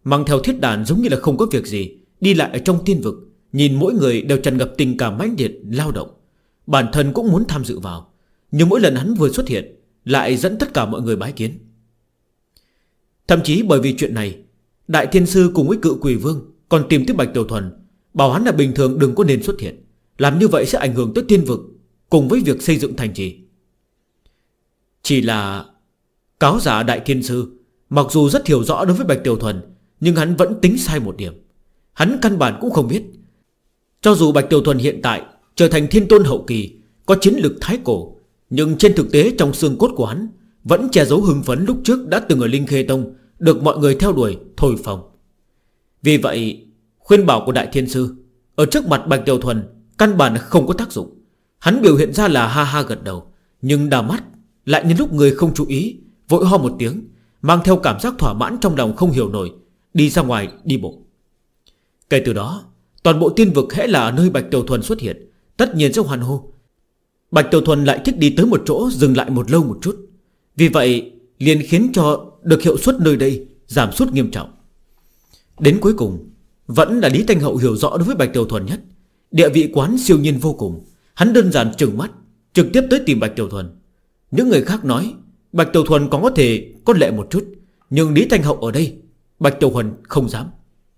mang theo thiết đàn giống như là không có việc gì, đi lại ở trong tiên vực, nhìn mỗi người đều tràn ngập tình cảm mãnh liệt lao động. Bản thân cũng muốn tham dự vào, nhưng mỗi lần hắn vừa xuất hiện lại dẫn tất cả mọi người bái kiến. Thậm chí bởi vì chuyện này, Đại Thiên Sư cùng với Cự Quỷ Vương còn tìm tới Bạch Tiểu Thuần, bảo hắn là bình thường đừng có nên xuất hiện, làm như vậy sẽ ảnh hưởng tới tiên vực cùng với việc xây dựng thành trì. Chỉ là cáo giả Đại Thiên Sư mặc dù rất hiểu rõ đối với Bạch Tiểu Thuần, nhưng hắn vẫn tính sai một điểm. Hắn căn bản cũng không biết, cho dù Bạch Tiểu Thuần hiện tại trở thành thiên tôn hậu kỳ, có chiến lực thái cổ, nhưng trên thực tế trong xương cốt của hắn vẫn che giấu hưng phấn lúc trước đã từng ở Linh Khê Tông được mọi người theo đuổi thổi phồng. Vì vậy khuyên bảo của Đại Thiên Sư ở trước mặt Bạch Tiểu Thuần căn bản không có tác dụng. Hắn biểu hiện ra là ha ha gật đầu, nhưng đào mắt lại nhân lúc người không chú ý, vội ho một tiếng, mang theo cảm giác thỏa mãn trong lòng không hiểu nổi, đi ra ngoài đi bộ. Kể từ đó, toàn bộ tiên vực hễ là ở nơi Bạch Tiểu Thuần xuất hiện, tất nhiên sẽ hoan hô. Bạch Tiểu Thuần lại thích đi tới một chỗ dừng lại một lâu một chút, vì vậy liền khiến cho được hiệu suất nơi đây giảm sút nghiêm trọng. Đến cuối cùng vẫn là Lý Thanh Hậu hiểu rõ đối với Bạch Tiểu Thuần nhất. Địa vị quán siêu nhiên vô cùng, hắn đơn giản trừng mắt trực tiếp tới tìm Bạch Tiểu Thuần. Những người khác nói Bạch Tiểu Thuần còn có thể có lệ một chút, nhưng Lý Thanh Hậu ở đây, Bạch Tiểu Thuần không dám.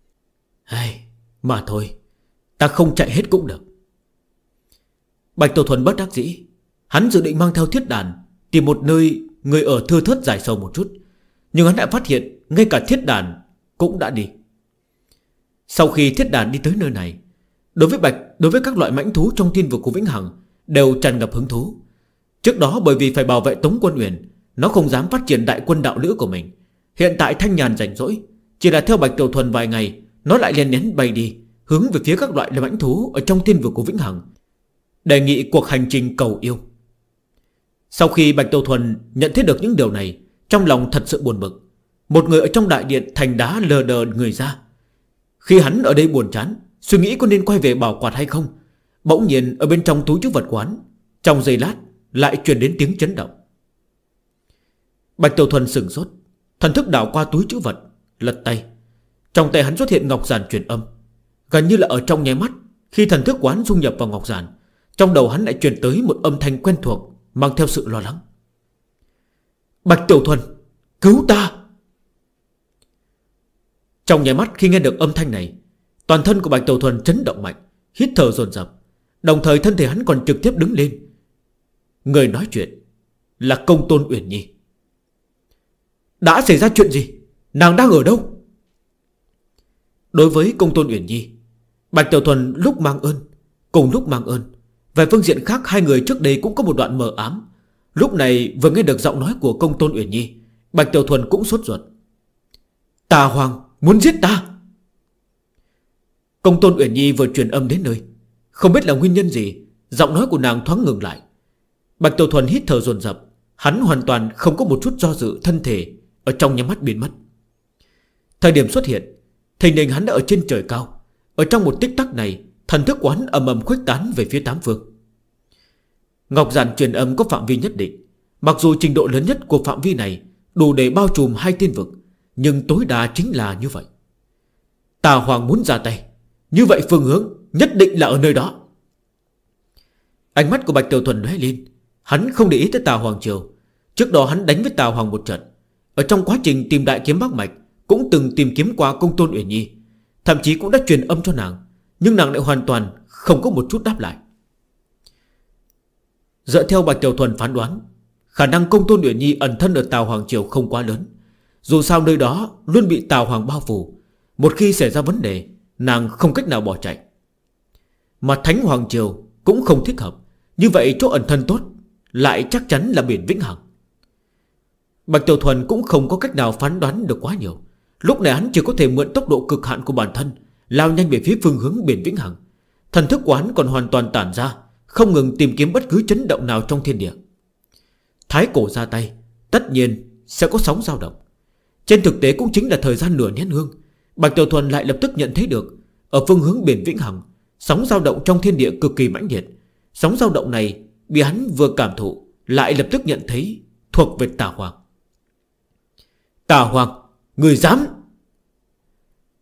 Mà thôi, ta không chạy hết cũng được. Bạch Tiểu Thuần bất đắc dĩ, hắn dự định mang theo thiết đàn tìm một nơi người ở thưa thớt dài sâu một chút, nhưng hắn đã phát hiện ngay cả thiết đàn cũng đã đi. Sau khi thiết đàn đi tới nơi này, đối với các loại mãnh thú trong tiên vực của Vĩnh Hằng đều tràn ngập hứng thú. Trước đó bởi vì phải bảo vệ Tống Quân Uyển, nó không dám phát triển đại quân đạo lữ của mình. Hiện tại thanh nhàn rảnh rỗi, chỉ là theo Bạch Tiểu Thuần vài ngày, nó lại len lén bay đi, hướng về phía các loại mãnh thú ở trong tiên vực của Vĩnh Hằng, đề nghị cuộc hành trình cầu yêu. Sau khi Bạch Tiểu Thuần nhận thấy được những điều này, trong lòng thật sự buồn bực. Một người ở trong đại điện thành đá lờ đờ người ra. Khi hắn ở đây buồn chán, suy nghĩ có nên quay về bảo quạt hay không, bỗng nhiên ở bên trong túi trữ vật quán, trong giây lát lại truyền đến tiếng chấn động. Bạch Tiểu Thuần sửng sốt, thần thức đảo qua túi trữ vật, lật tay. Trong tay hắn xuất hiện ngọc giản truyền âm. Gần như là ở trong nháy mắt, khi thần thức quán dung nhập vào ngọc giản, trong đầu hắn lại truyền tới một âm thanh quen thuộc, mang theo sự lo lắng. Bạch Tiểu Thuần, cứu ta! Trong nháy mắt khi nghe được âm thanh này, toàn thân của Bạch Tiểu Thuần chấn động mạnh, hít thở dồn dập, đồng thời thân thể hắn còn trực tiếp đứng lên. Người nói chuyện là Công Tôn Uyển Nhi. Đã xảy ra chuyện gì? Nàng đang ở đâu? Đối với Công Tôn Uyển Nhi, Bạch Tiểu Thuần lúc mang ơn, cùng lúc mang ơn. Về phương diện khác, hai người trước đây cũng có một đoạn mờ ám. Lúc này vừa nghe được giọng nói của Công Tôn Uyển Nhi, Bạch Tiểu Thuần cũng sốt ruột. Tà Hoàng muốn giết ta! Công Tôn Uyển Nhi vừa truyền âm đến nơi, không biết là nguyên nhân gì, giọng nói của nàng thoáng ngừng lại. Bạch Tiểu Thuần hít thở dồn dập, hắn hoàn toàn không có một chút do dự, thân thể ở trong nhắm mắt biến mất. Thời điểm xuất hiện, thình lình hắn đã ở trên trời cao. Ở trong một tích tắc này, thần thức quán ầm ầm khuếch tán về phía tám phương. Ngọc giản truyền âm có phạm vi nhất định, mặc dù trình độ lớn nhất của phạm vi này đủ để bao trùm hai tiên vực, nhưng tối đa chính là như vậy. Tà Hoàng muốn ra tay, như vậy phương hướng nhất định là ở nơi đó. Ánh mắt của Bạch Tiểu Thuần lóe lên, hắn không để ý tới Tà Hoàng Triều. Trước đó hắn đánh với Tà Hoàng một trận, ở trong quá trình tìm đại kiếm Bắc Mạch cũng từng tìm kiếm qua Công Tôn Uyển Nhi, thậm chí cũng đã truyền âm cho nàng, nhưng nàng lại hoàn toàn không có một chút đáp lại. Dựa theo Bạch Tiểu Thuần phán đoán, khả năng Công Tôn Uyển Nhi ẩn thân ở Tào Hoàng Triều không quá lớn. Dù sao nơi đó luôn bị Tào Hoàng bao phủ, một khi xảy ra vấn đề, nàng không cách nào bỏ chạy. Mà Thánh Hoàng Triều cũng không thích hợp, như vậy chỗ ẩn thân tốt lại chắc chắn là biển Vĩnh Hằng. Bạch Tiểu Thuần cũng không có cách nào phán đoán được quá nhiều. Lúc này hắn chỉ có thể mượn tốc độ cực hạn của bản thân, lao nhanh về phía phương hướng biển Vĩnh Hằng. Thần thức quán còn hoàn toàn tản ra, không ngừng tìm kiếm bất cứ chấn động nào trong thiên địa. Thái cổ ra tay, tất nhiên sẽ có sóng dao động. Trên thực tế cũng chính là thời gian nửa nén hương, Bạch Tiểu Thuần lại lập tức nhận thấy được ở phương hướng biển Vĩnh Hằng, sóng dao động trong thiên địa cực kỳ mãnh liệt. Sóng dao động này bị hắn vừa cảm thụ, lại lập tức nhận thấy thuộc về Tà Hoàng. Tà Hoàng, người dám!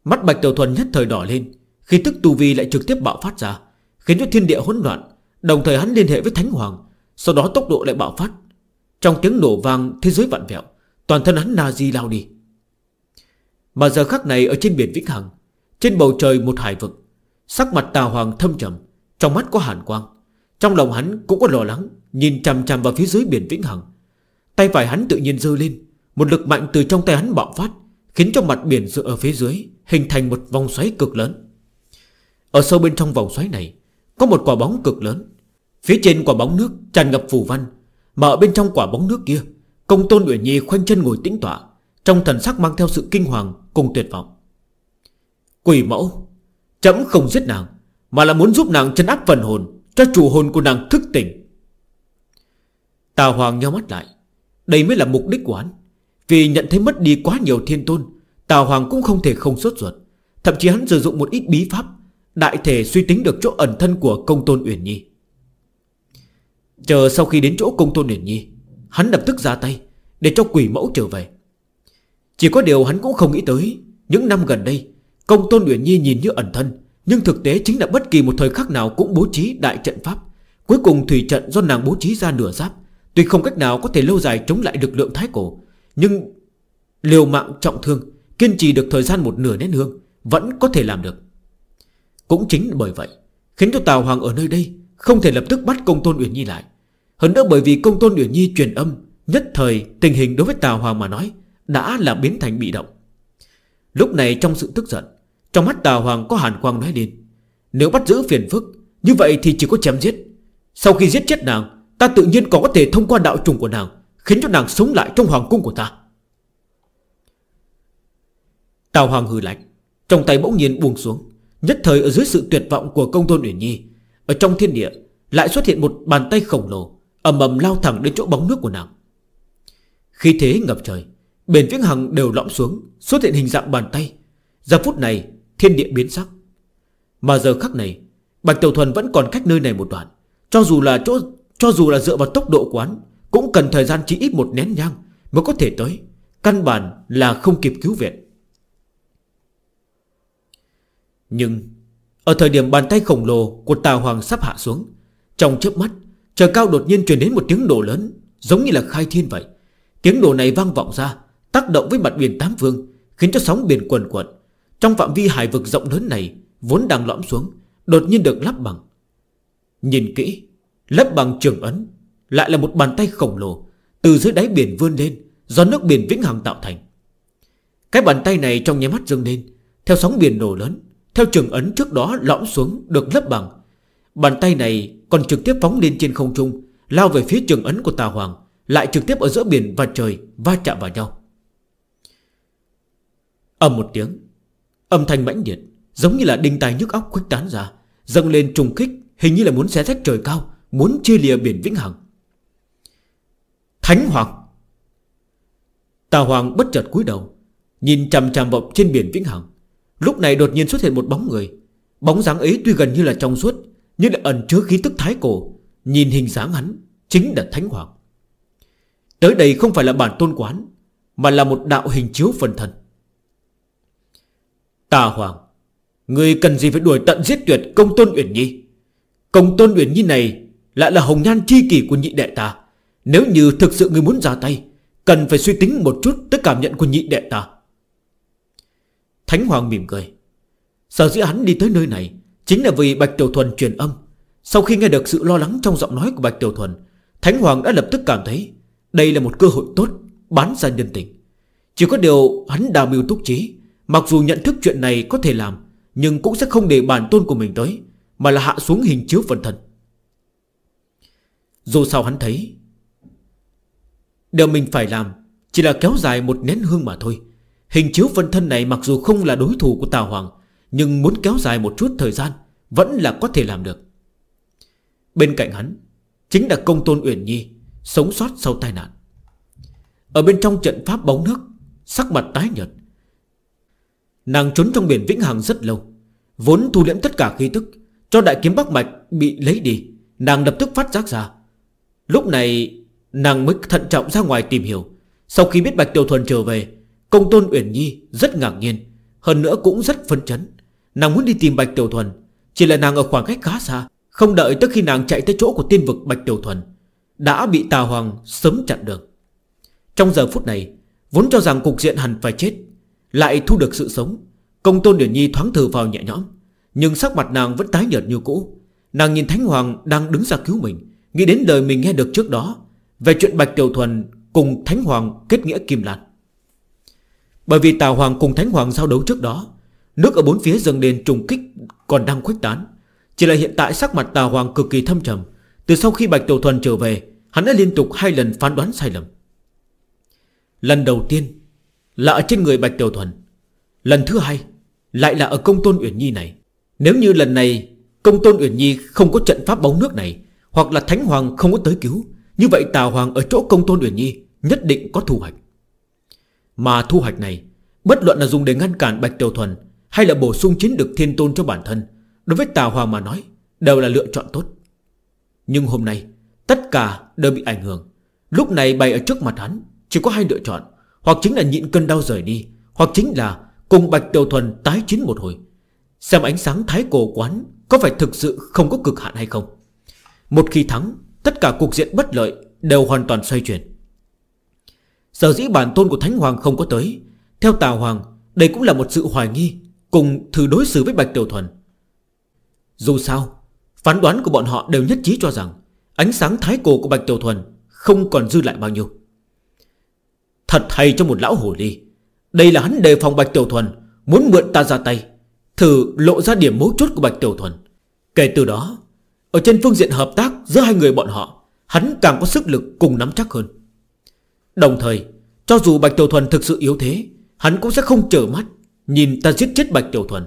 Mắt Bạch Tiểu Thuần nhất thời đỏ lên, khí tức tu vi lại trực tiếp bạo phát ra, khiến cho thiên địa hỗn loạn. Đồng thời hắn liên hệ với Thánh Hoàng, sau đó tốc độ lại bạo phát. Trong tiếng nổ vang thế giới vặn vẹo, toàn thân hắn na di lao đi. Mà giờ khắc này ở trên biển Vĩnh Hằng, trên bầu trời một hải vực, sắc mặt Tà Hoàng thâm trầm, trong mắt có hàn quang. Trong lòng hắn cũng có lo lắng, nhìn chằm chằm vào phía dưới biển Vĩnh Hằng. Tay phải hắn tự nhiên giơ lên, một lực mạnh từ trong tay hắn bạo phát, khiến cho mặt biển ở phía dưới hình thành một vòng xoáy cực lớn. Ở sâu bên trong vòng xoáy này có một quả bóng cực lớn. Phía trên quả bóng nước tràn ngập phù văn, mà ở bên trong quả bóng nước kia, Công Tôn Uyển Nhi khoanh chân ngồi tĩnh tọa, trong thần sắc mang theo sự kinh hoàng cùng tuyệt vọng. Quỷ mẫu, trẫm không giết nàng, mà là muốn giúp nàng trấn áp phần hồn, cho chủ hồn của nàng thức tỉnh. Tà Hoàng nhắm mắt lại. Đây mới là mục đích của hắn. Vì nhận thấy mất đi quá nhiều thiên tôn, Tà Hoàng cũng không thể không sốt ruột. Thậm chí hắn sử dụng một ít bí pháp, đại thể suy tính được chỗ ẩn thân của Công Tôn Uyển Nhi. Chờ sau khi đến chỗ Công Tôn Uyển Nhi, hắn lập tức ra tay để cho quỷ mẫu trở về. Chỉ có điều hắn cũng không nghĩ tới, những năm gần đây Công Tôn Uyển Nhi nhìn như ẩn thân, nhưng thực tế chính là bất kỳ một thời khắc nào cũng bố trí đại trận pháp. Cuối cùng thủy trận do nàng bố trí ra nửa giáp, tuy không cách nào có thể lâu dài chống lại lực lượng thái cổ, nhưng liều mạng trọng thương, kiên trì được thời gian một nửa nén hương, vẫn có thể làm được. Cũng chính bởi vậy khiến cho Tào Hoàng ở nơi đây không thể lập tức bắt Công Tôn Uyển Nhi lại. Hơn nữa bởi vì Công Tôn Uyển Nhi truyền âm, nhất thời tình hình đối với Tào Hoàng mà nói đã là biến thành bị động. Lúc này trong sự tức giận, trong mắt Tào Hoàng có hàn quang nói lên, nếu bắt giữ phiền phức, như vậy thì chỉ có chém giết. Sau khi giết chết nàng, ta tự nhiên còn có thể thông qua đạo trùng của nàng, khiến cho nàng sống lại trong hoàng cung của ta. Tào Hoàng hừ lạnh, trong tay bỗng nhiên buông xuống. Nhất thời ở dưới sự tuyệt vọng của Công Tôn Uyển Nhi, ở trong thiên địa lại xuất hiện một bàn tay khổng lồ, ầm ầm lao thẳng đến chỗ bóng nước của nàng. Khí thế ngập trời, biển Vĩnh Hằng đều lõm xuống, xuất hiện hình dạng bàn tay. Giờ phút này thiên địa biến sắc. Mà giờ khắc này Bạch Tiểu Thuần vẫn còn cách nơi này một đoạn. Cho dù là dựa vào tốc độ quán, cũng cần thời gian chỉ ít một nén nhang mới có thể tới. Căn bản là không kịp cứu viện. Nhưng ở thời điểm bàn tay khổng lồ của Tà Hoàng sắp hạ xuống, trong chớp mắt trời cao đột nhiên truyền đến một tiếng nổ lớn, giống như là khai thiên vậy. Tiếng nổ này vang vọng ra, tác động với mặt biển tám phương, khiến cho sóng biển quần quật. Trong phạm vi hải vực rộng lớn này vốn đang lõm xuống, đột nhiên được lấp bằng. Nhìn kỹ, lấp bằng trường ấn lại là một bàn tay khổng lồ từ dưới đáy biển vươn lên, do nước biển Vĩnh Hằng tạo thành. Cái bàn tay này trong nháy mắt dâng lên, theo sóng biển nổ lớn, theo trường ấn trước đó lõm xuống được lấp bằng. Bàn tay này còn trực tiếp phóng lên trên không trung, lao về phía trường ấn của Tà Hoàng, lại trực tiếp ở giữa biển và trời va chạm vào nhau. Ầm một tiếng, âm thanh mãnh liệt, giống như là đinh tai nhức óc khuếch tán ra, dâng lên trùng kích, hình như là muốn xé rách trời cao, muốn chia lìa biển Vĩnh Hằng. Thánh Hoàng! Tà Hoàng bất chợt cúi đầu, nhìn chằm chằm vào trên biển Vĩnh Hằng. Lúc này đột nhiên xuất hiện một bóng người. Bóng dáng ấy tuy gần như là trong suốt, nhưng lại ẩn chứa khí tức thái cổ. Nhìn hình dáng hắn chính là Thánh Hoàng. Tới đây không phải là bản tôn quán, mà là một đạo hình chiếu phần thân. Tà Hoàng, người cần gì phải đuổi tận giết tuyệt Công Tôn Uyển Nhi? Công Tôn Uyển Nhi này lại là hồng nhan chi kỷ của nhị đệ ta. Nếu như thực sự người muốn ra tay, cần phải suy tính một chút tới cảm nhận của nhị đệ ta. Thánh Hoàng mỉm cười. Sở dĩ hắn đi tới nơi này chính là vì Bạch Tiểu Thuần truyền âm. Sau khi nghe được sự lo lắng trong giọng nói của Bạch Tiểu Thuần, Thánh Hoàng đã lập tức cảm thấy đây là một cơ hội tốt bán ra nhân tình. Chỉ có điều hắn đào mưu túc trí, mặc dù nhận thức chuyện này có thể làm, nhưng cũng sẽ không để bản tôn của mình tới, mà là hạ xuống hình chiếu phần thân. Dù sao hắn thấy điều mình phải làm chỉ là kéo dài một nén hương mà thôi. Hình chiếu phân thân này mặc dù không là đối thủ của Tà Hoàng, nhưng muốn kéo dài một chút thời gian vẫn là có thể làm được. Bên cạnh hắn chính là Công Tôn Uyển Nhi, sống sót sau tai nạn. Ở bên trong trận pháp bóng nước, sắc mặt tái nhợt. Nàng trốn trong biển Vĩnh Hằng rất lâu, vốn thu liễm tất cả khí tức, cho đại kiếm Bắc Mạch bị lấy đi, nàng lập tức phát giác ra. Lúc này nàng mới thận trọng ra ngoài tìm hiểu. Sau khi biết Bạch Tiểu Thuần trở về, Công Tôn Uyển Nhi rất ngạc nhiên. Hơn nữa cũng rất phấn chấn. Nàng muốn đi tìm Bạch Tiểu Thuần, chỉ là nàng ở khoảng cách khá xa. Không đợi tới khi nàng chạy tới chỗ của tiên vực Bạch Tiểu Thuần, đã bị Tà Hoàng sớm chặn đường. Trong giờ phút này, vốn cho rằng cục diện hẳn phải chết, lại thu được sự sống. Công Tôn Uyển Nhi thoáng thở vào nhẹ nhõm, nhưng sắc mặt nàng vẫn tái nhợt như cũ. Nàng nhìn Thánh Hoàng đang đứng ra cứu mình, nghĩ đến lời mình nghe được trước đó về chuyện Bạch Tiểu Thuần cùng Thánh Hoàng kết nghĩa Kim Lan. Bởi vì Tà Hoàng cùng Thánh Hoàng giao đấu trước đó, nước ở bốn phía dâng lên trùng kích còn đang khuếch tán. Chỉ là hiện tại sắc mặt Tà Hoàng cực kỳ thâm trầm. Từ sau khi Bạch Tiểu Thuần trở về, hắn đã liên tục 2 lần phán đoán sai lầm. Lần đầu tiên là ở trên người Bạch Tiểu Thuần, lần thứ hai lại là ở Công Tôn Uyển Nhi này. Nếu như lần này Công Tôn Uyển Nhi không có trận pháp bóng nước này, hoặc là Thánh Hoàng không có tới cứu, như vậy Tà Hoàng ở chỗ Công Tôn Uyển Nhi nhất định có thu hoạch. Mà thu hoạch này, bất luận là dùng để ngăn cản Bạch Tiểu Thuần hay là bổ sung chiến lực thiên tôn cho bản thân, đối với Tà Hoàng mà nói đều là lựa chọn tốt. Nhưng hôm nay tất cả đều bị ảnh hưởng. Lúc này bày ở trước mặt hắn chỉ có 2 lựa chọn, hoặc chính là nhịn cơn đau rời đi, hoặc chính là cùng Bạch Tiểu Thuần tái chiến một hồi, xem ánh sáng thái cổ quán có phải thực sự không có cực hạn hay không. Một khi thắng, tất cả cục diện bất lợi đều hoàn toàn xoay chuyển. Sở dĩ bản tôn của Thánh Hoàng không có tới, theo Tà Hoàng, đây cũng là một sự hoài nghi cùng thử đối xử với Bạch Tiểu Thuần. Dù sao, phán đoán của bọn họ đều nhất trí cho rằng ánh sáng thái cổ của Bạch Tiểu Thuần không còn dư lại bao nhiêu. Thật hay cho một lão hồ ly. Đây là hắn đề phòng Bạch Tiểu Thuần, muốn mượn ta ra tay, thử lộ ra điểm mấu chốt của Bạch Tiểu Thuần. Kể từ đó, ở trên phương diện hợp tác giữa 2 người bọn họ, hắn càng có sức lực cùng nắm chắc hơn. Đồng thời, cho dù Bạch Tiểu Thuần thực sự yếu thế, hắn cũng sẽ không trở mắt nhìn ta giết chết Bạch Tiểu Thuần.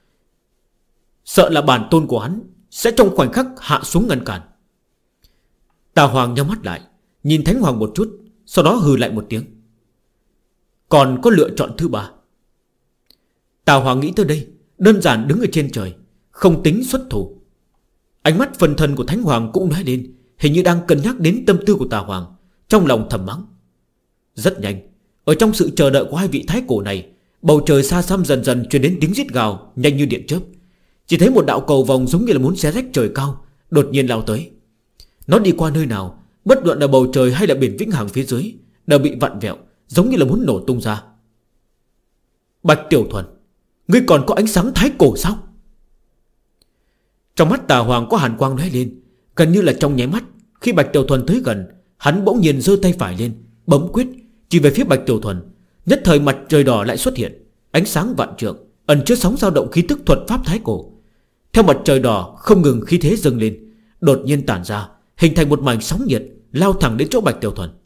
Sợ là bản tôn của hắn sẽ trong khoảnh khắc hạ xuống ngăn cản. Tà Hoàng nhắm mắt lại, nhìn Thánh Hoàng một chút, sau đó hừ lại một tiếng. Còn có lựa chọn thứ 3. Tà Hoàng nghĩ tới đây, đơn giản đứng ở trên trời, không tính xuất thủ. Ánh mắt phân thân của Thánh Hoàng cũng nói lên, hình như đang cân nhắc đến tâm tư của Tà Hoàng, trong lòng thầm mắng. Rất nhanh, ở trong sự chờ đợi của 2 vị thái cổ này, bầu trời xa xăm dần dần truyền đến tiếng rít gào nhanh như điện chớp. Chỉ thấy một đạo cầu vòng giống như là muốn xé rách trời cao, đột nhiên lao tới. Nó đi qua nơi nào, bất luận là bầu trời hay là biển vĩnh hằng phía dưới, đều bị vặn vẹo, giống như là muốn nổ tung ra. Bạch Tiểu Thuần, ngươi còn có ánh sáng thái cổ sao? Trong mắt Tà Hoàng có hàn quang lóe lên, gần như là trong nháy mắt. Khi Bạch Tiểu Thuần tới gần, hắn bỗng nhiên giơ tay phải lên, bấm quyết chỉ về phía Bạch Tiểu Thuần. Nhất thời mặt trời đỏ lại xuất hiện, ánh sáng vạn trượng, ẩn chứa sóng dao động khí tức thuật pháp thái cổ. Theo mặt trời đỏ không ngừng khí thế dâng lên, đột nhiên tản ra, hình thành một mảnh sóng nhiệt, lao thẳng đến chỗ Bạch Tiểu Thuần.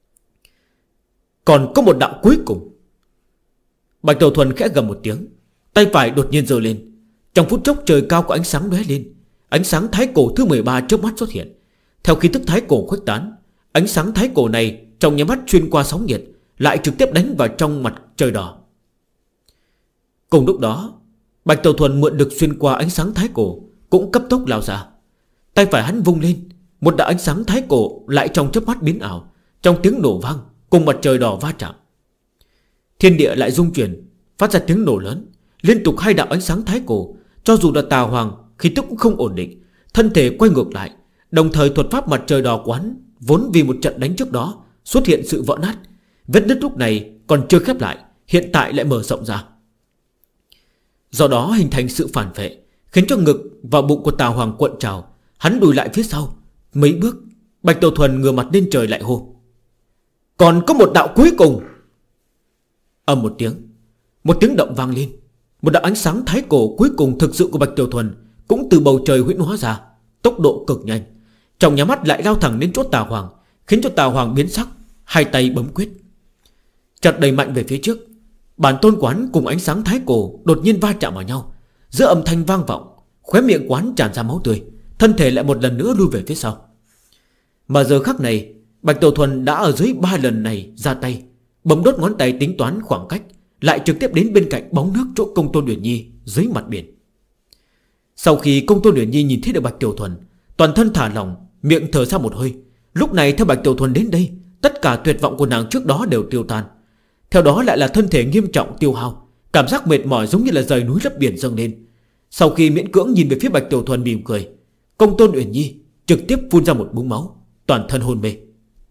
Còn có một đạo cuối cùng. Bạch Tiểu Thuần khẽ gầm một tiếng, tay phải đột nhiên giơ lên. Trong phút chốc trời cao có ánh sáng lóe lên, ánh sáng thái cổ thứ 13 chớp mắt xuất hiện. Theo khí tức thái cổ khuếch tán, ánh sáng thái cổ này trong nháy mắt xuyên qua sóng nhiệt, lại trực tiếp đánh vào trong mặt trời đỏ. Cùng lúc đó, Bạch Tiểu Thuần mượn được xuyên qua ánh sáng thái cổ, cũng cấp tốc lao ra. Tay phải hắn vung lên, một đạo ánh sáng thái cổ lại trong chớp mắt biến ảo, trong tiếng nổ vang cùng mặt trời đỏ va chạm. Thiên địa lại rung chuyển, phát ra tiếng nổ lớn. Liên tục 2 đạo ánh sáng thái cổ, cho dù là Tà Hoàng khí tức cũng không ổn định, thân thể quay ngược lại. Đồng thời thuật pháp mặt trời đỏ quán vốn vì một trận đánh trước đó xuất hiện sự vỡ nát, vết nứt lúc này còn chưa khép lại, hiện tại lại mở rộng ra. Do đó hình thành sự phản vệ, khiến cho ngực và bụng của Tà Hoàng cuộn trào. Hắn lùi lại phía sau mấy bước. Bạch Tiểu Thuần ngửa mặt lên trời lại hô. Còn có một đạo cuối cùng. Âm một tiếng động vang lên. Một đạo ánh sáng thái cổ cuối cùng thực sự của Bạch Tiểu Thuần cũng từ bầu trời huyễn hóa ra, tốc độ cực nhanh, trong nháy mắt lại lao thẳng đến chỗ Tà Hoàng, khiến cho Tà Hoàng biến sắc, 2 tay bấm quyết, chặt đầy mạnh về phía trước. Bản tôn quán cùng ánh sáng thái cổ đột nhiên va chạm vào nhau, giữa âm thanh vang vọng, khóe miệng quán tràn ra máu tươi, thân thể lại một lần nữa lui về phía sau. Mà giờ khắc này, Bạch Tiểu Thuần đã ở dưới 3 lần này ra tay, bấm đốt ngón tay tính toán khoảng cách, lại trực tiếp đến bên cạnh bóng nước chỗ Công Tôn Uyển Nhi dưới mặt biển. Sau khi Công Tôn Uyển Nhi nhìn thấy được Bạch Tiểu Thuần, toàn thân thả lỏng, miệng thở ra một hơi. Lúc này theo Bạch Tiểu Thuần đến đây, tất cả tuyệt vọng của nàng trước đó đều tiêu tan. Theo đó lại là thân thể nghiêm trọng tiêu hao, Cảm giác mệt mỏi giống như là rời núi lấp biển dâng lên. Sau khi miễn cưỡng nhìn về phía Bạch Tiểu Thuần mỉm cười, Công Tôn Uyển Nhi trực tiếp phun ra một búng máu, toàn thân hôn mê.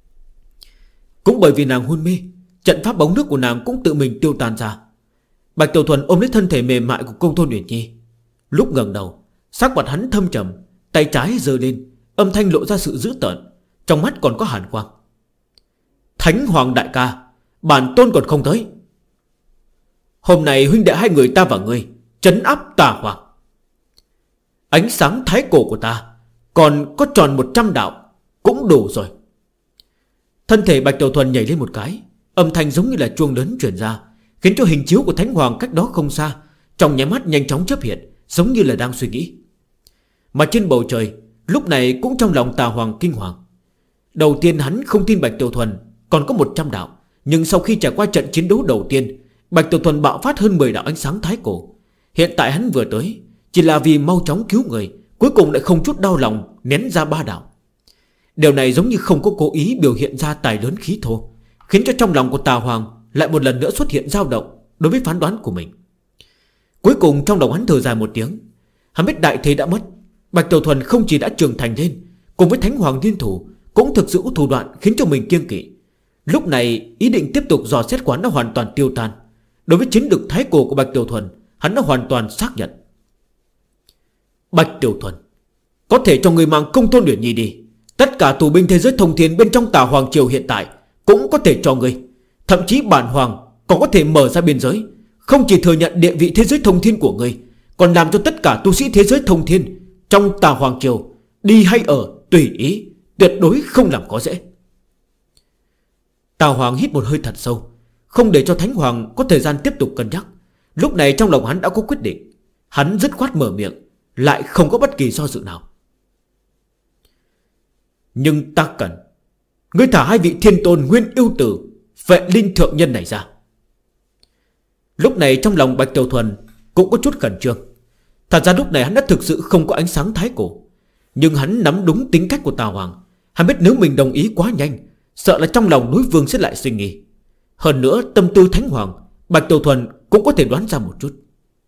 Cũng bởi vì nàng hôn mê, trận pháp bóng nước của nàng cũng tự mình tiêu tan ra. Bạch Tiểu Thuần ôm lấy thân thể mềm mại của Công Tôn Uyển Nhi. Lúc ngẩng đầu, sắc mặt hắn thâm trầm, tay trái giơ lên, âm thanh lộ ra sự dữ tợn, trong mắt còn có hàn quang. Thánh Hoàng đại ca, bản tôn còn không tới. Hôm nay huynh đệ hai người ta và ngươi trấn áp Tà Hoàng. Ánh sáng thái cổ của ta còn có tròn 100 đạo cũng đủ rồi. Thân thể Bạch Tiểu Thuần nhảy lên một cái, âm thanh giống như là chuông lớn truyền ra, khiến cho hình chiếu của Thánh Hoàng cách đó không xa trong nháy mắt nhanh chóng chớp hiện, giống như là đang suy nghĩ. Mà trên bầu trời lúc này cũng trong lòng Tà Hoàng kinh hoàng. Đầu tiên hắn không tin Bạch Tiểu Thuần còn có 100 đạo, nhưng sau khi trải qua trận chiến đấu đầu tiên, Bạch Tiểu Thuần bạo phát hơn 10 đạo ánh sáng thái cổ. Hiện tại hắn vừa tới chỉ là vì mau chóng cứu người, cuối cùng lại không chút đau lòng nén ra 3 đạo. Điều này giống như không có cố ý biểu hiện ra tài lớn khí thô, khiến cho trong lòng của Tà Hoàng lại một lần nữa xuất hiện dao động đối với phán đoán của mình. Cuối cùng trong lòng hắn thở dài một tiếng. Hắn biết đại thế đã mất, Bạch Tiểu Thuần không chỉ đã trưởng thành lên, cùng với Thánh Hoàng liên thủ cũng thực sự thủ đoạn khiến cho mình kiêng kỵ. Lúc này ý định tiếp tục dò xét quán đã hoàn toàn tiêu tan. Đối với chiến lược thái cổ của Bạch Tiểu Thuần, hắn đã hoàn toàn xác nhận. Bạch Tiểu Thuần, có thể cho người mang Công Tôn Uyển Nhi đi. Tất cả tù binh thế giới thông thiên bên trong Tà Hoàng triều hiện tại cũng có thể cho người. Thậm chí bản hoàng còn có thể mở ra biên giới, không chỉ thừa nhận địa vị thế giới thông thiên của người, còn làm cho tất cả tu sĩ thế giới thông thiên trong Tà Hoàng triều đi hay ở tùy ý, tuyệt đối không làm khó dễ. Tà Hoàng hít một hơi thật sâu, không để cho Thánh Hoàng có thời gian tiếp tục cân nhắc. Lúc này trong lòng hắn đã có quyết định. Hắn dứt khoát mở miệng, lại không có bất kỳ do dự nào. Nhưng ta cần ngươi thả hai vị thiên tôn nguyên yêu tử Vệ Linh thượng nhân này ra. Lúc này trong lòng Bạch Tiểu Thuần cũng có chút khẩn trương. Thật ra lúc này hắn đã thực sự không có ánh sáng thái cổ, nhưng hắn nắm đúng tính cách của Tà Hoàng. Hắn biết nếu mình đồng ý quá nhanh, sợ là trong lòng đối phương sẽ lại suy nghĩ. Hơn nữa tâm tư Thánh Hoàng, Bạch Tiểu Thuần cũng có thể đoán ra một chút.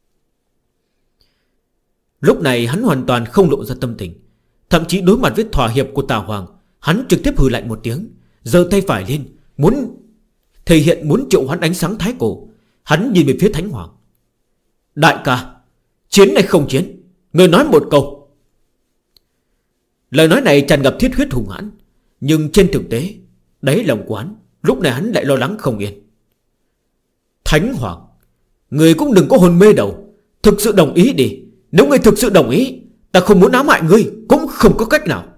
Lúc này hắn hoàn toàn không lộ ra tâm tình. Thậm chí đối mặt với thỏa hiệp của Tà Hoàng, hắn trực tiếp hừ lạnh một tiếng, giơ tay phải lên, muốn thể hiện muốn triệu hoán ánh sáng thái cổ. Hắn nhìn về phía Thánh Hoàng. Đại ca, chiến này không chiến, người nói một câu. Lời nói này tràn ngập thiết huyết hùng hãn, nhưng trên thực tế đáy lòng của hắn lúc này hắn lại lo lắng không yên. Thánh Hoàng, người cũng đừng có hồn mê đầu, thực sự đồng ý đi. Nếu người thực sự đồng ý, ta không muốn ám hại ngươi cũng không có cách nào.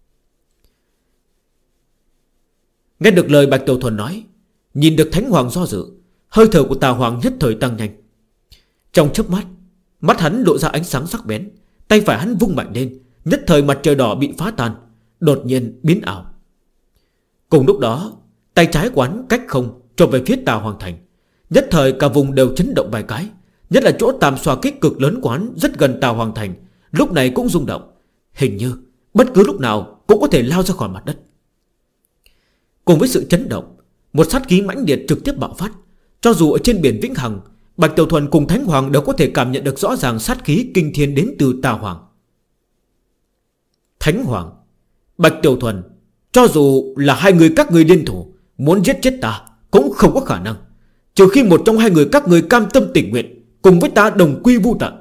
Nghe được lời Bạch Tiểu Thuần nói, nhìn được Thánh Hoàng do dự, hơi thở của Tà Hoàng nhất thời tăng nhanh. Trong chớp mắt, mắt hắn lộ ra ánh sáng sắc bén, tay phải hắn vung mạnh lên, nhất thời mặt trời đỏ bị phá tan, đột nhiên biến ảo. Cùng lúc đó, tay trái quán cách không trộm về phía Tà Hoàng thành. Nhất thời cả vùng đều chấn động vài cái, nhất là chỗ tàm xòa kích cực lớn quán rất gần Tà Hoàng thành, lúc này cũng rung động, hình như bất cứ lúc nào cũng có thể lao ra khỏi mặt đất. Cùng với sự chấn động, một sát khí mãnh liệt trực tiếp bạo phát. Cho dù ở trên biển Vĩnh Hằng, Bạch Tiểu Thuần cùng Thánh Hoàng đều có thể cảm nhận được rõ ràng sát khí kinh thiên đến từ Tà Hoàng. Thánh Hoàng, Bạch Tiểu Thuần, cho dù là hai người các người liên thủ, muốn giết chết ta cũng không có khả năng, trừ khi một trong hai người các người cam tâm tình nguyện cùng với ta đồng quy vu tận.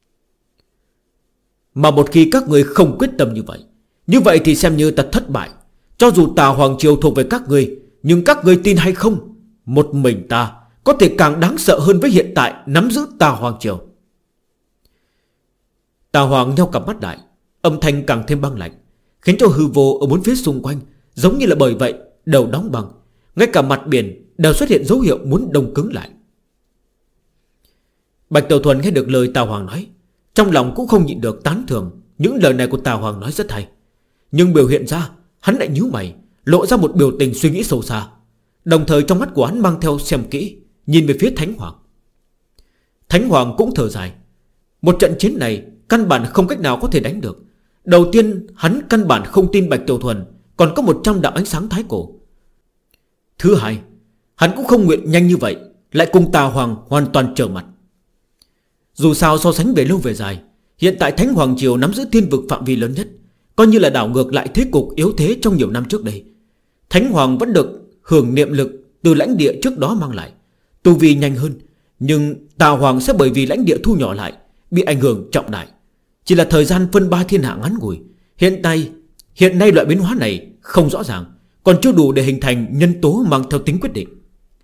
Mà một khi các người không quyết tâm như vậy thì xem như ta thất bại. Cho dù Tà Hoàng triều thuộc về các người, nhưng các người tin hay không, một mình ta có thể càng đáng sợ hơn với hiện tại nắm giữ Tà Hoàng triều. Tà Hoàng nheo cặp mắt lại, âm thanh càng thêm băng lạnh, khiến cho hư vô ở bốn phía xung quanh giống như là bởi vậy đầu đóng băng. Ngay cả mặt biển đều xuất hiện dấu hiệu muốn đông cứng lại. Bạch Tiểu Thuần nghe được lời Tà Hoàng nói, trong lòng cũng không nhịn được tán thưởng. Những lời này của Tà Hoàng nói rất hay, nhưng biểu hiện ra hắn lại nhíu mày, lộ ra một biểu tình suy nghĩ sâu xa. Đồng thời trong mắt của hắn mang theo xem kỹ, nhìn về phía Thánh Hoàng. Thánh Hoàng cũng thở dài. Một trận chiến này căn bản không cách nào có thể đánh được. Đầu tiên hắn căn bản không tin Bạch Tiểu Thuần còn có 100 đạo ánh sáng thái cổ. Thứ hai, hắn cũng không nguyện nhanh như vậy lại cùng Tà Hoàng hoàn toàn trở mặt. Dù sao so sánh về lâu về dài, hiện tại Thánh Hoàng Triều nắm giữ thiên vực phạm vi lớn nhất, coi như là đảo ngược lại thế cục yếu thế trong nhiều năm trước đây. Thánh Hoàng vẫn được hưởng niệm lực từ lãnh địa trước đó mang lại, tu vi nhanh hơn. Nhưng Tà Hoàng sẽ bởi vì lãnh địa thu nhỏ lại, bị ảnh hưởng trọng đại. Chỉ là thời gian phân ba thiên hạ ngắn ngủi. Hiện nay loại biến hóa này không rõ ràng, còn chưa đủ để hình thành nhân tố mang theo tính quyết định.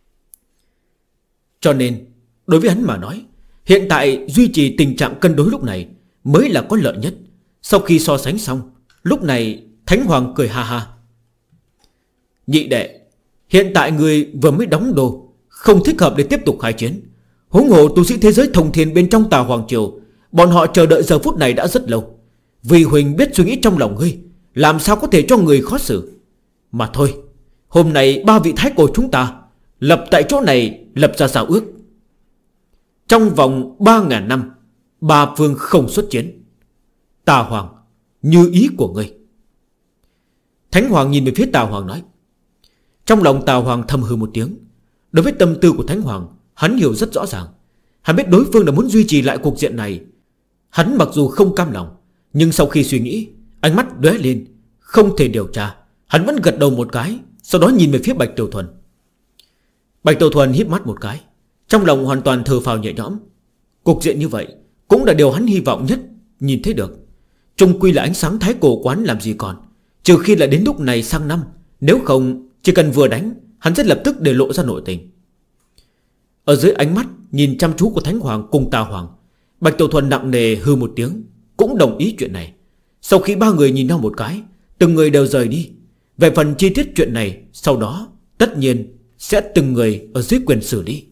Cho nên đối với hắn mà nói, hiện tại duy trì tình trạng cân đối lúc này mới là có lợi nhất. Sau khi so sánh xong, lúc này Thánh Hoàng cười ha ha. Nhị đệ, hiện tại người vừa mới đóng đồ, không thích hợp để tiếp tục khai chiến. Huống hồ tu sĩ thế giới thông thiên bên trong Tà Hoàng Triều, bọn họ chờ đợi giờ phút này đã rất lâu. Vì Huỳnh biết suy nghĩ trong lòng ngươi, làm sao có thể cho người khó xử. Mà thôi, hôm nay ba vị thái cổ chúng ta lập tại chỗ này lập ra giao ước. Trong vòng 3.000 năm, ba phương không xuất chiến. Tà Hoàng, như ý của ngươi. Thánh Hoàng nhìn về phía Tà Hoàng nói. Trong lòng Tà Hoàng thầm hừ một tiếng. Đối với tâm tư của Thánh Hoàng, hắn hiểu rất rõ ràng. Hắn biết đối phương là muốn duy trì lại cục diện này. Hắn mặc dù không cam lòng, nhưng sau khi suy nghĩ, ánh mắt lóe lên, không thể điều tra. Hắn vẫn gật đầu một cái, sau đó nhìn về phía Bạch Tiểu Thuần. Bạch Tiểu Thuần híp mắt một cái, trong lòng hoàn toàn thở phào nhẹ nhõm. Cục diện như vậy cũng là điều hắn hy vọng nhất nhìn thấy được. Chung quy là ánh sáng thái cổ quán làm gì còn, trừ khi là đến lúc này sang năm. Nếu không, chỉ cần vừa đánh, hắn sẽ lập tức để lộ ra nội tình. Ở dưới ánh mắt nhìn chăm chú của Thánh Hoàng cùng Tà Hoàng, Bạch Tiểu Thuần nặng nề hư một tiếng, cũng đồng ý chuyện này. Sau khi ba người nhìn nhau một cái, từng người đều rời đi. Về phần chi tiết chuyện này, sau đó tất nhiên sẽ từng người ở dưới quyền xử lý.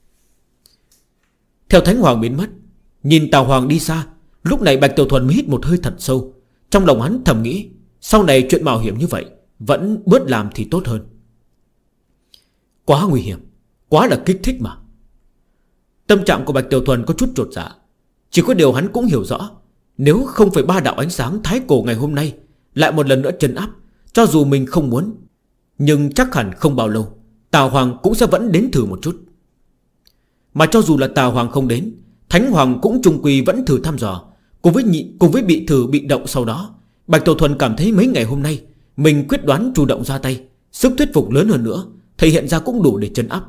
Theo Thánh Hoàng biến mất, nhìn Tà Hoàng đi xa, lúc này Bạch Tiểu Thuần mới hít một hơi thật sâu. Trong lòng hắn thầm nghĩ, sau này chuyện mạo hiểm như vậy vẫn bớt làm thì tốt hơn. Quá nguy hiểm, quá là kích thích mà. Tâm trạng của Bạch Tiểu Thuần có chút chột dạ. Chỉ có điều hắn cũng hiểu rõ, nếu không phải ba đạo ánh sáng thái cổ ngày hôm nay lại một lần nữa trấn áp, cho dù mình không muốn, nhưng chắc hẳn không bao lâu Tà Hoàng cũng sẽ vẫn đến thử một chút. Mà cho dù là Tà Hoàng không đến, Thánh Hoàng cũng chung quy vẫn thử thăm dò. Cùng với bị thử bị động sau đó, Bạch Tiểu Thuần cảm thấy mấy ngày hôm nay mình quyết đoán chủ động ra tay, sức thuyết phục lớn hơn nữa, thể hiện ra cũng đủ để trấn áp.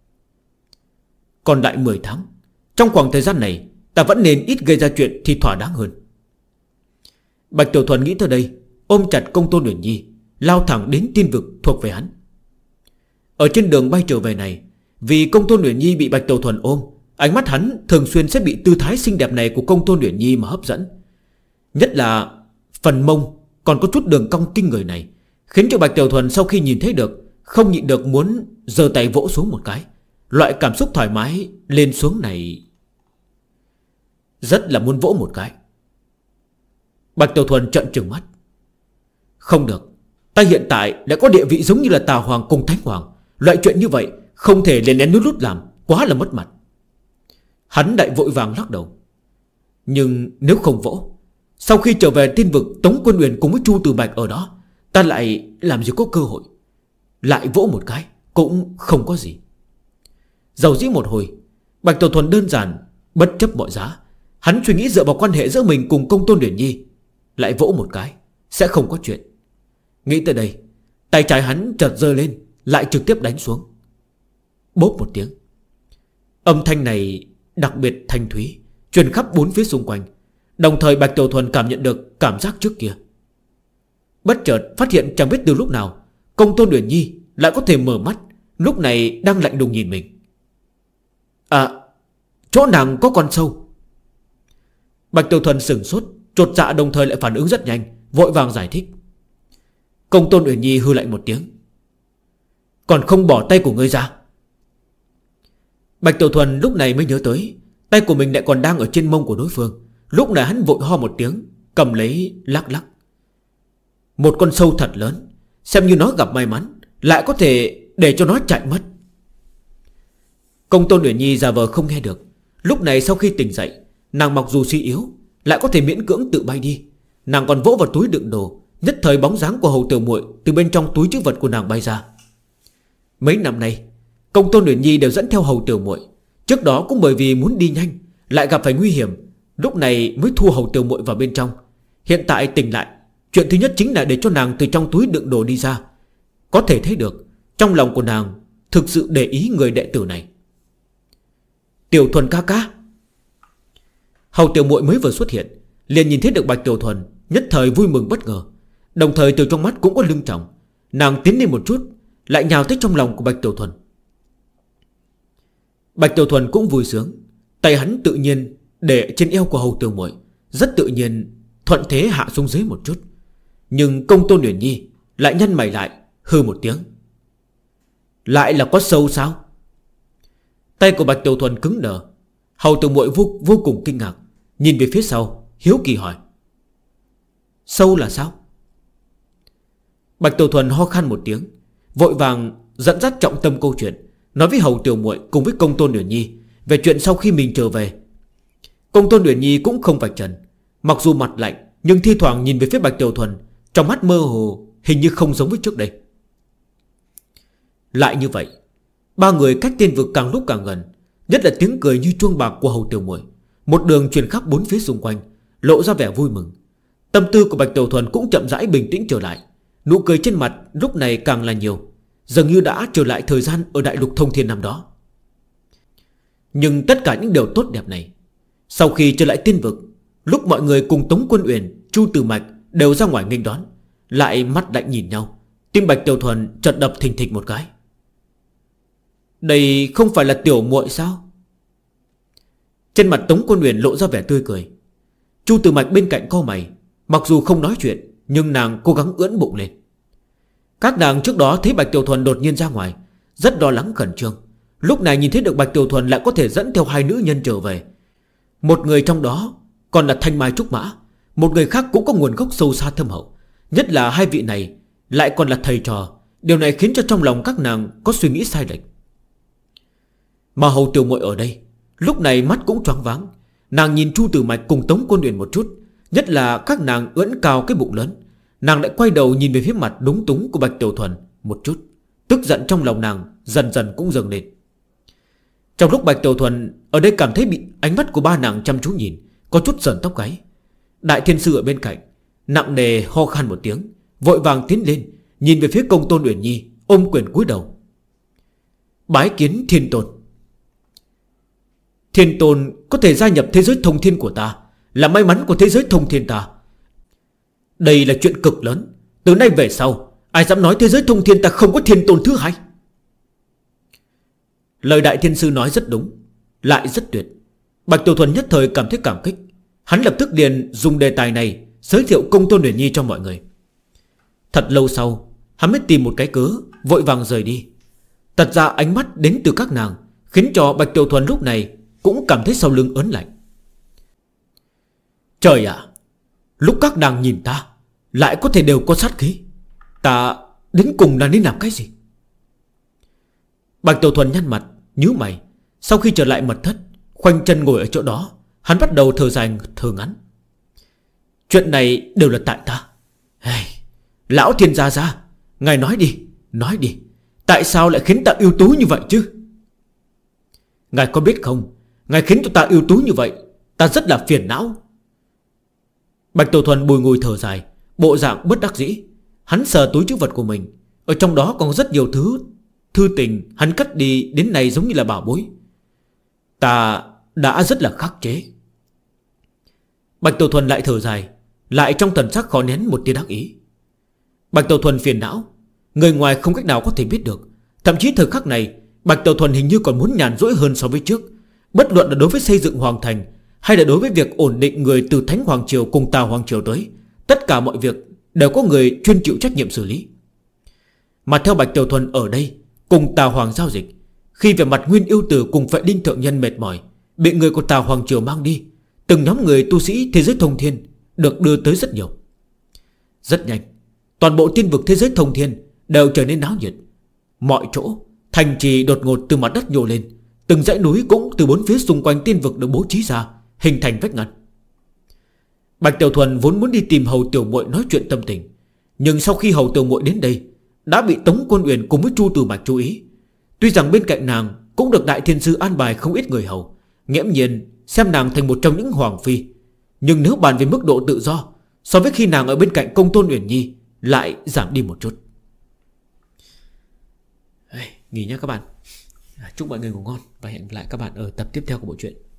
Còn lại 10 tháng, trong khoảng thời gian này ta vẫn nên ít gây ra chuyện thì thỏa đáng hơn. Bạch Tiểu Thuần nghĩ tới đây, ôm chặt Công Tôn Uyển Nhi, lao thẳng đến tiên vực thuộc về hắn. Ở trên đường bay trở về này, vì Công Tôn Uyển Nhi bị Bạch Tiểu Thuần ôm, ánh mắt hắn thường xuyên sẽ bị tư thái xinh đẹp này của Công Tôn Uyển Nhi mà hấp dẫn. Nhất là phần mông còn có chút đường cong kinh người này, khiến cho Bạch Tiểu Thuần sau khi nhìn thấy được, không nhịn được muốn giơ tay vỗ xuống một cái. Loại cảm xúc thoải mái lên xuống này rất là muốn vỗ một cái. Bạch Tiểu Thuần trợn trừng mắt. Không được, ta hiện tại đã có địa vị giống như là Tà Hoàng cùng Thánh Hoàng. Loại chuyện như vậy không thể lén lén lút làm, quá là mất mặt. Hắn đại vội vàng lắc đầu. Nhưng nếu không vỗ, sau khi trở về tiên vực Tống Quân Uyển cùng với Chu Từ Bạch ở đó, ta lại làm gì có cơ hội. Lại vỗ một cái cũng không có gì. Dầu dĩ một hồi, Bạch Tiểu Thuần đơn giản bất chấp mọi giá, hắn suy nghĩ dựa vào quan hệ giữa mình cùng Công Tôn Uyển Nhi, lại vỗ một cái sẽ không có chuyện. Nghĩ tới đây, tay trái hắn chợt giơ lên, lại trực tiếp đánh xuống. Bốp một tiếng. Âm thanh này đặc biệt thanh thúy, truyền khắp bốn phía xung quanh. Đồng thời Bạch Tiểu Thuần cảm nhận được cảm giác trước kia. Bất chợt phát hiện chẳng biết từ lúc nào Công Tôn Uyển Nhi lại có thể mở mắt, lúc này đang lạnh lùng nhìn mình. À, chỗ nàng có con sâu. Bạch Tiểu Thuần sửng sốt, chột dạ, đồng thời lại phản ứng rất nhanh, vội vàng giải thích. Công Tôn Uyển Nhi hư lạnh một tiếng. Còn không bỏ tay của ngươi ra. Bạch Tiểu Thuần lúc này mới nhớ tới tay của mình lại còn đang ở trên mông của đối phương. Lúc này hắn vội ho một tiếng, cầm lấy lắc lắc. Một con sâu thật lớn, xem như nó gặp may mắn, lại có thể để cho nó chạy mất. Công Tôn Uyển Nhi giả vờ không nghe được. Lúc này sau khi tỉnh dậy, nàng mặc dù suy yếu, lại có thể miễn cưỡng tự bay đi. Nàng còn vỗ vào túi đựng đồ. Nhất thời bóng dáng của Hầu Tiểu Muội từ bên trong túi trữ vật của nàng bay ra. Mấy năm nay Công Tôn Uyển Nhi đều dẫn theo Hầu Tiểu Muội. Trước đó cũng bởi vì muốn đi nhanh lại gặp phải nguy hiểm, lúc này mới thu Hầu Tiểu Muội vào bên trong. Hiện tại tỉnh lại, chuyện thứ nhất chính là để cho nàng từ trong túi đựng đồ đi ra. Có thể thấy được trong lòng của nàng thực sự để ý người đệ tử này. Tiểu Thuần ca ca. Hầu Tiểu Muội mới vừa xuất hiện, liền nhìn thấy được Bạch Tiểu Thuần, nhất thời vui mừng bất ngờ. Đồng thời từ trong mắt cũng có lưng trọng. Nàng tiến lên một chút, lại nhào tới trong lòng của Bạch Tiểu Thuần. Bạch Tiểu Thuần cũng vui sướng. Tay hắn tự nhiên để trên eo của Hầu Tiểu Muội, rất tự nhiên thuận thế hạ xuống dưới một chút. Nhưng Công Tôn Uyển Nhi lại nhăn mày lại, hư một tiếng. Lại là có sâu sao? Tay của Bạch Tiểu Thuần cứng đờ. Hầu Tiểu Muội vô cùng kinh ngạc, nhìn về phía sau, hiếu kỳ hỏi. Sâu là sao? Bạch Tiểu Thuần ho khan một tiếng, vội vàng dẫn dắt trọng tâm câu chuyện, nói với Hầu Tiểu Muội cùng với Công Tôn Uyển Nhi về chuyện sau khi mình trở về. Công Tôn Uyển Nhi cũng không vạch trần, mặc dù mặt lạnh nhưng thi thoảng nhìn về phía Bạch Tiểu Thuần, trong mắt mơ hồ, hình như không giống với trước đây. Lại như vậy, ba người cách tiên vực càng lúc càng gần, nhất là tiếng cười như chuông bạc của Hầu Tiểu Muội một đường truyền khắp bốn phía xung quanh, lộ ra vẻ vui mừng. Tâm tư của Bạch Tiểu Thuần cũng chậm rãi bình tĩnh trở lại, nụ cười trên mặt lúc này càng là nhiều, dường như đã trở lại thời gian ở Đại Lục Thông Thiên năm đó. Nhưng tất cả những điều tốt đẹp này, sau khi trở lại tiên vực, lúc mọi người cùng Tống Quân Uyển, Chu Tử Mạch đều ra ngoài nghênh đón, lại mắt lạnh nhìn nhau, tim Bạch Tiểu Thuần chợt đập thình thịch một cái. Đây không phải là Tiểu Muội sao? Trên mặt Tống Quân Uyển lộ ra vẻ tươi cười. Chu Tử Mạch bên cạnh cau mày, mặc dù không nói chuyện nhưng nàng cố gắng ưỡn bụng lên. Các nàng trước đó thấy Bạch Tiểu Thuần đột nhiên ra ngoài, rất lo lắng khẩn trương. Lúc này nhìn thấy được Bạch Tiểu Thuần lại có thể dẫn theo hai nữ nhân trở về. Một người trong đó còn là Thanh Mai Trúc Mã, một người khác cũng có nguồn gốc sâu xa thâm hậu. Nhất là hai vị này lại còn là thầy trò. Điều này khiến cho trong lòng các nàng có suy nghĩ sai lệch. Mà Hầu Tiểu Muội ở đây lúc này mắt cũng choáng váng. Nàng nhìn Chu Tử Mạch cùng Tống Quân Uyển một chút, nhất là các nàng ưỡn cao cái bụng lớn. Nàng lại quay đầu nhìn về phía mặt đúng túng của Bạch Tiểu Thuần một chút. Tức giận trong lòng nàng dần dần cũng dâng lên. Trong lúc Bạch Tiểu Thuần ở đây cảm thấy bị ánh mắt của ba nàng chăm chú nhìn, có chút sởn tóc gáy. Đại Thiên Sư ở bên cạnh nặng nề ho khan một tiếng, vội vàng tiến lên, nhìn về phía Công Tôn Uyển Nhi, ôm quyền cúi đầu. Bái kiến Thiên Tôn. Thiên Tôn có thể gia nhập thế giới thông thiên của ta là may mắn của thế giới thông thiên ta. Đây là chuyện cực lớn. Từ nay về sau, ai dám nói thế giới thông thiên ta không có Thiên Tôn thứ hai? Lời Đại Thiên Sư nói rất đúng, lại rất tuyệt. Bạch Tiểu Thuần nhất thời cảm thấy cảm kích. Hắn lập tức liền dùng đề tài này giới thiệu Công Tôn Uyển Nhi cho mọi người. Thật lâu sau, hắn mới tìm một cái cớ, vội vàng rời đi. Thật ra ánh mắt đến từ các nàng khiến cho Bạch Tiểu Thuần lúc này cũng cảm thấy sau lưng ớn lạnh. Trời ạ, lúc các nàng nhìn ta lại có thể đều có sát khí. Ta đến cùng là nên làm cái gì? Bạch Tiểu Thuần nhăn mặt, nhíu mày. Sau khi trở lại mật thất, khoanh chân ngồi ở chỗ đó, hắn bắt đầu thở dài thở ngắn. Chuyện này đều là tại ta. Lão Thiên Gia Gia, ngài nói đi, nói đi, tại sao lại khiến ta ưu tú như vậy chứ? Ngài có biết không, ngài khiến cho ta ưu tú như vậy, ta rất là phiền não. Bạch Tiểu Thuần bùi ngùi thở dài, bộ dạng bất đắc dĩ. Hắn sờ túi trữ vật của mình, ở trong đó còn rất nhiều thư tình hắn cất đi đến nay giống như là bảo bối. Ta đã rất là khắc chế. Bạch Tiểu Thuần lại thở dài, lại trong thần sắc khó nén một tia đắc ý. Bạch Tiểu Thuần phiền não, người ngoài không cách nào có thể biết được. Thậm chí thời khắc này Bạch Tiểu Thuần hình như còn muốn nhàn rỗi hơn so với trước. Bất luận là đối với xây dựng hoàng thành, hay là đối với việc ổn định người từ Thánh Hoàng Triều cùng Tào Hoàng Triều tới, tất cả mọi việc đều có người chuyên chịu trách nhiệm xử lý. Mà theo Bạch Tiểu Thuần ở đây cùng Tào Hoàng giao dịch, khi về mặt Nguyên Yêu Tử cùng Phệ Đinh Thượng Nhân mệt mỏi, bị người của Tào Hoàng Triều mang đi, từng nhóm người tu sĩ thế giới thông thiên được đưa tới rất nhiều. Rất nhanh, toàn bộ tiên vực thế giới thông thiên đều trở nên náo nhiệt. Mọi chỗ thành trì đột ngột từ mặt đất nhô lên, từng dãy núi cũng từ bốn phía xung quanh tiên vực được bố trí ra, hình thành vách ngăn. Bạch Tiểu Thuần vốn muốn đi tìm Hầu Tiểu Muội nói chuyện tâm tình, nhưng sau khi Hầu Tiểu Muội đến đây đã bị Tống Quân Uyển cùng với Chu Tử Mạch chú ý. Tuy rằng bên cạnh nàng cũng được Đại Thiên Sư an bài không ít người hầu, nghiễm nhiên xem nàng thành một trong những hoàng phi. Nhưng nếu bàn về mức độ tự do, so với khi nàng ở bên cạnh Công Tôn Uyển Nhi lại giảm đi một chút. Nghỉ nhé các bạn. Chúc mọi người ngủ ngon. Và hẹn gặp lại các bạn ở tập tiếp theo của bộ truyện.